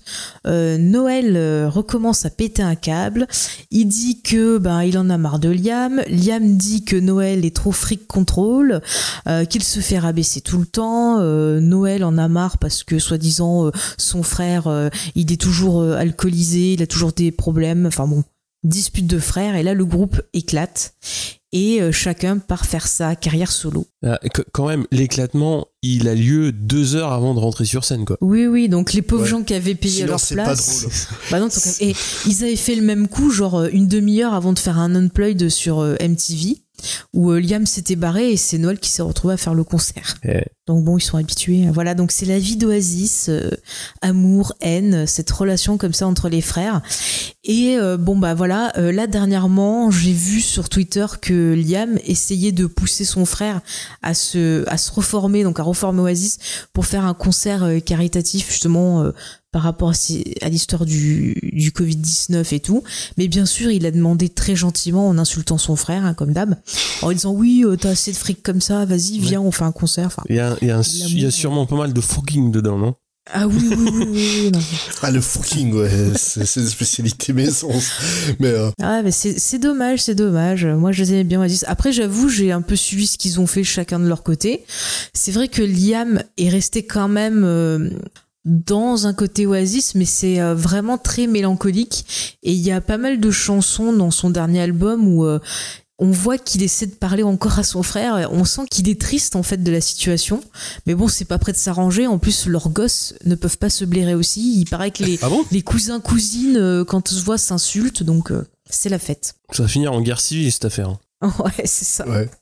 Noël recommence à péter un câble. Il dit que il en a marre de Liam. Liam dit que Noël est trop freak control, qu'il se fait rabaisser tout le temps. Noël en a marre parce que soi-disant son frère il est toujours alcoolisé, il a toujours des problèmes, enfin bon, dispute de frères, et là le groupe éclate et chacun part faire sa carrière solo. Quand même, l'éclatement il a lieu 2 heures avant de rentrer sur scène, quoi. Oui, donc les pauvres gens qui avaient payé sinon, leur c'est place. pas drôle. Non, et ils avaient fait le même coup, genre une demi-heure avant de faire un unplugged sur MTV, où Liam s'était barré et c'est Noël qui s'est retrouvé à faire le concert. Donc bon, ils sont habitués. Voilà, donc c'est la vie d'Oasis, amour, haine, cette relation comme ça entre les frères. Et là dernièrement, j'ai vu sur Twitter que Liam essayait de pousser son frère à se reformer, donc à reformer Oasis pour faire un concert caritatif justement par rapport à l'histoire du Covid-19 et tout. Mais bien sûr, il a demandé très gentiment en insultant son frère, comme d'hab, en disant oui, t'as assez de fric comme ça, vas-y, viens, on fait un concert. Enfin, il y a sûrement pas mal de fucking dedans, non? Ah oui. Non. Ah, le fucking, ouais, c'est une spécialité maison. Mais c'est dommage. Moi, je les aimais bien Oasis. Après, j'avoue, j'ai un peu suivi ce qu'ils ont fait chacun de leur côté. C'est vrai que Liam est resté quand même dans un côté Oasis, mais c'est vraiment très mélancolique. Et il y a pas mal de chansons dans son dernier album où on voit qu'il essaie de parler encore à son frère. On sent qu'il est triste en fait de la situation, mais bon, c'est pas prêt de s'arranger. En plus, leurs gosses ne peuvent pas se blairer aussi. Il paraît que les cousins cousines quand on se voit s'insultent, donc c'est la fête. Ça va finir en guerre civile cette affaire. Ouais, c'est ça. Ouais.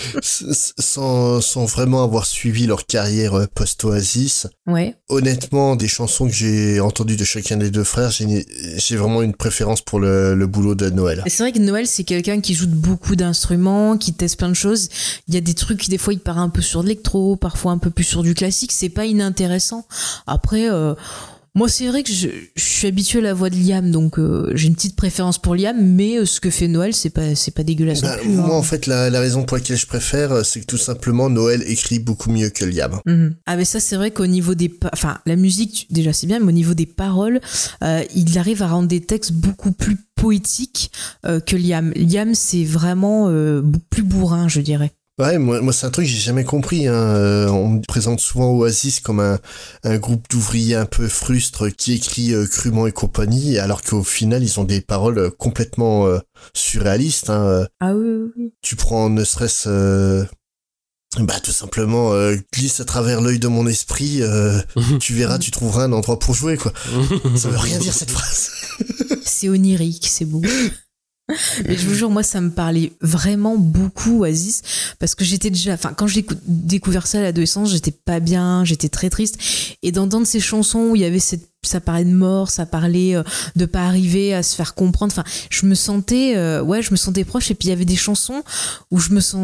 sans vraiment avoir suivi leur carrière post-Oasis, Ouais. honnêtement, des chansons que j'ai entendues de chacun des deux frères, j'ai vraiment une préférence pour le boulot de Noël. Et c'est vrai que Noël, c'est quelqu'un qui joue de beaucoup d'instruments, qui teste plein de choses. Il y a des trucs qui, des fois, il part un peu sur de l'électro, parfois un peu plus sur du classique. C'est pas inintéressant. Après, moi, c'est vrai que je suis habituée à la voix de Liam, donc j'ai une petite préférence pour Liam, mais ce que fait Noël, c'est pas dégueulasse non plus. Moi, hein. en fait, la raison pour laquelle je préfère, c'est que tout simplement, Noël écrit beaucoup mieux que Liam. Mhm. Ah mais ça c'est vrai qu'au niveau des enfin la musique déjà c'est bien mais au niveau des paroles il arrive à rendre des textes beaucoup plus poétiques que Liam. Liam c'est vraiment plus bourrin je dirais. Ouais, moi c'est un truc que j'ai jamais compris. On me présente souvent Oasis comme un groupe d'ouvriers un peu frustres qui écrit crûment et compagnie, alors qu'au final ils ont des paroles complètement surréalistes. Ah oui. Tu prends ne serait-ce tout simplement glisse à travers l'œil de mon esprit, tu verras, tu trouveras un endroit pour jouer quoi. Ça veut rien dire cette phrase. C'est onirique, c'est beau. Mais je vous jure, moi, ça me parlait vraiment beaucoup, Oasis, parce que j'étais déjà, enfin, quand j'ai découvert ça à l'adolescence, j'étais pas bien, j'étais très triste. Et d'entendre ces chansons où il y avait ça parlait de mort, ça parlait de pas arriver à se faire comprendre. Enfin, je me sentais proche. Et puis il y avait des chansons où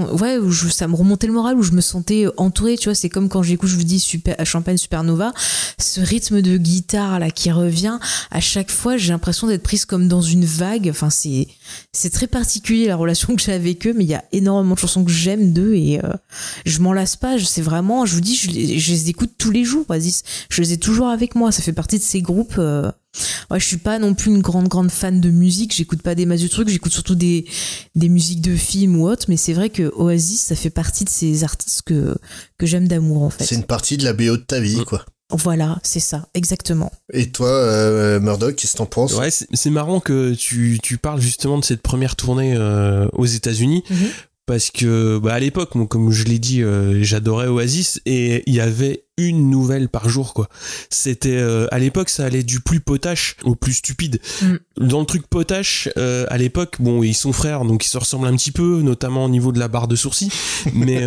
ça me remontait le moral, où je me sentais entourée. Tu vois, c'est comme quand j'écoute, je vous dis Champagne Supernova, ce rythme de guitare là qui revient à chaque fois. J'ai l'impression d'être prise comme dans une vague. Enfin, c'est très particulier la relation que j'ai avec eux, mais il y a énormément de chansons que j'aime d'eux et je m'en lasse pas. C'est vraiment, je vous dis, je les écoute tous les jours. Oasis, je les ai toujours avec moi. Ça fait partie de ces groupes. Ouais, je suis pas non plus une grande fan de musique, j'écoute pas des masses de trucs, j'écoute surtout des musiques de films ou autres, mais c'est vrai que Oasis ça fait partie de ces artistes que j'aime d'amour en fait. C'est une partie de la BO de ta vie quoi. Voilà, c'est ça, exactement. Et toi, Murdoch, qu'est-ce que t'en penses ? Ouais, c'est marrant que tu parles justement de cette première tournée aux États-Unis. Mm-hmm. Parce que à l'époque, moi, comme je l'ai dit, j'adorais Oasis et il y avait une nouvelle par jour quoi. C'était à l'époque ça allait du plus potache au plus stupide. Dans le truc potache à l'époque, bon ils sont frères donc ils se ressemblent un petit peu, notamment au niveau de la barre de sourcils, mais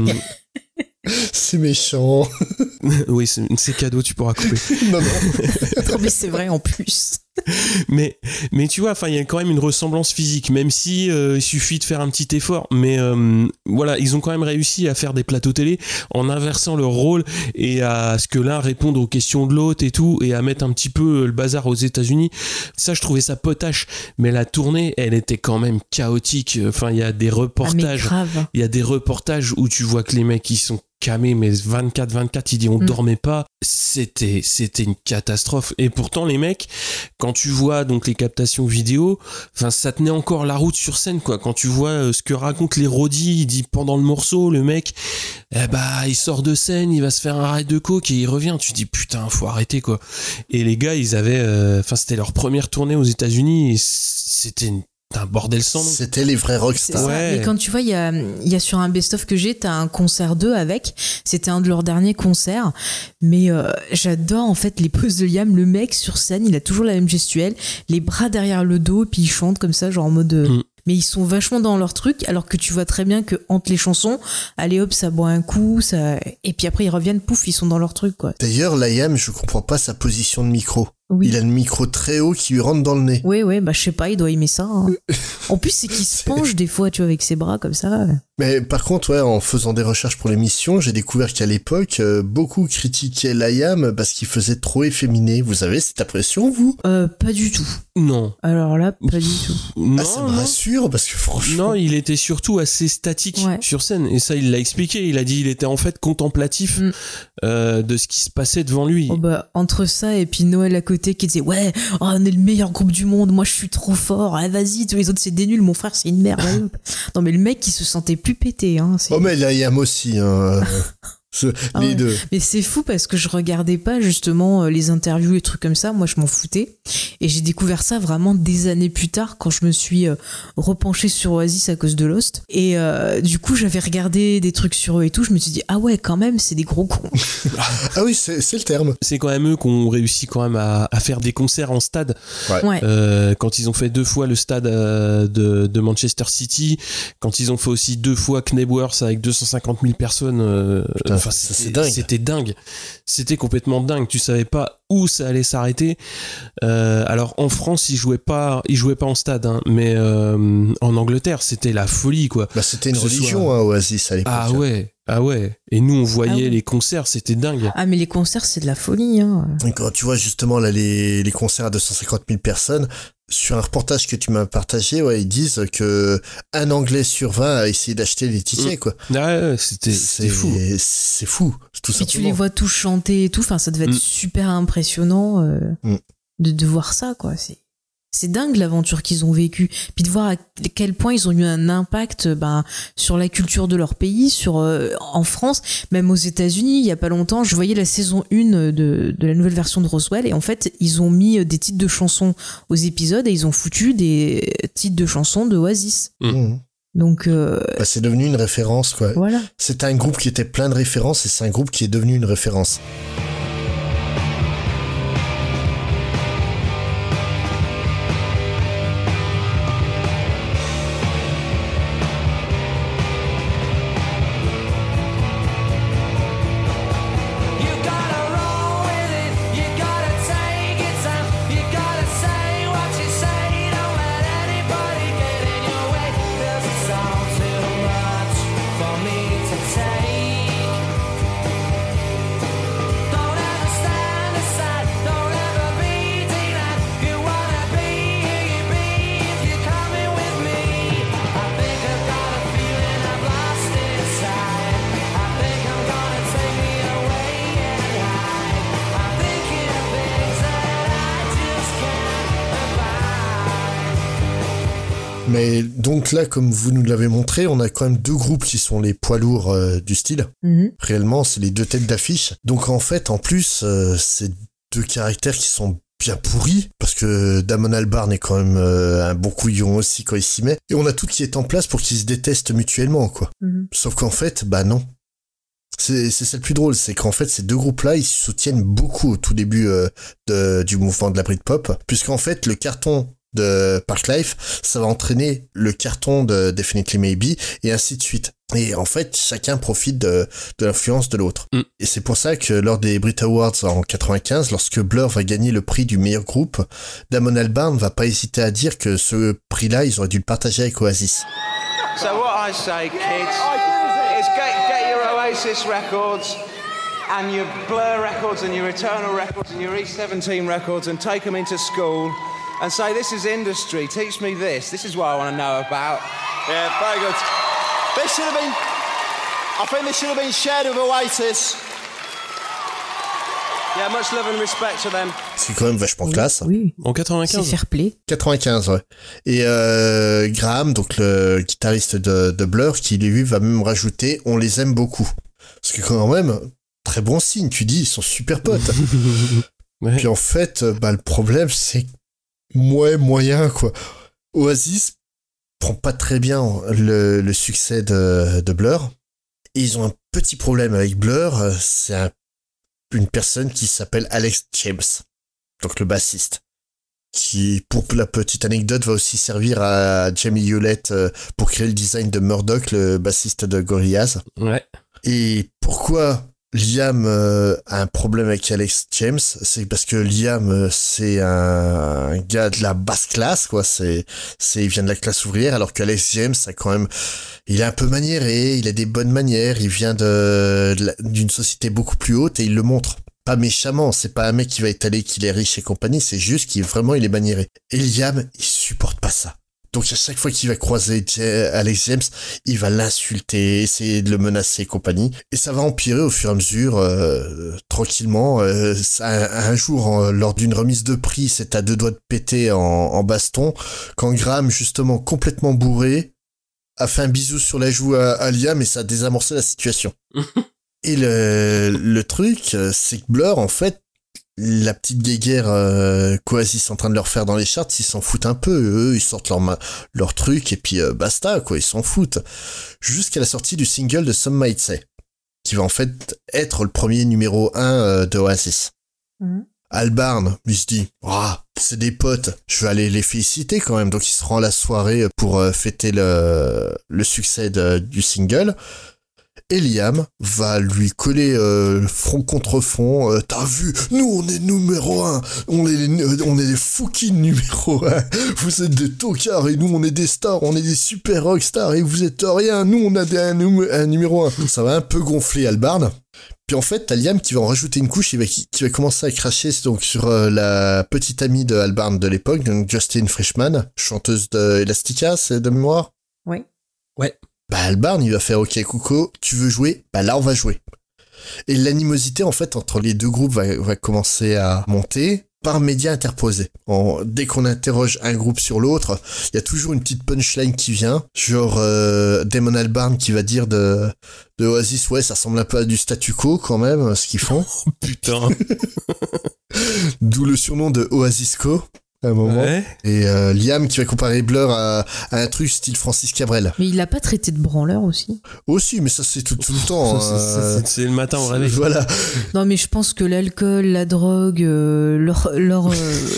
c'est méchant. Oui, c'est cadeau, tu pourras couper. Non. Non mais c'est vrai en plus. mais tu vois, enfin il y a quand même une ressemblance physique, même si il suffit de faire un petit effort. Mais voilà, ils ont quand même réussi à faire des plateaux télé en inversant leur rôle et à ce que l'un réponde aux questions de l'autre et tout, et à mettre un petit peu le bazar aux États-Unis. Ça, je trouvais ça potache. Mais la tournée, elle était quand même chaotique. Enfin, il y a des reportages. Il y a des reportages où tu vois que les mecs ils sont camé mais 24 ils disent on dormait pas, c'était une catastrophe. Et pourtant les mecs, quand tu vois donc les captations vidéo, enfin ça tenait encore la route sur scène quoi. Quand tu vois ce que racontent les roadies, il dit pendant le morceau le mec il sort de scène, il va se faire un raid de coke et il revient, tu dis putain faut arrêter quoi. Et les gars ils avaient c'était leur première tournée aux États-Unis et c'était un bordel sans nom. C'était les vrais rockstars. Ouais. Et quand tu vois, il y a sur un best-of que j'ai, t'as un concert d'eux avec. C'était un de leurs derniers concerts. Mais j'adore en fait les poses de Liam. Le mec sur scène, il a toujours la même gestuelle, les bras derrière le dos, puis il chante comme ça, genre en mode. Mais ils sont vachement dans leur truc, alors que tu vois très bien que entre les chansons, allez hop, ça boit un coup, et puis après ils reviennent, pouf, ils sont dans leur truc quoi. D'ailleurs, Liam, je comprends pas sa position de micro. Oui. Il a le micro très haut qui lui rentre dans le nez. Oui, je sais pas, il doit aimer ça. Hein. En plus, c'est qu'il se penche des fois, tu vois, avec ses bras comme ça. Mais par contre, ouais, en faisant des recherches pour l'émission, j'ai découvert qu'à l'époque, beaucoup critiquaient Liam parce qu'il faisait trop efféminé. Vous avez cette impression, vous ? Pas du tout. Non. Alors là, pas du tout. Non, ça me rassure parce que franchement... Non, il était surtout assez statique sur scène. Et ça, il l'a expliqué. Il a dit il était en fait contemplatif de ce qui se passait devant lui. Entre ça et puis Noël à côté qui disait ouais, on est le meilleur groupe du monde, moi je suis trop fort, vas-y, tous les autres c'est des nuls, mon frère c'est une merde. Non mais le mec qui se sentait plus pété. Hein, mais Liam aussi. Les deux. Mais c'est fou parce que je regardais pas justement les interviews et trucs comme ça. Moi, je m'en foutais. Et j'ai découvert ça vraiment des années plus tard quand je me suis repenchée sur Oasis à cause de Lost. Et du coup, j'avais regardé des trucs sur eux et tout. Je me suis dit, ah ouais, quand même, c'est des gros cons. Ah oui, c'est le terme. C'est quand même eux qui ont réussi quand même à faire des concerts en stade. Ouais. Quand ils ont fait 2 fois le stade de Manchester City, quand ils ont fait aussi 2 fois Knebworth avec 250 000 personnes. Putain, c'est dingue. C'était dingue. C'était complètement dingue. Tu savais pas où ça allait s'arrêter. Alors en France, ils jouaient pas en stade, hein, mais en Angleterre, c'était la folie, quoi. Bah, c'était une religion, hein, Oasis à l'époque. Ah ouais. Et nous, on voyait les concerts, c'était dingue. Ah, mais les concerts, c'est de la folie, hein. Et quand tu vois justement là les concerts à 250 000 personnes, sur un reportage que tu m'as partagé, ouais, ils disent que un Anglais sur 20 a essayé d'acheter les tickets, quoi. Ouais, c'était fou. C'est fou, tout Puis simplement. tu les vois tous chanter et tout. Enfin, ça devait être super impressionnant de voir ça, quoi. C'est dingue l'aventure qu'ils ont vécue. Puis de voir à quel point ils ont eu un impact sur la culture de leur pays, en France, même aux États-Unis. Il y a pas longtemps, je voyais la saison 1 de la nouvelle version de Roswell et en fait, ils ont mis des titres de chansons aux épisodes et ils ont foutu des titres de chansons de Oasis. Donc c'est devenu une référence, quoi. Voilà. C'est un groupe qui était plein de références et c'est un groupe qui est devenu une référence. Mais donc là, comme vous nous l'avez montré, on a quand même 2 groupes qui sont les poids lourds du style. Réellement, c'est les 2 têtes d'affiche. Donc en fait, en plus, c'est 2 caractères qui sont bien pourris, parce que Damon Albarn est quand même un bon couillon aussi quand il s'y met. Et on a tout qui est en place pour qu'ils se détestent mutuellement, quoi. Sauf qu'en fait, non. C'est ça le plus drôle, c'est qu'en fait ces 2 groupes-là, ils se soutiennent beaucoup au tout début du mouvement de la Britpop, puisqu'en fait le carton de Parklife, ça va entraîner le carton de Definitely Maybe, et ainsi de suite. Et en fait, chacun profite de l'influence de l'autre. Et c'est pour ça que lors des Brit Awards en 95, lorsque Blur va gagner le prix du meilleur groupe, Damon Albarn va pas hésiter à dire que ce prix-là, ils auraient dû le partager avec Oasis. So what I say, kids, is get your Oasis records and your Blur records and your Eternal records and your E17 records and take them into school and say, this is industry, teach me this. This is what I want to know about. Yeah, very good. This should have been, I think this should have been shared with Oasis. Yeah, much love and respect to them. C'est quand même vachement classe. Oui. En 95. C'est fair play. 95, ouais. Et Graham, donc le guitariste de Blur, qui lui va même rajouter « On les aime beaucoup ». Parce que quand même, très bon signe, tu dis, ils sont super potes. Ouais. Puis en fait, le problème, c'est moyen, quoi. Oasis prend pas très bien le succès de Blur. Et ils ont un petit problème avec Blur, c'est une personne qui s'appelle Alex James, donc le bassiste, qui, pour la petite anecdote, va aussi servir à Jamie Hewlett pour créer le design de Murdoch, le bassiste de Gorillaz. Ouais. Et pourquoi Liam a un problème avec Alex James, c'est parce que Liam c'est un gars de la basse classe, quoi. Il vient de la classe ouvrière, alors qu'Alex James a quand même, il est un peu maniéré, il a des bonnes manières, il vient d'une société beaucoup plus haute et il le montre. Pas méchamment, c'est pas un mec qui va étaler qu'il est riche et compagnie, c'est juste qu'il est maniéré. Et Liam, il supporte pas ça. Donc à chaque fois qu'il va croiser Alex James, il va l'insulter, essayer de le menacer et compagnie. Et ça va empirer au fur et à mesure, tranquillement. Un jour, lors d'une remise de prix, c'est à 2 doigts de péter en baston, quand Graham, justement complètement bourré, a fait un bisou sur la joue à Liam et ça a désamorcé la situation. Et le truc, c'est que Blur, en fait, la petite guéguerre qu'Oasis est en train de leur faire dans les charts, ils s'en foutent un peu. Eux, ils sortent leur truc et puis basta, quoi, ils s'en foutent. Jusqu'à la sortie du single de Some Might Say, qui va en fait être le premier numéro 1 de Oasis. Albarn, il se dit, c'est des potes, je vais aller les féliciter quand même. Donc il se rend à la soirée pour fêter le succès du single. Et Liam va lui coller front contre front. T'as vu, nous on est numéro 1, on est des fucking numéro 1. Vous êtes des tocards et nous on est des stars, on est des super rockstars et vous êtes rien. Nous on a un numéro 1. Ça va un peu gonfler Albarn. Puis en fait, t'as Liam qui va en rajouter une couche, qui va commencer à cracher donc sur la petite amie de Albarn de l'époque, donc Justine Frischman, chanteuse de Elastica, c'est de mémoire. Oui. Ouais. Bah Albarn, il va faire OK Coco, tu veux jouer? Bah là on va jouer. Et l'animosité en fait entre les deux groupes va commencer à monter par médias interposés. Dès qu'on interroge un groupe sur l'autre, il y a toujours une petite punchline qui vient, genre Damon Albarn qui va dire de Oasis, ouais ça ressemble un peu à du statu quo quand même ce qu'ils font. Oh, putain. D'où le surnom de Oasisco. À un moment. Ouais. Et Liam qui va comparer Blur à un truc style Francis Cabrel. Mais il l'a pas traité de branleur aussi. Aussi, mais ça c'est tout le temps. C'est le matin au réveil. Voilà. Non, mais je pense que l'alcool, la drogue, on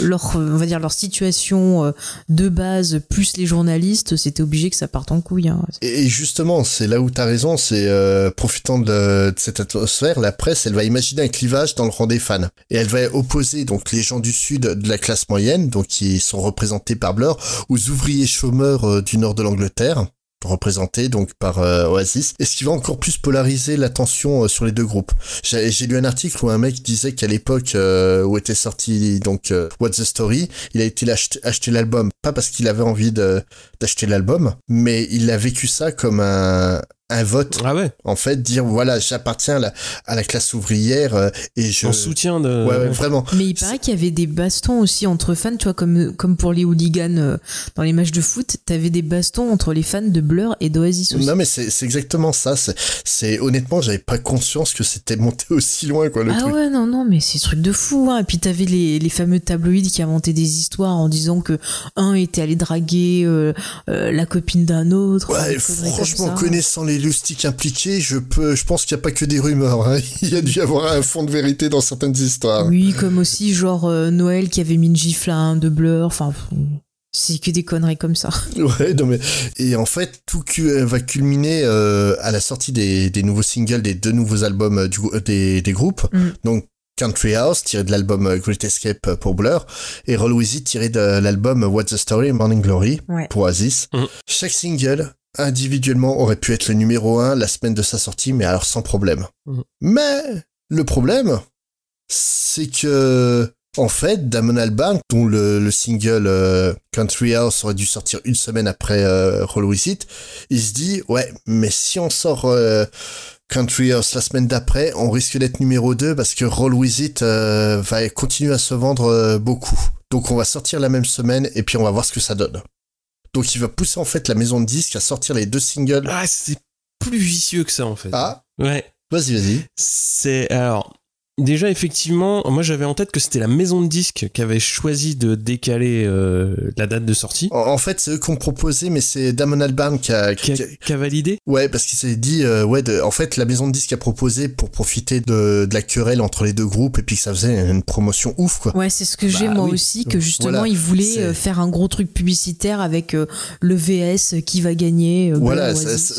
va dire leur situation de base, plus les journalistes, c'était obligé que ça parte en couille. Hein. Et justement, c'est là où t'as raison, c'est profitant de cette atmosphère, la presse, elle va imaginer un clivage dans le rang des fans. Et elle va opposer donc les gens du sud de la classe moyenne, donc qui sont représentés par Blur, aux ouvriers chômeurs du nord de l'Angleterre, représentés donc par Oasis, et ce qui va encore plus polariser l'attention sur les deux groupes. J'ai lu un article où un mec disait qu'à l'époque où était sorti donc What's the Story, il a été acheter l'album, pas parce qu'il avait envie d'acheter l'album, mais il a vécu ça comme un vote. Ah ouais. En fait, dire voilà, j'appartiens à la classe ouvrière et je... En soutien de... Ouais, vraiment. Mais il paraît qu'il y avait des bastons aussi entre fans, tu vois, comme pour les hooligans dans les matchs de foot, t'avais des bastons entre les fans de Blur et d'Oasis aussi. Non mais c'est exactement ça. C'est honnêtement, j'avais pas conscience que c'était monté aussi loin, quoi, le truc. Ah ouais, non, mais c'est truc de fou, hein. Et puis t'avais les fameux tabloïds qui inventaient des histoires en disant que un était allé draguer la copine d'un autre. Ouais, franchement, connaissant les lustiques impliqués, je pense qu'il y a pas que des rumeurs, hein. Il y a dû y avoir un fond de vérité dans certaines histoires. Oui, comme aussi genre Noël qui avait mis une gifle à un de Blur, enfin c'est que des conneries comme ça. Ouais, non mais et en fait tout va culminer à la sortie des nouveaux singles des deux nouveaux albums des groupes. Donc Country House tiré de l'album Great Escape pour Blur et Roll With It tiré de l'album What's the Story Morning Glory pour Oasis. Chaque single individuellement aurait pu être le numéro 1 la semaine de sa sortie, mais alors sans problème. Mais le problème, c'est que en fait, Damon Albarn, dont le single Country House aurait dû sortir une semaine après Roll With It, il se dit ouais, mais si on sort Country House la semaine d'après, on risque d'être numéro 2 parce que Roll With It va continuer à se vendre beaucoup. Donc on va sortir la même semaine et puis on va voir ce que ça donne. Donc il va pousser en fait la maison de disques à sortir les deux singles. Ah, c'est plus vicieux que ça en fait. Ah ouais. Vas-y. C'est alors déjà effectivement, moi j'avais en tête que c'était la maison de disques qui avait choisi de décaler la date de sortie. En fait, c'est eux qui ont proposé, mais c'est Damon Albarn qui a validé. Ouais, parce qu'il s'est dit en fait la maison de disques a proposé pour profiter de la querelle entre les deux groupes et puis que ça faisait une promotion ouf, quoi. Ouais, c'est ce que j'ai moi aussi, que justement ils voulaient faire un gros truc publicitaire avec le VS qui va gagner. Voilà,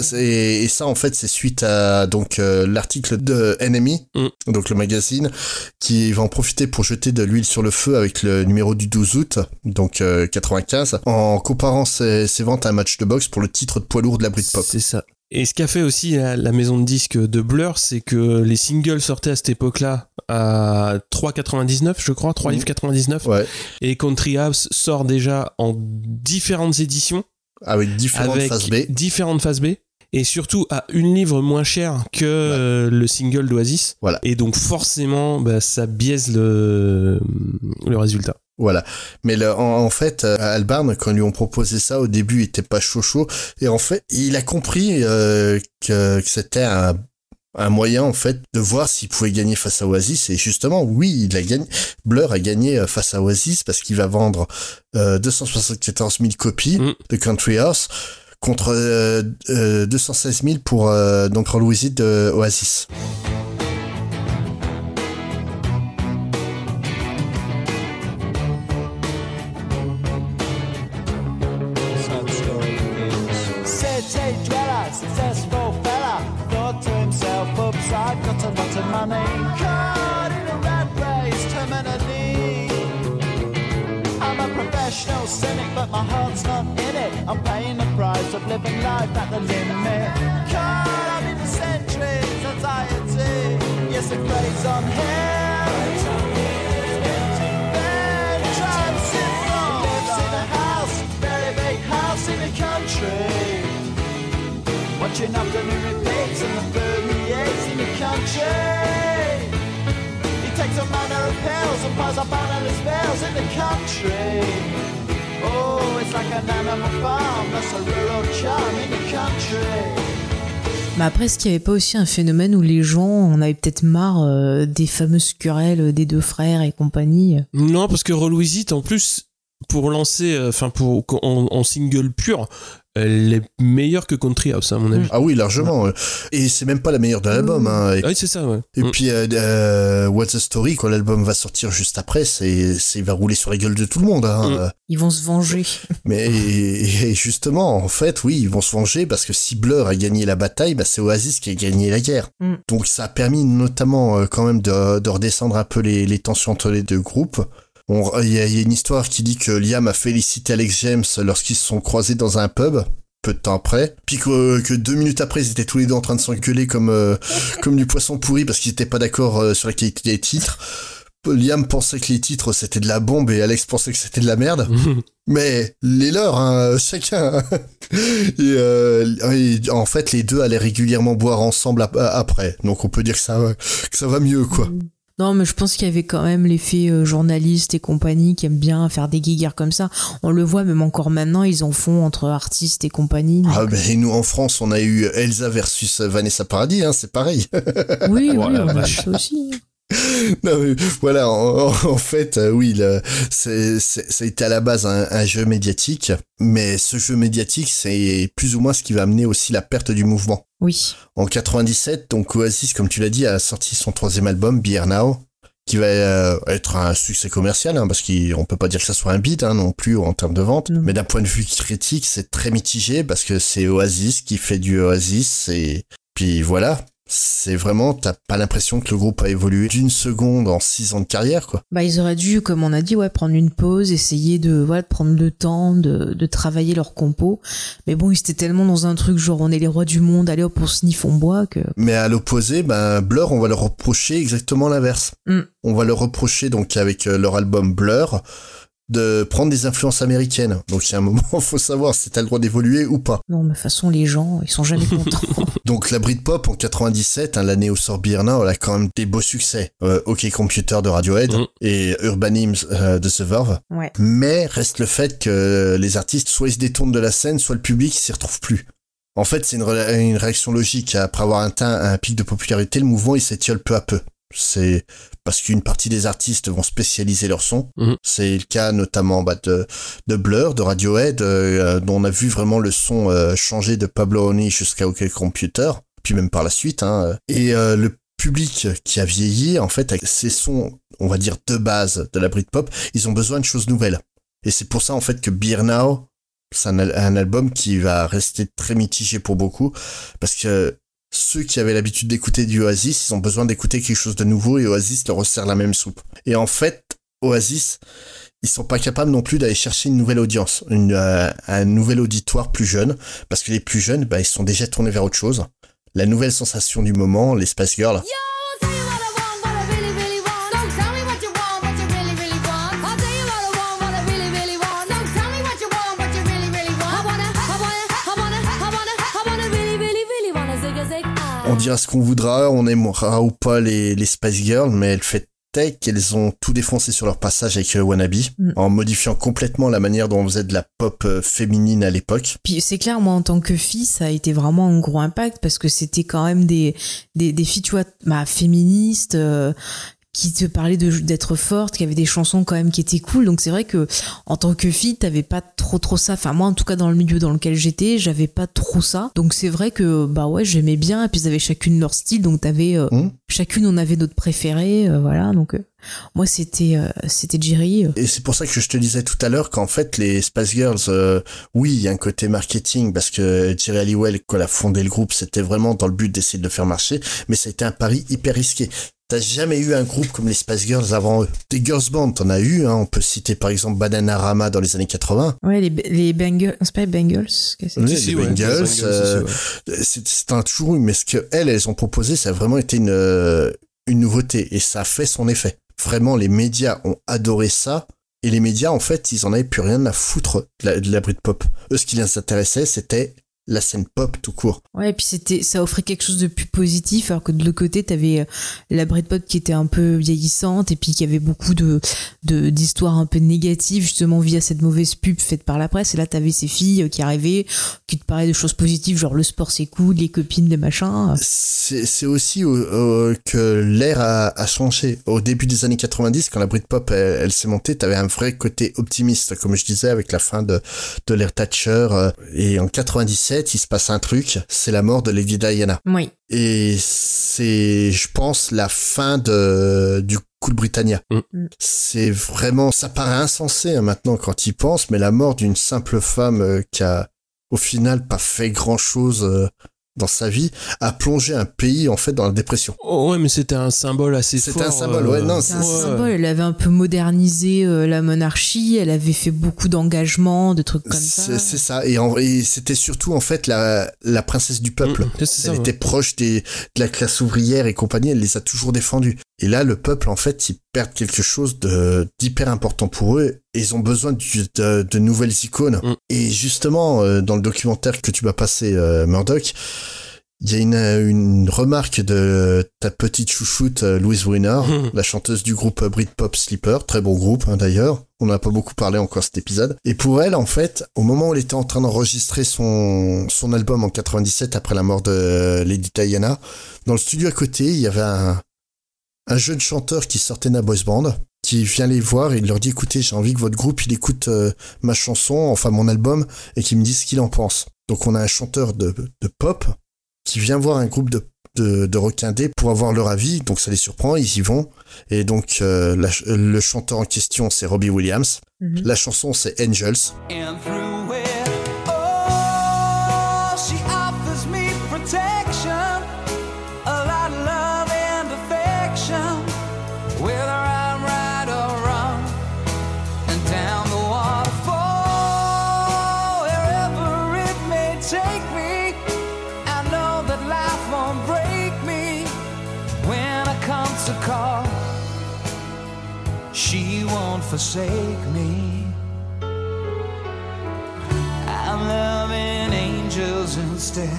et ça en fait c'est suite à donc l'article de NME, donc le magazine, qui va en profiter pour jeter de l'huile sur le feu avec le numéro du 12 août, donc 95, en comparant ses ventes à un match de boxe pour le titre de poids lourd de la Britpop. C'est ça. Et ce qu'a fait aussi la maison de disques de Blur, c'est que les singles sortaient à cette époque-là à 3,99, je crois, 3,99 livres. Ouais. Et Country House sort déjà en différentes éditions. Avec différentes phases B. Et surtout à 1 livre moins cher que le single d'Oasis. Voilà. Et donc forcément, ça biaise le résultat. Voilà. Mais en fait, Albarn, quand ils lui ont proposé ça, au début, il était pas chaud. Et en fait, il a compris que c'était un moyen en fait de voir s'il pouvait gagner face à Oasis, et justement oui, il a gagné. Blur a gagné face à Oasis parce qu'il va vendre 274 000 copies de Country House contre 216 000 pour donc Roll With It de Oasis. City dweller, successful fella, thought to himself, oops, I've got a lot of money. Caught in a rat race, terminally. I'm a professional cynic, but my heart's not in it. I'm paying the price of living life at the limit. Caught up in the centuries, anxiety. Yes, it plays on him. Then drives it wrong. Lives in a house, very big house in the country. Watching afternoon repeats and the food he eats in the country. He takes a manner of pills and piles up analyst bills in the country. Oh, it's like an animal farm, that's a rural charm in the country. Mais après, est-ce qu'il n'y avait pas aussi un phénomène où les gens en avaient peut-être marre des fameuses querelles des deux frères et compagnie? Non, parce que Roll With It, en plus, pour lancer, en single pur, elle est meilleure que Country House, à mon avis. Ah oui, largement. Et c'est même pas la meilleure de l'album. Hein. Oui, c'est ça, ouais. Et puis, What's the Story, quand l'album va sortir juste après, il va rouler sur la gueule de tout le monde. Hein. Ils vont se venger. Mais et justement, en fait, oui, ils vont se venger parce que si Blur a gagné la bataille, bah, c'est Oasis qui a gagné la guerre. Donc ça a permis notamment quand même de redescendre un peu les tensions entre les deux groupes. Il y a une histoire qui dit que Liam a félicité Alex James lorsqu'ils se sont croisés dans un pub, peu de temps après, puis que 2 minutes après, ils étaient tous les deux en train de s'engueuler comme du poisson pourri parce qu'ils étaient pas d'accord sur la qualité des titres. Liam pensait que les titres c'était de la bombe et Alex pensait que c'était de la merde. Mais les leurs, hein, chacun. Et en fait, les deux allaient régulièrement boire ensemble après. Donc on peut dire que ça va mieux, quoi. Non, mais je pense qu'il y avait quand même l'effet journaliste et compagnie qui aiment bien faire des guéguerres comme ça. On le voit même encore maintenant, ils en font entre artistes et compagnie. Ah ben nous en France, on a eu Elsa versus Vanessa Paradis, hein, c'est pareil. Oui, on a ça aussi. Non, mais voilà, en fait, oui, ça a été à la base un jeu médiatique, mais ce jeu médiatique, c'est plus ou moins ce qui va amener aussi la perte du mouvement. Oui. En 97, donc Oasis, comme tu l'as dit, a sorti son 3e album, Be Here Now, qui va être un succès commercial, hein, parce qu'on peut pas dire que ça soit un beat non plus en termes de vente, mais d'un point de vue critique, c'est très mitigé, parce que c'est Oasis qui fait du Oasis, et puis voilà. C'est vraiment, t'as pas l'impression que le groupe a évolué d'une seconde en 6 ans de carrière, quoi. Bah, ils auraient dû, comme on a dit, prendre une pause, essayer de prendre le temps de travailler leur compo. Mais bon, ils étaient tellement dans un truc genre, on est les rois du monde, allez hop, on sniffe, on boit, que... Mais à l'opposé, Blur, on va leur reprocher exactement l'inverse. On va leur reprocher, donc, avec leur album Blur, de prendre des influences américaines. Donc, il y a un moment, faut savoir si t'as le droit d'évoluer ou pas. Non, mais de toute façon, les gens, ils sont jamais contents. Donc, la Britpop, en 97, l'année où sort Be Here Now, elle a quand même des beaux succès. OK Computer de Radiohead et Urban Hymns de The Verve. Ouais. Mais reste le fait que les artistes, soit ils se détournent de la scène, soit le public s'y retrouve plus. En fait, c'est une réaction logique. Après avoir atteint un pic de popularité, le mouvement, il s'étiole peu à peu. C'est parce qu'une partie des artistes vont spécialiser leur son. C'est le cas notamment de Blur, de Radiohead, dont on a vu vraiment le son changer de Pablo Honey jusqu'à OK Computer, puis même par la suite. Et le public qui a vieilli, en fait, avec ces sons, on va dire, de base de la Britpop, ils ont besoin de choses nouvelles. Et c'est pour ça, en fait, que Be Here Now, c'est un album qui va rester très mitigé pour beaucoup, parce que ceux qui avaient l'habitude d'écouter du Oasis, ils ont besoin d'écouter quelque chose de nouveau et Oasis leur resserre la même soupe. Et en fait, Oasis, ils sont pas capables non plus d'aller chercher une nouvelle audience, un nouvel auditoire plus jeune, parce que les plus jeunes, ils sont déjà tournés vers autre chose. La nouvelle sensation du moment, les Spice Girls. On dira ce qu'on voudra, on aimera ou pas les Spice Girls, mais Tech, elles ont tout défoncé sur leur passage avec Wannabe, en modifiant complètement la manière dont on faisait de la pop féminine à l'époque. Puis c'est clair, moi en tant que fille, ça a été vraiment un gros impact parce que c'était quand même des filles, tu vois, féministes, qui te parlaient d'être forte, qui avaient des chansons quand même qui étaient cool. Donc c'est vrai que en tant que fille, t'avais pas trop ça. Enfin moi en tout cas dans le milieu dans lequel j'étais, j'avais pas trop ça. Donc c'est vrai que bah ouais, j'aimais bien. Et puis ils avaient chacune leur style, donc t'avais chacune on avait notre préféré, voilà. Donc moi c'était Jerry. Et c'est pour ça que je te disais tout à l'heure qu'en fait les Spice Girls, oui il y a un côté marketing parce que Jerry Halliwell quand elle a fondé le groupe c'était vraiment dans le but d'essayer de le faire marcher, mais ça a été un pari hyper risqué. T'as jamais eu un groupe comme les Spice Girls avant eux. Des girls band, t'en as eu, hein. On peut citer par exemple Bananarama dans les années 80. Ouais, les Bangles, c'est pas les Bangles. Les Bangles, c'est un toujours eu, mais ce que elles ont proposé, ça a vraiment été une nouveauté et ça a fait son effet. Vraiment, les médias ont adoré ça. Et les médias, en fait, ils en avaient plus rien à foutre de la Britpop. Eux, ce qui les intéressait, c'était la scène pop tout court. Ouais, et puis ça offrait quelque chose de plus positif, alors que de l'autre côté, t'avais la Britpop qui était un peu vieillissante et puis qui avait beaucoup d'histoires un peu négatives, justement, via cette mauvaise pub faite par la presse. Et là, t'avais ces filles qui arrivaient, qui te parlaient de choses positives, genre le sport c'est cool, les copines, les machins. C'est aussi que l'ère a changé. Au début des années 90, quand la Britpop elle s'est montée, t'avais un vrai côté optimiste, comme je disais, avec la fin de l'ère Thatcher. Et en 97, il se passe un truc, c'est la mort de Lady Diana. Oui. Et c'est, je pense, la fin du Cool Britannia. C'est vraiment, ça paraît insensé hein, maintenant quand il pense, mais la mort d'une simple femme qui a, au final, pas fait grand-chose dans sa vie, a plongé un pays en fait dans la dépression. Oh ouais, mais c'était un symbole assez fort. C'était un symbole, ouais, non, c'est un symbole. Elle avait un peu modernisé la monarchie, elle avait fait beaucoup d'engagements, de trucs comme ça. C'est ça, et c'était surtout en fait la princesse du peuple. Elle était proche de la classe ouvrière et compagnie, elle les a toujours défendus. Et là, le peuple, en fait, ils perdent quelque chose d'hyper important pour eux. Et ils ont besoin de nouvelles icônes. Et justement, dans le documentaire que tu m'as passé, Murdoch, il y a une remarque de ta petite chouchoute, Louise Wiener, la chanteuse du groupe Britpop Sleeper. Très bon groupe, hein, d'ailleurs. On n'a pas beaucoup parlé encore cet épisode. Et pour elle, en fait, au moment où elle était en train d'enregistrer son album en 97, après la mort de Lady Diana, dans le studio à côté, il y avait un jeune chanteur qui sortait d'un boys band, qui vient les voir et il leur dit écoutez, j'ai envie que votre groupe il écoute ma chanson, enfin mon album, et qu'il me dise ce qu'il en pense. Donc on a un chanteur de pop qui vient voir un groupe de rock indé pour avoir leur avis, donc ça les surprend, ils y vont. Et donc le chanteur en question c'est Robbie Williams. La chanson c'est Angels. And through it, oh, she offers me protection, a lot of love and affection, whether I'm right or wrong, and down the waterfall, wherever it may take me, I know that life won't break me when I come to call. She won't forsake me. I'm loving angels instead.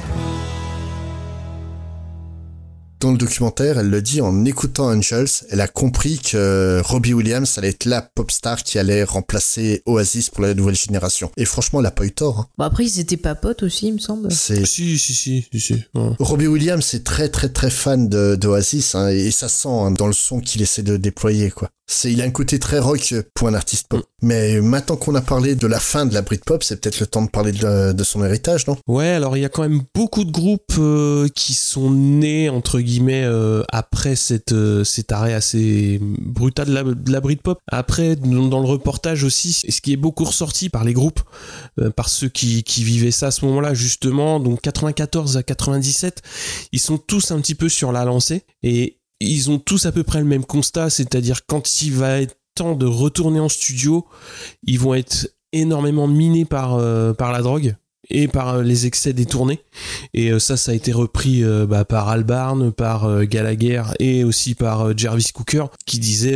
Dans le documentaire, elle le dit, en écoutant Angels, elle a compris que Robbie Williams allait être la pop star qui allait remplacer Oasis pour la nouvelle génération. Et franchement, elle a pas eu tort. Hein. Bon, après, ils étaient pas potes aussi, il me semble. Si. Ouais. Robbie Williams est très très très fan d'Oasis, hein, et ça sent hein, dans le son qu'il essaie de déployer, quoi. Il a un côté très rock pour un artiste pop. Mais maintenant qu'on a parlé de la fin de la Britpop, c'est peut-être le temps de parler de son héritage, non ? Ouais, alors il y a quand même beaucoup de groupes qui sont nés, entre guillemets, après cet arrêt assez brutal de la Britpop. Après, dans le reportage aussi, ce qui est beaucoup ressorti par les groupes, par ceux qui vivaient ça à ce moment-là, justement, donc 94 à 97, ils sont tous un petit peu sur la lancée, et ils ont tous à peu près le même constat, c'est-à-dire quand il va être temps de retourner en studio, ils vont être énormément minés par la drogue et par les excès des tournées. Et ça a été repris par Albarn, par Gallagher et aussi par Jarvis Cocker, qui disait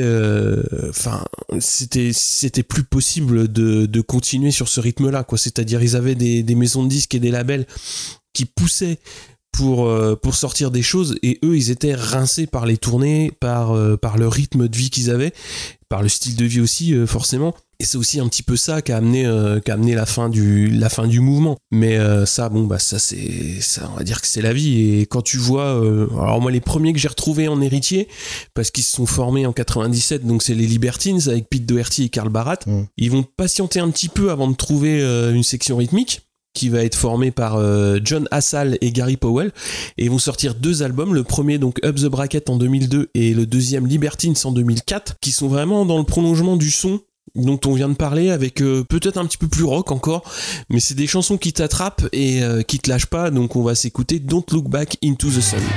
c'était plus possible de continuer sur ce rythme-là, quoi. C'est-à-dire ils avaient des maisons de disques et des labels qui poussaient pour sortir des choses, et eux ils étaient rincés par les tournées, par le rythme de vie qu'ils avaient, par le style de vie aussi forcément. Et c'est aussi un petit peu ça qui a amené la fin du mouvement. Mais ça on va dire que c'est la vie. Et quand tu vois, alors moi les premiers que j'ai retrouvés en héritier, parce qu'ils se sont formés en 97, donc c'est les Libertines avec Pete Doherty et Carl Barat. Ils vont patienter un petit peu avant de trouver une section rythmique qui va être formée par John Hassall et Gary Powell, et ils vont sortir 2 albums, le premier donc Up the Bracket en 2002 et le deuxième Libertines en 2004, qui sont vraiment dans le prolongement du son dont on vient de parler, avec peut-être un petit peu plus rock encore, mais c'est des chansons qui t'attrapent et qui te lâchent pas. Donc on va s'écouter Don't Look Back Into the Sun.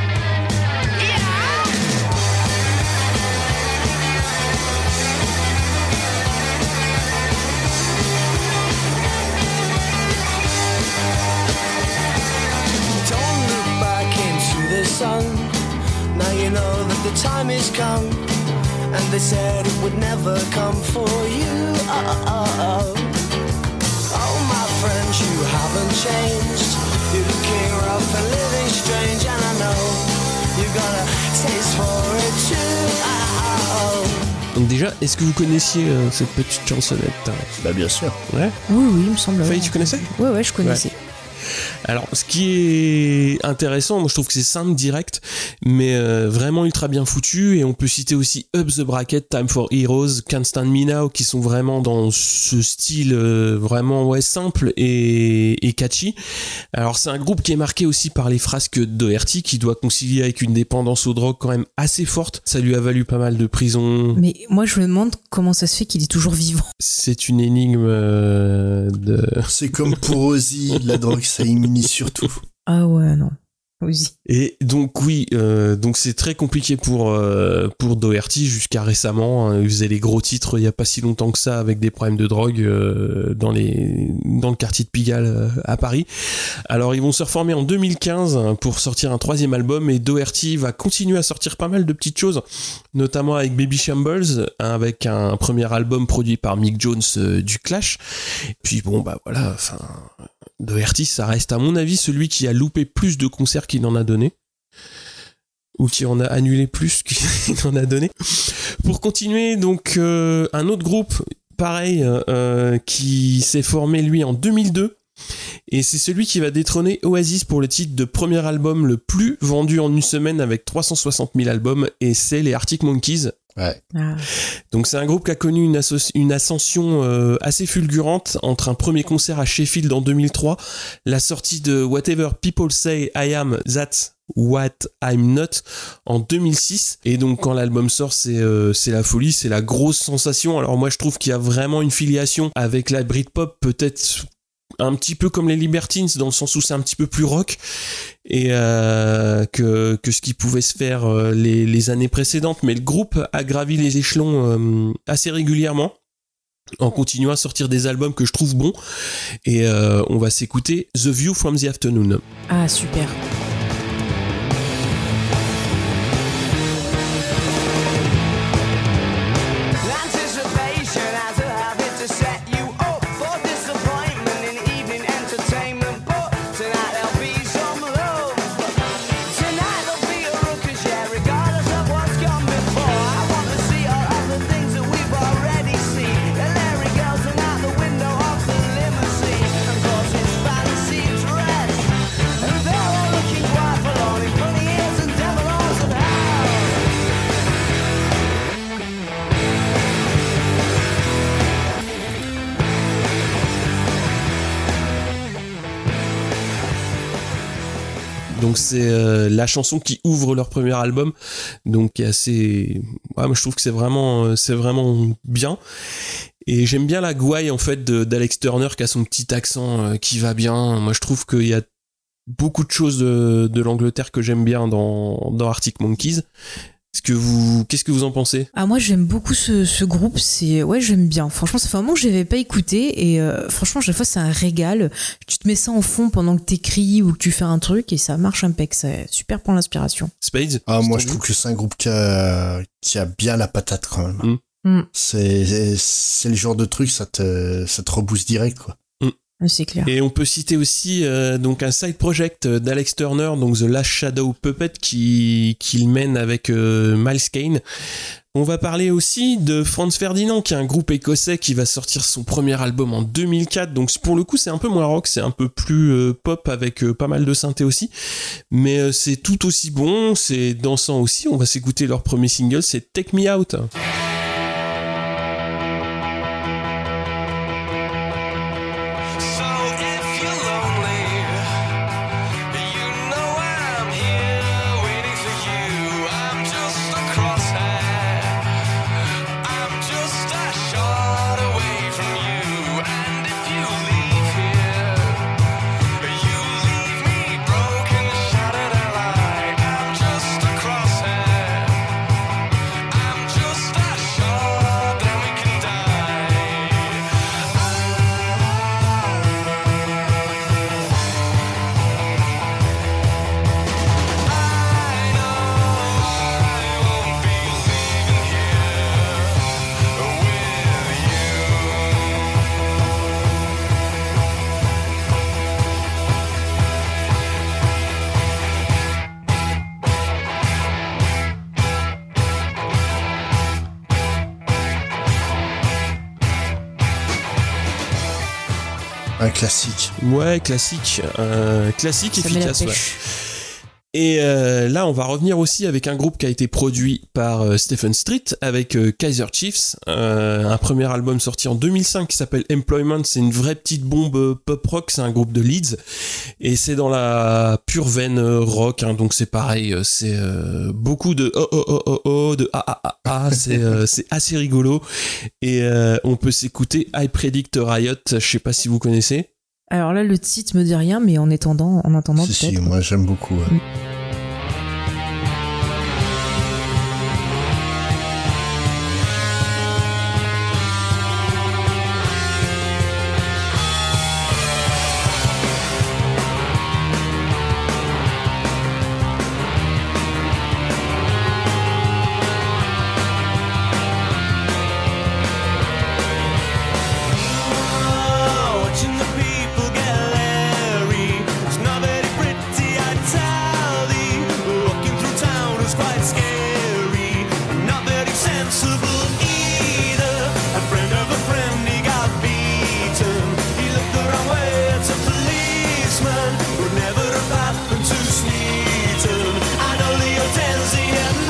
Don't look back into the sun. Now you know that the time is come. And they said it would never come for you. Oh, my friends, you haven't changed. You're looking rough and living strange. And I know you got a taste for it too. Donc déjà, est-ce que vous connaissiez cette petite chansonnette? Bah bien sûr. Ouais. Oui, il me semble. Faye, tu connaissais? Ouais, je connaissais. Ouais. Alors, ce qui est intéressant, moi je trouve que c'est simple, direct, mais vraiment ultra bien foutu. Et on peut citer aussi Up the Bracket, Time for Heroes, Can't Stand Me Now, qui sont vraiment dans ce style vraiment simple et catchy. Alors c'est un groupe qui est marqué aussi par les frasques de Doherty, qui doit concilier avec une dépendance aux drogues quand même assez forte. Ça lui a valu pas mal de prison. Mais moi je me demande comment ça se fait qu'il est toujours vivant. C'est une énigme de... C'est comme pour Ozzy, la drogue ça immunise surtout. Ah ouais, non. Ozzy. Et donc oui, donc c'est très compliqué pour Doherty jusqu'à récemment. Il faisait les gros titres il y a pas si longtemps que ça avec des problèmes de drogue dans le quartier de Pigalle à Paris. Alors ils vont se reformer en 2015 pour sortir un 3e album, et Doherty va continuer à sortir pas mal de petites choses, notamment avec Baby Shambles, avec un premier album produit par Mick Jones du Clash. Et puis bon bah voilà, enfin Doherty, ça reste à mon avis celui qui a loupé plus de concerts qu'il en a donné, ou qui en a annulé plus qu'il en a donné. Pour continuer, donc un autre groupe pareil qui s'est formé lui en 2002, et c'est celui qui va détrôner Oasis pour le titre de premier album le plus vendu en une semaine avec 360 000 albums, et c'est les Arctic Monkeys. Ouais. Donc c'est un groupe qui a connu une ascension assez fulgurante entre un premier concert à Sheffield en 2003, la sortie de Whatever People Say I Am That's What I'm Not en 2006, et donc quand l'album sort c'est la folie, c'est la grosse sensation. Alors moi je trouve qu'il y a vraiment une filiation avec la Britpop, peut-être un petit peu comme les Libertines, dans le sens où c'est un petit peu plus rock et que ce qui pouvait se faire les années précédentes. Mais le groupe a gravi les échelons assez régulièrement en continuant à sortir des albums que je trouve bons, et on va s'écouter The View from the Afternoon. Ah super. Donc c'est la chanson qui ouvre leur premier album, donc qui est assez... Ouais, moi je trouve que c'est vraiment bien. Et j'aime bien la gouaille en fait d'Alex Turner, qui a son petit accent qui va bien. Moi je trouve qu'il y a beaucoup de choses de l'Angleterre que j'aime bien dans Arctic Monkeys. Qu'est-ce que vous en pensez? Ah, moi j'aime beaucoup ce groupe, j'aime bien. Franchement, ça fait un moment que je l'avais pas écouté, et franchement, chaque fois c'est un régal. Tu te mets ça en fond pendant que t'écris ou que tu fais un truc, et ça marche impec. C'est super pour l'inspiration. Spades? Ah, moi je trouve que c'est un groupe qui a bien la patate quand même. C'est le genre de truc, ça te rebooste direct quoi. C'est clair. Et on peut citer aussi donc un side project d'Alex Turner, donc The Last Shadow Puppet, qu'il mène avec Miles Kane. On va parler aussi de Franz Ferdinand, qui est un groupe écossais qui va sortir son premier album en 2004. Donc pour le coup, c'est un peu moins rock, c'est un peu plus pop avec pas mal de synthé aussi. Mais c'est tout aussi bon, c'est dansant aussi. On va s'écouter leur premier single, c'est Take Me Out. Un classique. Ouais, classique. Classique Ça met la efficace, ouais. pêche. Et là, on va revenir aussi avec un groupe qui a été produit par Stephen Street avec Kaiser Chiefs, un premier album sorti en 2005 qui s'appelle Employment. C'est une vraie petite bombe pop rock, c'est un groupe de Leeds et c'est dans la pure veine rock, hein, donc c'est pareil, c'est beaucoup de de c'est assez rigolo et on peut s'écouter I Predict Riot, je sais pas si vous connaissez. Alors là, le titre me dit rien, mais en attendant Si, peut-être. moi j'aime beaucoup. Ouais. Watching the people get leery. It's not very pretty, I tell thee. Walking through town is quite scary. Not very sensible either. A friend of a friend, he got beaten. He looked the wrong way, it's a policeman. Would never have happened to Smeaton. I know Leo Tenzi and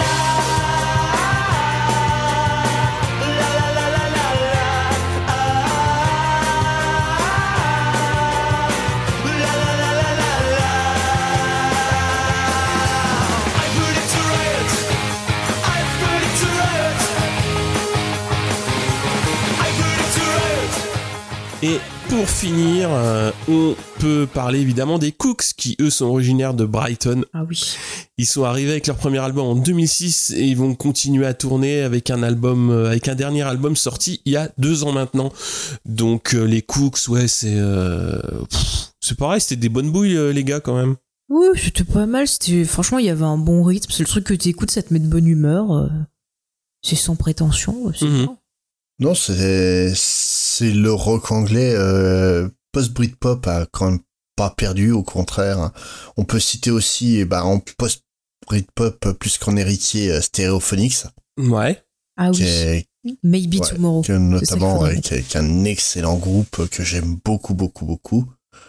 Et pour finir, on peut parler évidemment des Cooks qui eux sont originaires de Brighton. Ah oui. Ils sont arrivés avec leur premier album en 2006 et ils vont continuer à tourner avec un album, avec un dernier album sorti il y a 2 ans maintenant. Donc les Cooks, ouais, c'est pareil, c'était des bonnes bouilles les gars quand même. Oui, c'était pas mal. Franchement, il y avait un bon rythme. C'est le truc que t'écoutes, ça te met de bonne humeur. C'est sans prétention. C'est bien. Non, c'est le rock anglais post-Britpop a quand même pas perdu, au contraire. On peut citer aussi en post-Britpop plus qu'en héritier Stereophonics. Ouais. Ah oui. Maybe Tomorrow. Notamment, qui est un excellent groupe que j'aime beaucoup, beaucoup, beaucoup.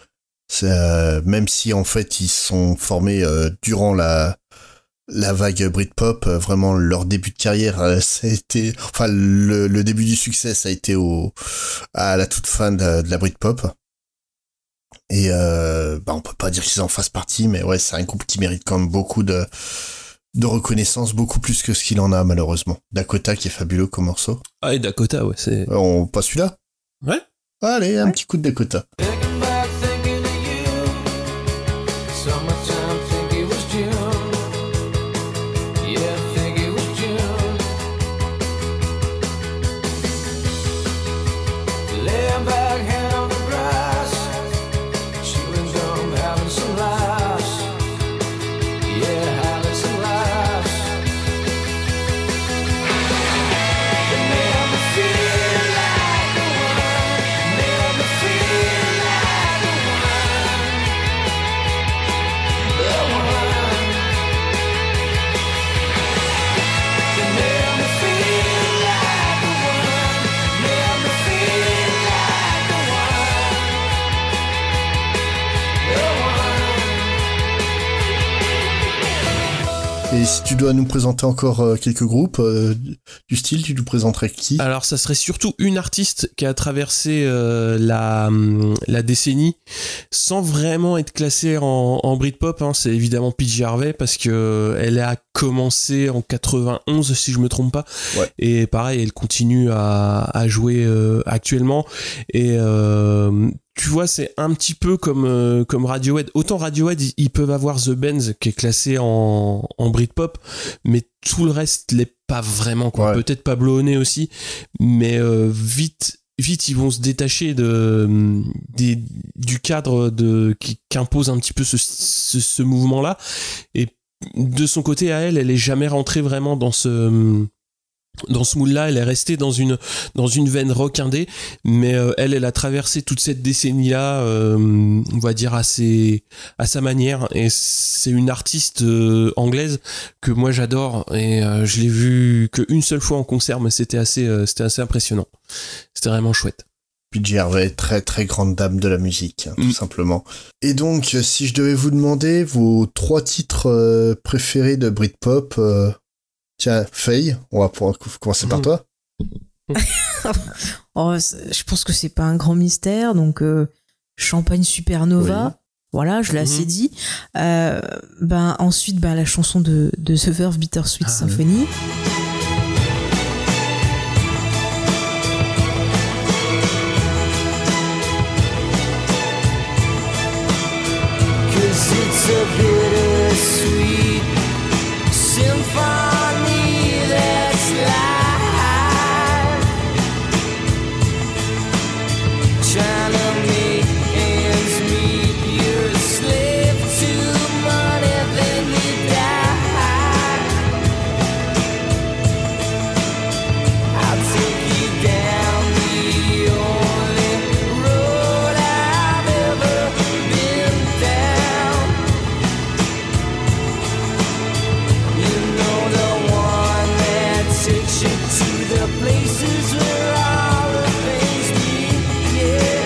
Même si en fait ils sont formés durant la vague Britpop, vraiment leur début de carrière, ça a été, enfin le début du succès, ça a été à la toute fin de la Britpop. Et on peut pas dire qu'ils en fassent partie, mais ouais, c'est un groupe qui mérite quand même beaucoup de reconnaissance, beaucoup plus que ce qu'il en a malheureusement. Dakota qui est fabuleux comme morceau. Ah, et Dakota, ouais, c'est. On passe celui-là. Ouais. Allez, un petit coup de Dakota. Feel like Et si tu dois nous présenter encore quelques groupes du style, tu nous présenterais qui ? Alors ça serait surtout une artiste qui a traversé la décennie sans vraiment être classée en Britpop, hein. C'est évidemment PJ Harvey parce que elle a commencé en 91 si je me trompe pas. Ouais. Et pareil, elle continue à jouer actuellement. Et tu vois, c'est un petit peu comme Radiohead. Autant Radiohead, ils peuvent avoir The Benz qui est classé en Britpop, mais tout le reste l'est pas vraiment, quoi. Ouais. Peut-être Pablo Honey aussi, mais vite ils vont se détacher du cadre qu'impose un petit peu ce mouvement-là. Et de son côté, elle est jamais rentrée vraiment dans ce mood-là. Elle est restée dans une veine rock indé, mais elle a traversé toute cette décennie-là, on va dire à sa manière. Et c'est une artiste anglaise que moi j'adore, et je l'ai vue qu'une seule fois en concert, mais c'était assez impressionnant. C'était vraiment chouette. PJ Harvey, très très grande dame de la musique, hein, tout simplement. Et donc, si je devais vous demander vos 3 titres préférés de Britpop, tiens, Faye, on va pouvoir commencer par toi. Je pense que c'est pas un grand mystère, donc Champagne Supernova, oui. Voilà, je l'ai assez dit. Ensuite, la chanson de The Verve, Bittersweet Symphony. It's a bittersweet symphony that's live, trying to make ends meet. You're a slave to money, then you die. I'll take you down the only road I've ever been down. Takes you to the places where all the things meet, yeah.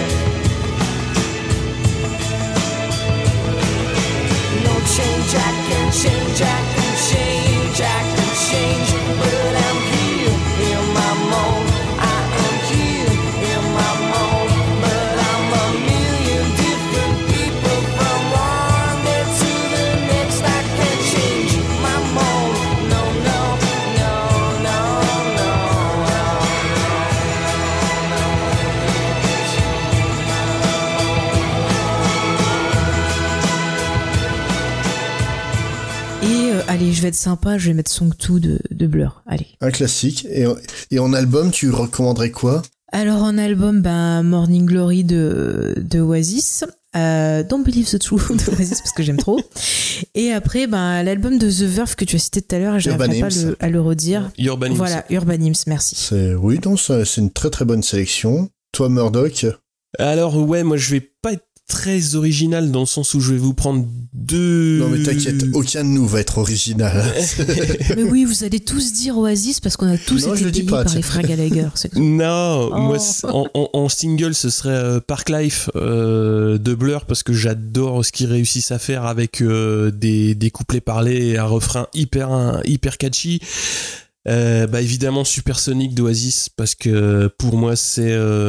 No change, I can change, I can change, I can change. But I'm here in my mold, I am here in my mold. But I'm a million different people from one day to the next. I can't change my mold, no, no. Allez, je vais être sympa, je vais mettre Song 2 de Blur. Allez. Un classique. Et en album, tu recommanderais quoi ? Alors en album, Morning Glory de Oasis. Don't Believe the Truth de Oasis parce que j'aime trop. Et après, l'album de The Verve que tu as cité tout à l'heure, j'arriverai pas à le redire. Urban Hymns. Voilà, Urban Hymns, merci. Oui, donc c'est une très très bonne sélection. Toi, Murdoch ? Alors ouais, moi je vais pas être très original dans le sens où je vais vous prendre 2... Non mais t'inquiète, aucun de nous va être original. Mais oui, vous allez tous dire Oasis parce qu'on a tous été payés par les frères Gallagher. Non, moi en single ce serait Park Life de Blur parce que j'adore ce qu'ils réussissent à faire avec des couplets parlés et un refrain hyper catchy. Évidemment Supersonic d'Oasis parce que pour moi c'est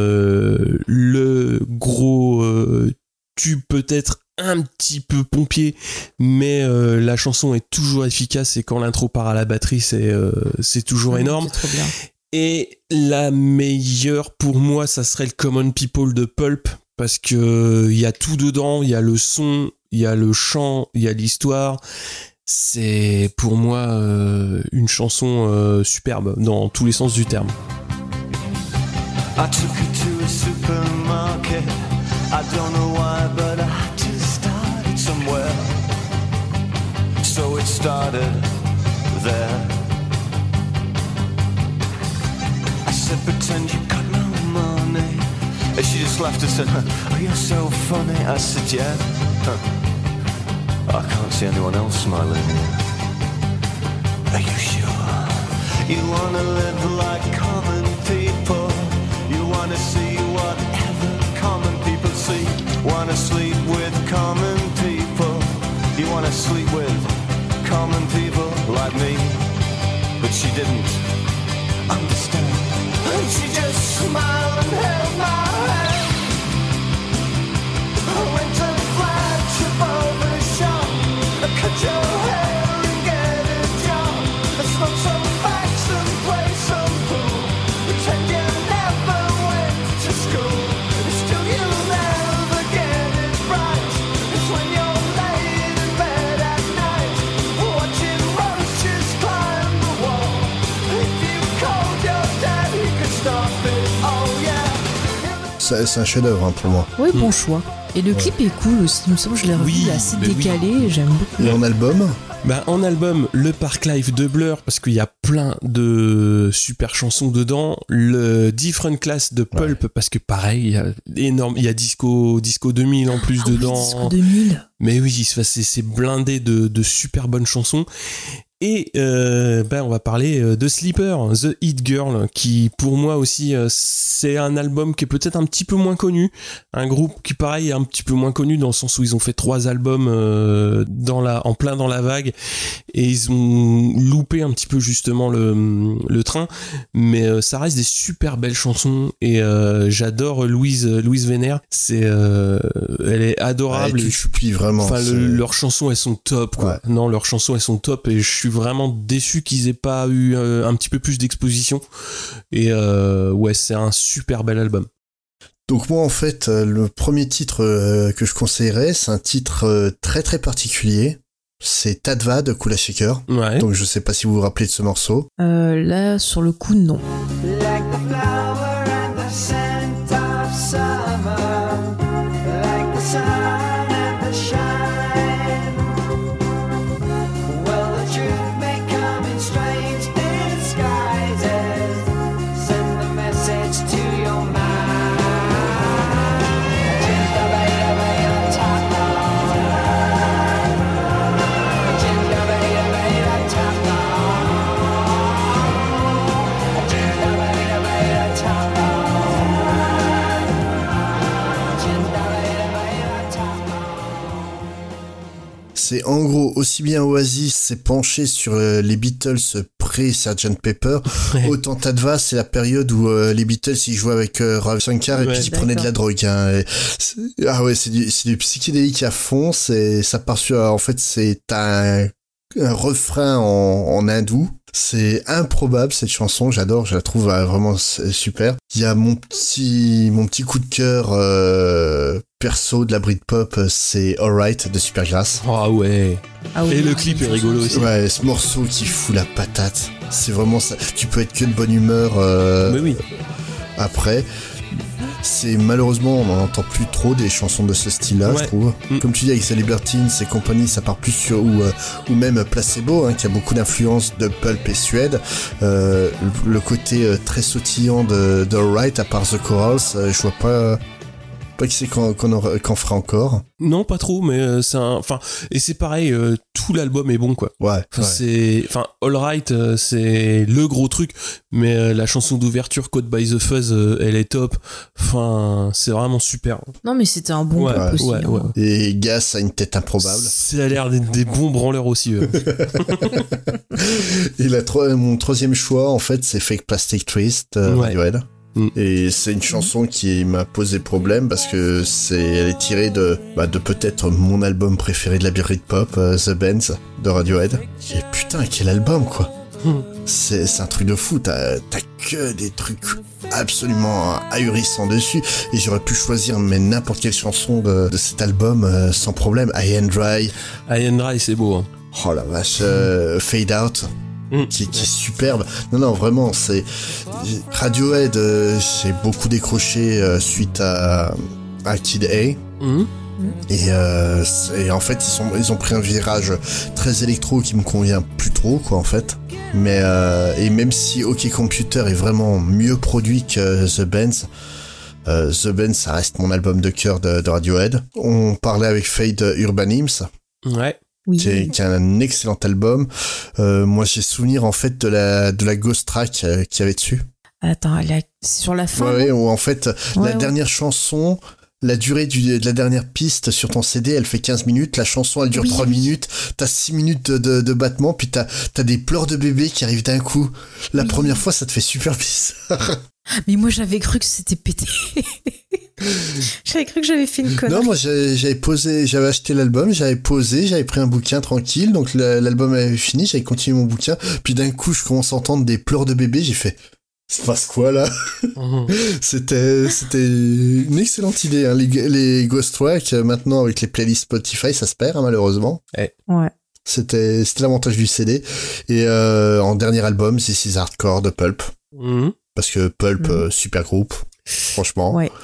le gros tube, peut-être un petit peu pompier, mais la chanson est toujours efficace et quand l'intro part à la batterie c'est toujours énorme. C'est trop bien. Et la meilleure pour moi ça serait le Common People de Pulp parce que il y a tout dedans, il y a le son, il y a le chant, il y a l'histoire. C'est pour moi une chanson superbe dans tous les sens du terme. I took her to a supermarket. I don't know why, but I just started somewhere. So it started there. I said, pretend you got no money. And she just laughed and said, oh, you're so funny. I said, yeah. I can't see anyone else smiling. Are you sure? You wanna live like common people. You wanna see whatever common people see. Wanna sleep with common people. You wanna sleep with common people like didn't understand. And she just smiled and held my hand. I went to the flagship barber shop. I cut your hair and get a job. I smoke some facts and play some pool. Pretend you never went to school. Still you'll never get it right. It's when you're laid in bed at night, watching roaches climb the wall. If you called your dad, he could stop it. Oh yeah. C'est un chef-d'œuvre pour moi. Oui, bon choix. Et le clip est cool aussi, il me semble, je l'ai revu, il est assez décalé, j'aime beaucoup. Et en album En album, le Park Life de Blur, parce qu'il y a plein de super chansons dedans. Le Different Class de Pulp, parce que pareil, il y a énorme, il y a Disco 2000 en plus dedans. Oui, Disco 2000. Mais oui, c'est blindé de super bonnes chansons. Et on va parler de Sleeper, The Hit Girl, qui pour moi aussi c'est un album qui est peut-être un petit peu moins connu, un groupe qui pareil est un petit peu moins connu dans le sens où ils ont fait 3 albums en plein dans la vague et ils ont loupé un petit peu justement le train, mais ça reste des super belles chansons et j'adore Louise Vénère, elle est adorable. Tu supplies vraiment. Enfin, leurs chansons elles sont top quoi. Ouais. Non, leurs chansons elles sont top et je suis vraiment déçu qu'ils aient pas eu un petit peu plus d'exposition et c'est un super bel album. Donc moi en fait le premier titre que je conseillerais, c'est un titre très très particulier, c'est Tadva de Kula Shaker. Ouais. Donc je sais pas si vous vous rappelez de ce morceau. Là sur le coup non. Like the flower and the scent of summer, like the sun and the shine. Well, the truth may come in strange disguises. Send the message to your mind. Ginger baby, top line. Ginger baby, top line. Ginger baby, top line. Ginger baby, top line. C'est en gros aussi bien Oasis s'est penché sur les Beatles pré-Sgt Pepper, autant Tadva c'est la période où les Beatles ils jouaient avec Ravi Shankar et puis ils prenaient de la drogue. Hein. C'est du psychédélique à fond, ça part sur en fait c'est un refrain en hindou. C'est improbable cette chanson, j'adore, je la trouve vraiment super. Il y a mon petit coup de cœur perso de la Britpop, c'est Alright de Supergrass. Ah ouais. Et le clip est rigolo aussi. Ouais, ce morceau qui fout la patate. C'est vraiment ça. Tu peux être que de bonne humeur. Mais oui. Après. C'est malheureusement on n'en entend plus trop des chansons de ce style-là, je trouve. Comme tu dis avec The Libertines et compagnie, ça part plus sur ou même Placebo, qui a beaucoup d'influence de Pulp et Suède. Le côté très sautillant de Alright, à part The Corals, je vois pas qui c'est qu'on fera encore. Non, pas trop, mais et c'est pareil, tout l'album est bon, quoi. Ouais. All Right, c'est le gros truc, mais la chanson d'ouverture, Caught by the Fuzz, elle est top. Enfin, c'est vraiment super. Non, mais c'était un bon groupe aussi. Ouais. Et Gas a une tête improbable. Ça a l'air d'être des bons branleurs aussi, eux. Et mon troisième choix, en fait, c'est Fake Plastic Trees de Radiohead. Et c'est une chanson qui m'a posé problème parce que elle est tirée de peut-être mon album préféré de la Britpop, The Bands de Radiohead. Et putain, quel album quoi. C'est un truc de fou, t'as que des trucs absolument ahurissants dessus et j'aurais pu choisir n'importe quelle chanson de cet album sans problème. High and Dry, c'est beau. Hein. Oh la vache, Fade Out. Qui est superbe. Non, vraiment, c'est Radiohead. J'ai beaucoup décroché suite à Kid A. Et en fait, ils ont pris un virage très électro qui me convient plus trop, quoi, en fait. Mais et même si OK Computer est vraiment mieux produit que The Bands. The Bands, ça reste mon album de cœur de Radiohead. On parlait avec Fade Urban Hymns. Ouais. Oui. Qui est un excellent album. Moi, j'ai souvenir en fait de la ghost track qu'il y avait dessus. Attends, c'est sur la fin. Ouais, où en fait la dernière chanson, la durée de la dernière piste sur ton CD, elle fait 15 minutes, la chanson elle dure 3 minutes, t'as 6 minutes de battement, puis t'as des pleurs de bébé qui arrivent d'un coup. La première fois, ça te fait super bizarre. Mais moi, j'avais cru que c'était pété. J'avais cru que j'avais fait une connerie. Non, moi, j'avais acheté l'album, j'avais posé, j'avais pris un bouquin tranquille, donc l'album avait fini, j'avais continué mon bouquin, puis d'un coup, je commence à entendre des pleurs de bébé, j'ai fait... Ça se passe quoi là? C'était une excellente idée. Hein. Les Ghost Track, maintenant avec les playlists Spotify, ça se perd hein, malheureusement. Ouais. C'était l'avantage du CD. Et en dernier album, This Is Hardcore de Pulp. Parce que Pulp, super groupe, franchement. Ouais.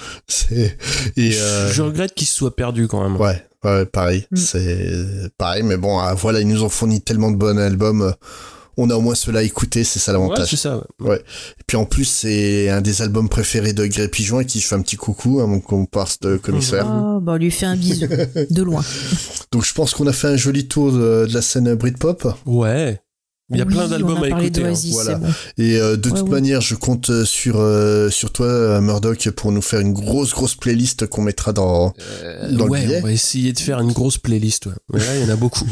Je regrette qu'il se soit perdu quand même. Ouais, pareil. C'est pareil, mais bon, voilà, ils nous ont fourni tellement de bons albums. On a au moins cela à écouter, c'est ça l'avantage. Ouais, c'est ça. Ouais. Et puis en plus, c'est un des albums préférés de Grey Pigeon à qui je fais un petit coucou, mon comparse de commissaire. Oh, bah on lui fait un bisou, de loin. Donc je pense qu'on a fait un joli tour de la scène Britpop. Ouais. Il y a plein d'albums à écouter. Voilà. Bon. Et de toute manière, je compte sur toi, Murdoch, pour nous faire une grosse playlist qu'on mettra dans le billet. On va essayer de faire une grosse playlist. Ouais. Mais là, il y en a beaucoup.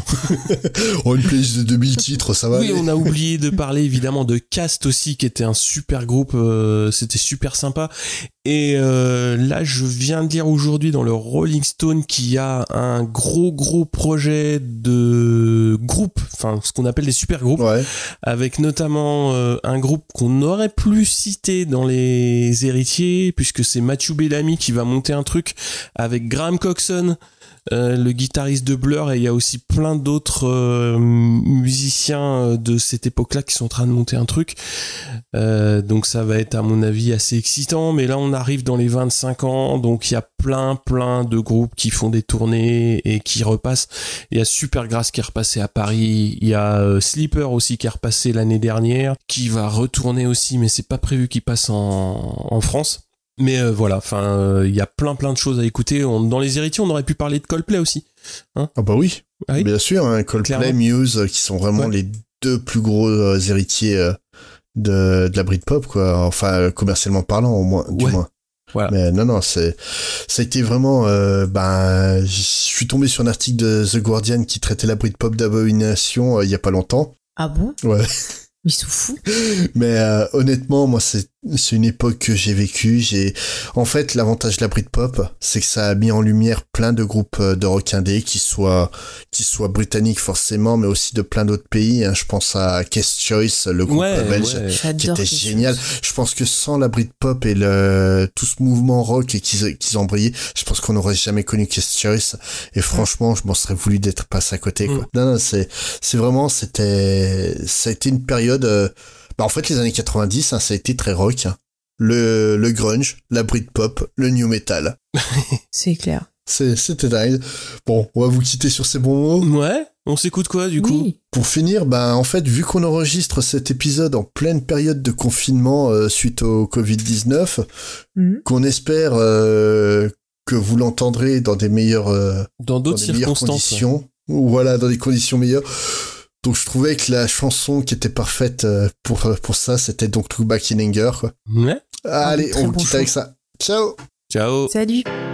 Une playlist de 2000 titres, ça va. Oui, on a oublié de parler évidemment de Cast aussi, qui était un super groupe. C'était super sympa. Et là, je viens de lire aujourd'hui dans le Rolling Stone qu'il y a un gros projet de groupe, enfin ce qu'on appelle des super groupes, avec notamment un groupe qu'on aurait plus cité dans les héritiers, puisque c'est Matthew Bellamy qui va monter un truc avec Graham Coxon, le guitariste de Blur, et il y a aussi plein d'autres musiciens de cette époque-là qui sont en train de monter un truc. Donc ça va être à mon avis assez excitant, mais là on arrive dans les 25 ans, donc il y a plein de groupes qui font des tournées et qui repassent. Il y a Supergrass qui est repassé à Paris, il y a Sleeper aussi qui est repassé l'année dernière, qui va retourner aussi, mais c'est pas prévu qu'il passe en France. Mais voilà, enfin, il y a plein de choses à écouter. Dans les héritiers, on aurait pu parler de Coldplay aussi. Hein, ah bah oui, bien sûr, hein, Coldplay, clairement. Muse, qui sont vraiment les deux plus gros héritiers de la Britpop, quoi. Enfin, commercialement parlant, au moins, du moins. Voilà. Mais non, ça a été vraiment, je suis tombé sur un article de The Guardian qui traitait la Britpop d'abomination il y a pas longtemps. Ah bon? Ouais. Ils sont fous. Mais honnêtement, moi, c'est une époque que j'ai vécue. En fait, l'avantage de la Britpop, c'est que ça a mis en lumière plein de groupes de rock indé qui soient britanniques forcément, mais aussi de plein d'autres pays. Hein. Je pense à Case Choice, le groupe belge, qui était génial. Je pense que sans la Britpop et tout ce mouvement rock qu'ils ont brillé, je pense qu'on n'aurait jamais connu Case Choice. Et franchement, je m'en serais voulu d'être passé à côté, quoi. Non, c'est vraiment, ça a été une période. En fait, les années 90, hein, ça a été très rock. Hein. Le grunge, la Britpop, le new metal. C'est clair. C'était dingue. Bon, on va vous quitter sur ces bons mots. Ouais, on s'écoute quoi du coup? Pour finir, en fait, vu qu'on enregistre cet épisode en pleine période de confinement suite au Covid-19, qu'on espère que vous l'entendrez dans des meilleures dans d'autres conditions. Voilà, dans des conditions meilleures. Donc je trouvais que la chanson qui était parfaite pour ça, c'était donc Look Back in Anger, quoi. Ouais. Allez, on vous quitte avec ça. Ciao. Ciao. Salut.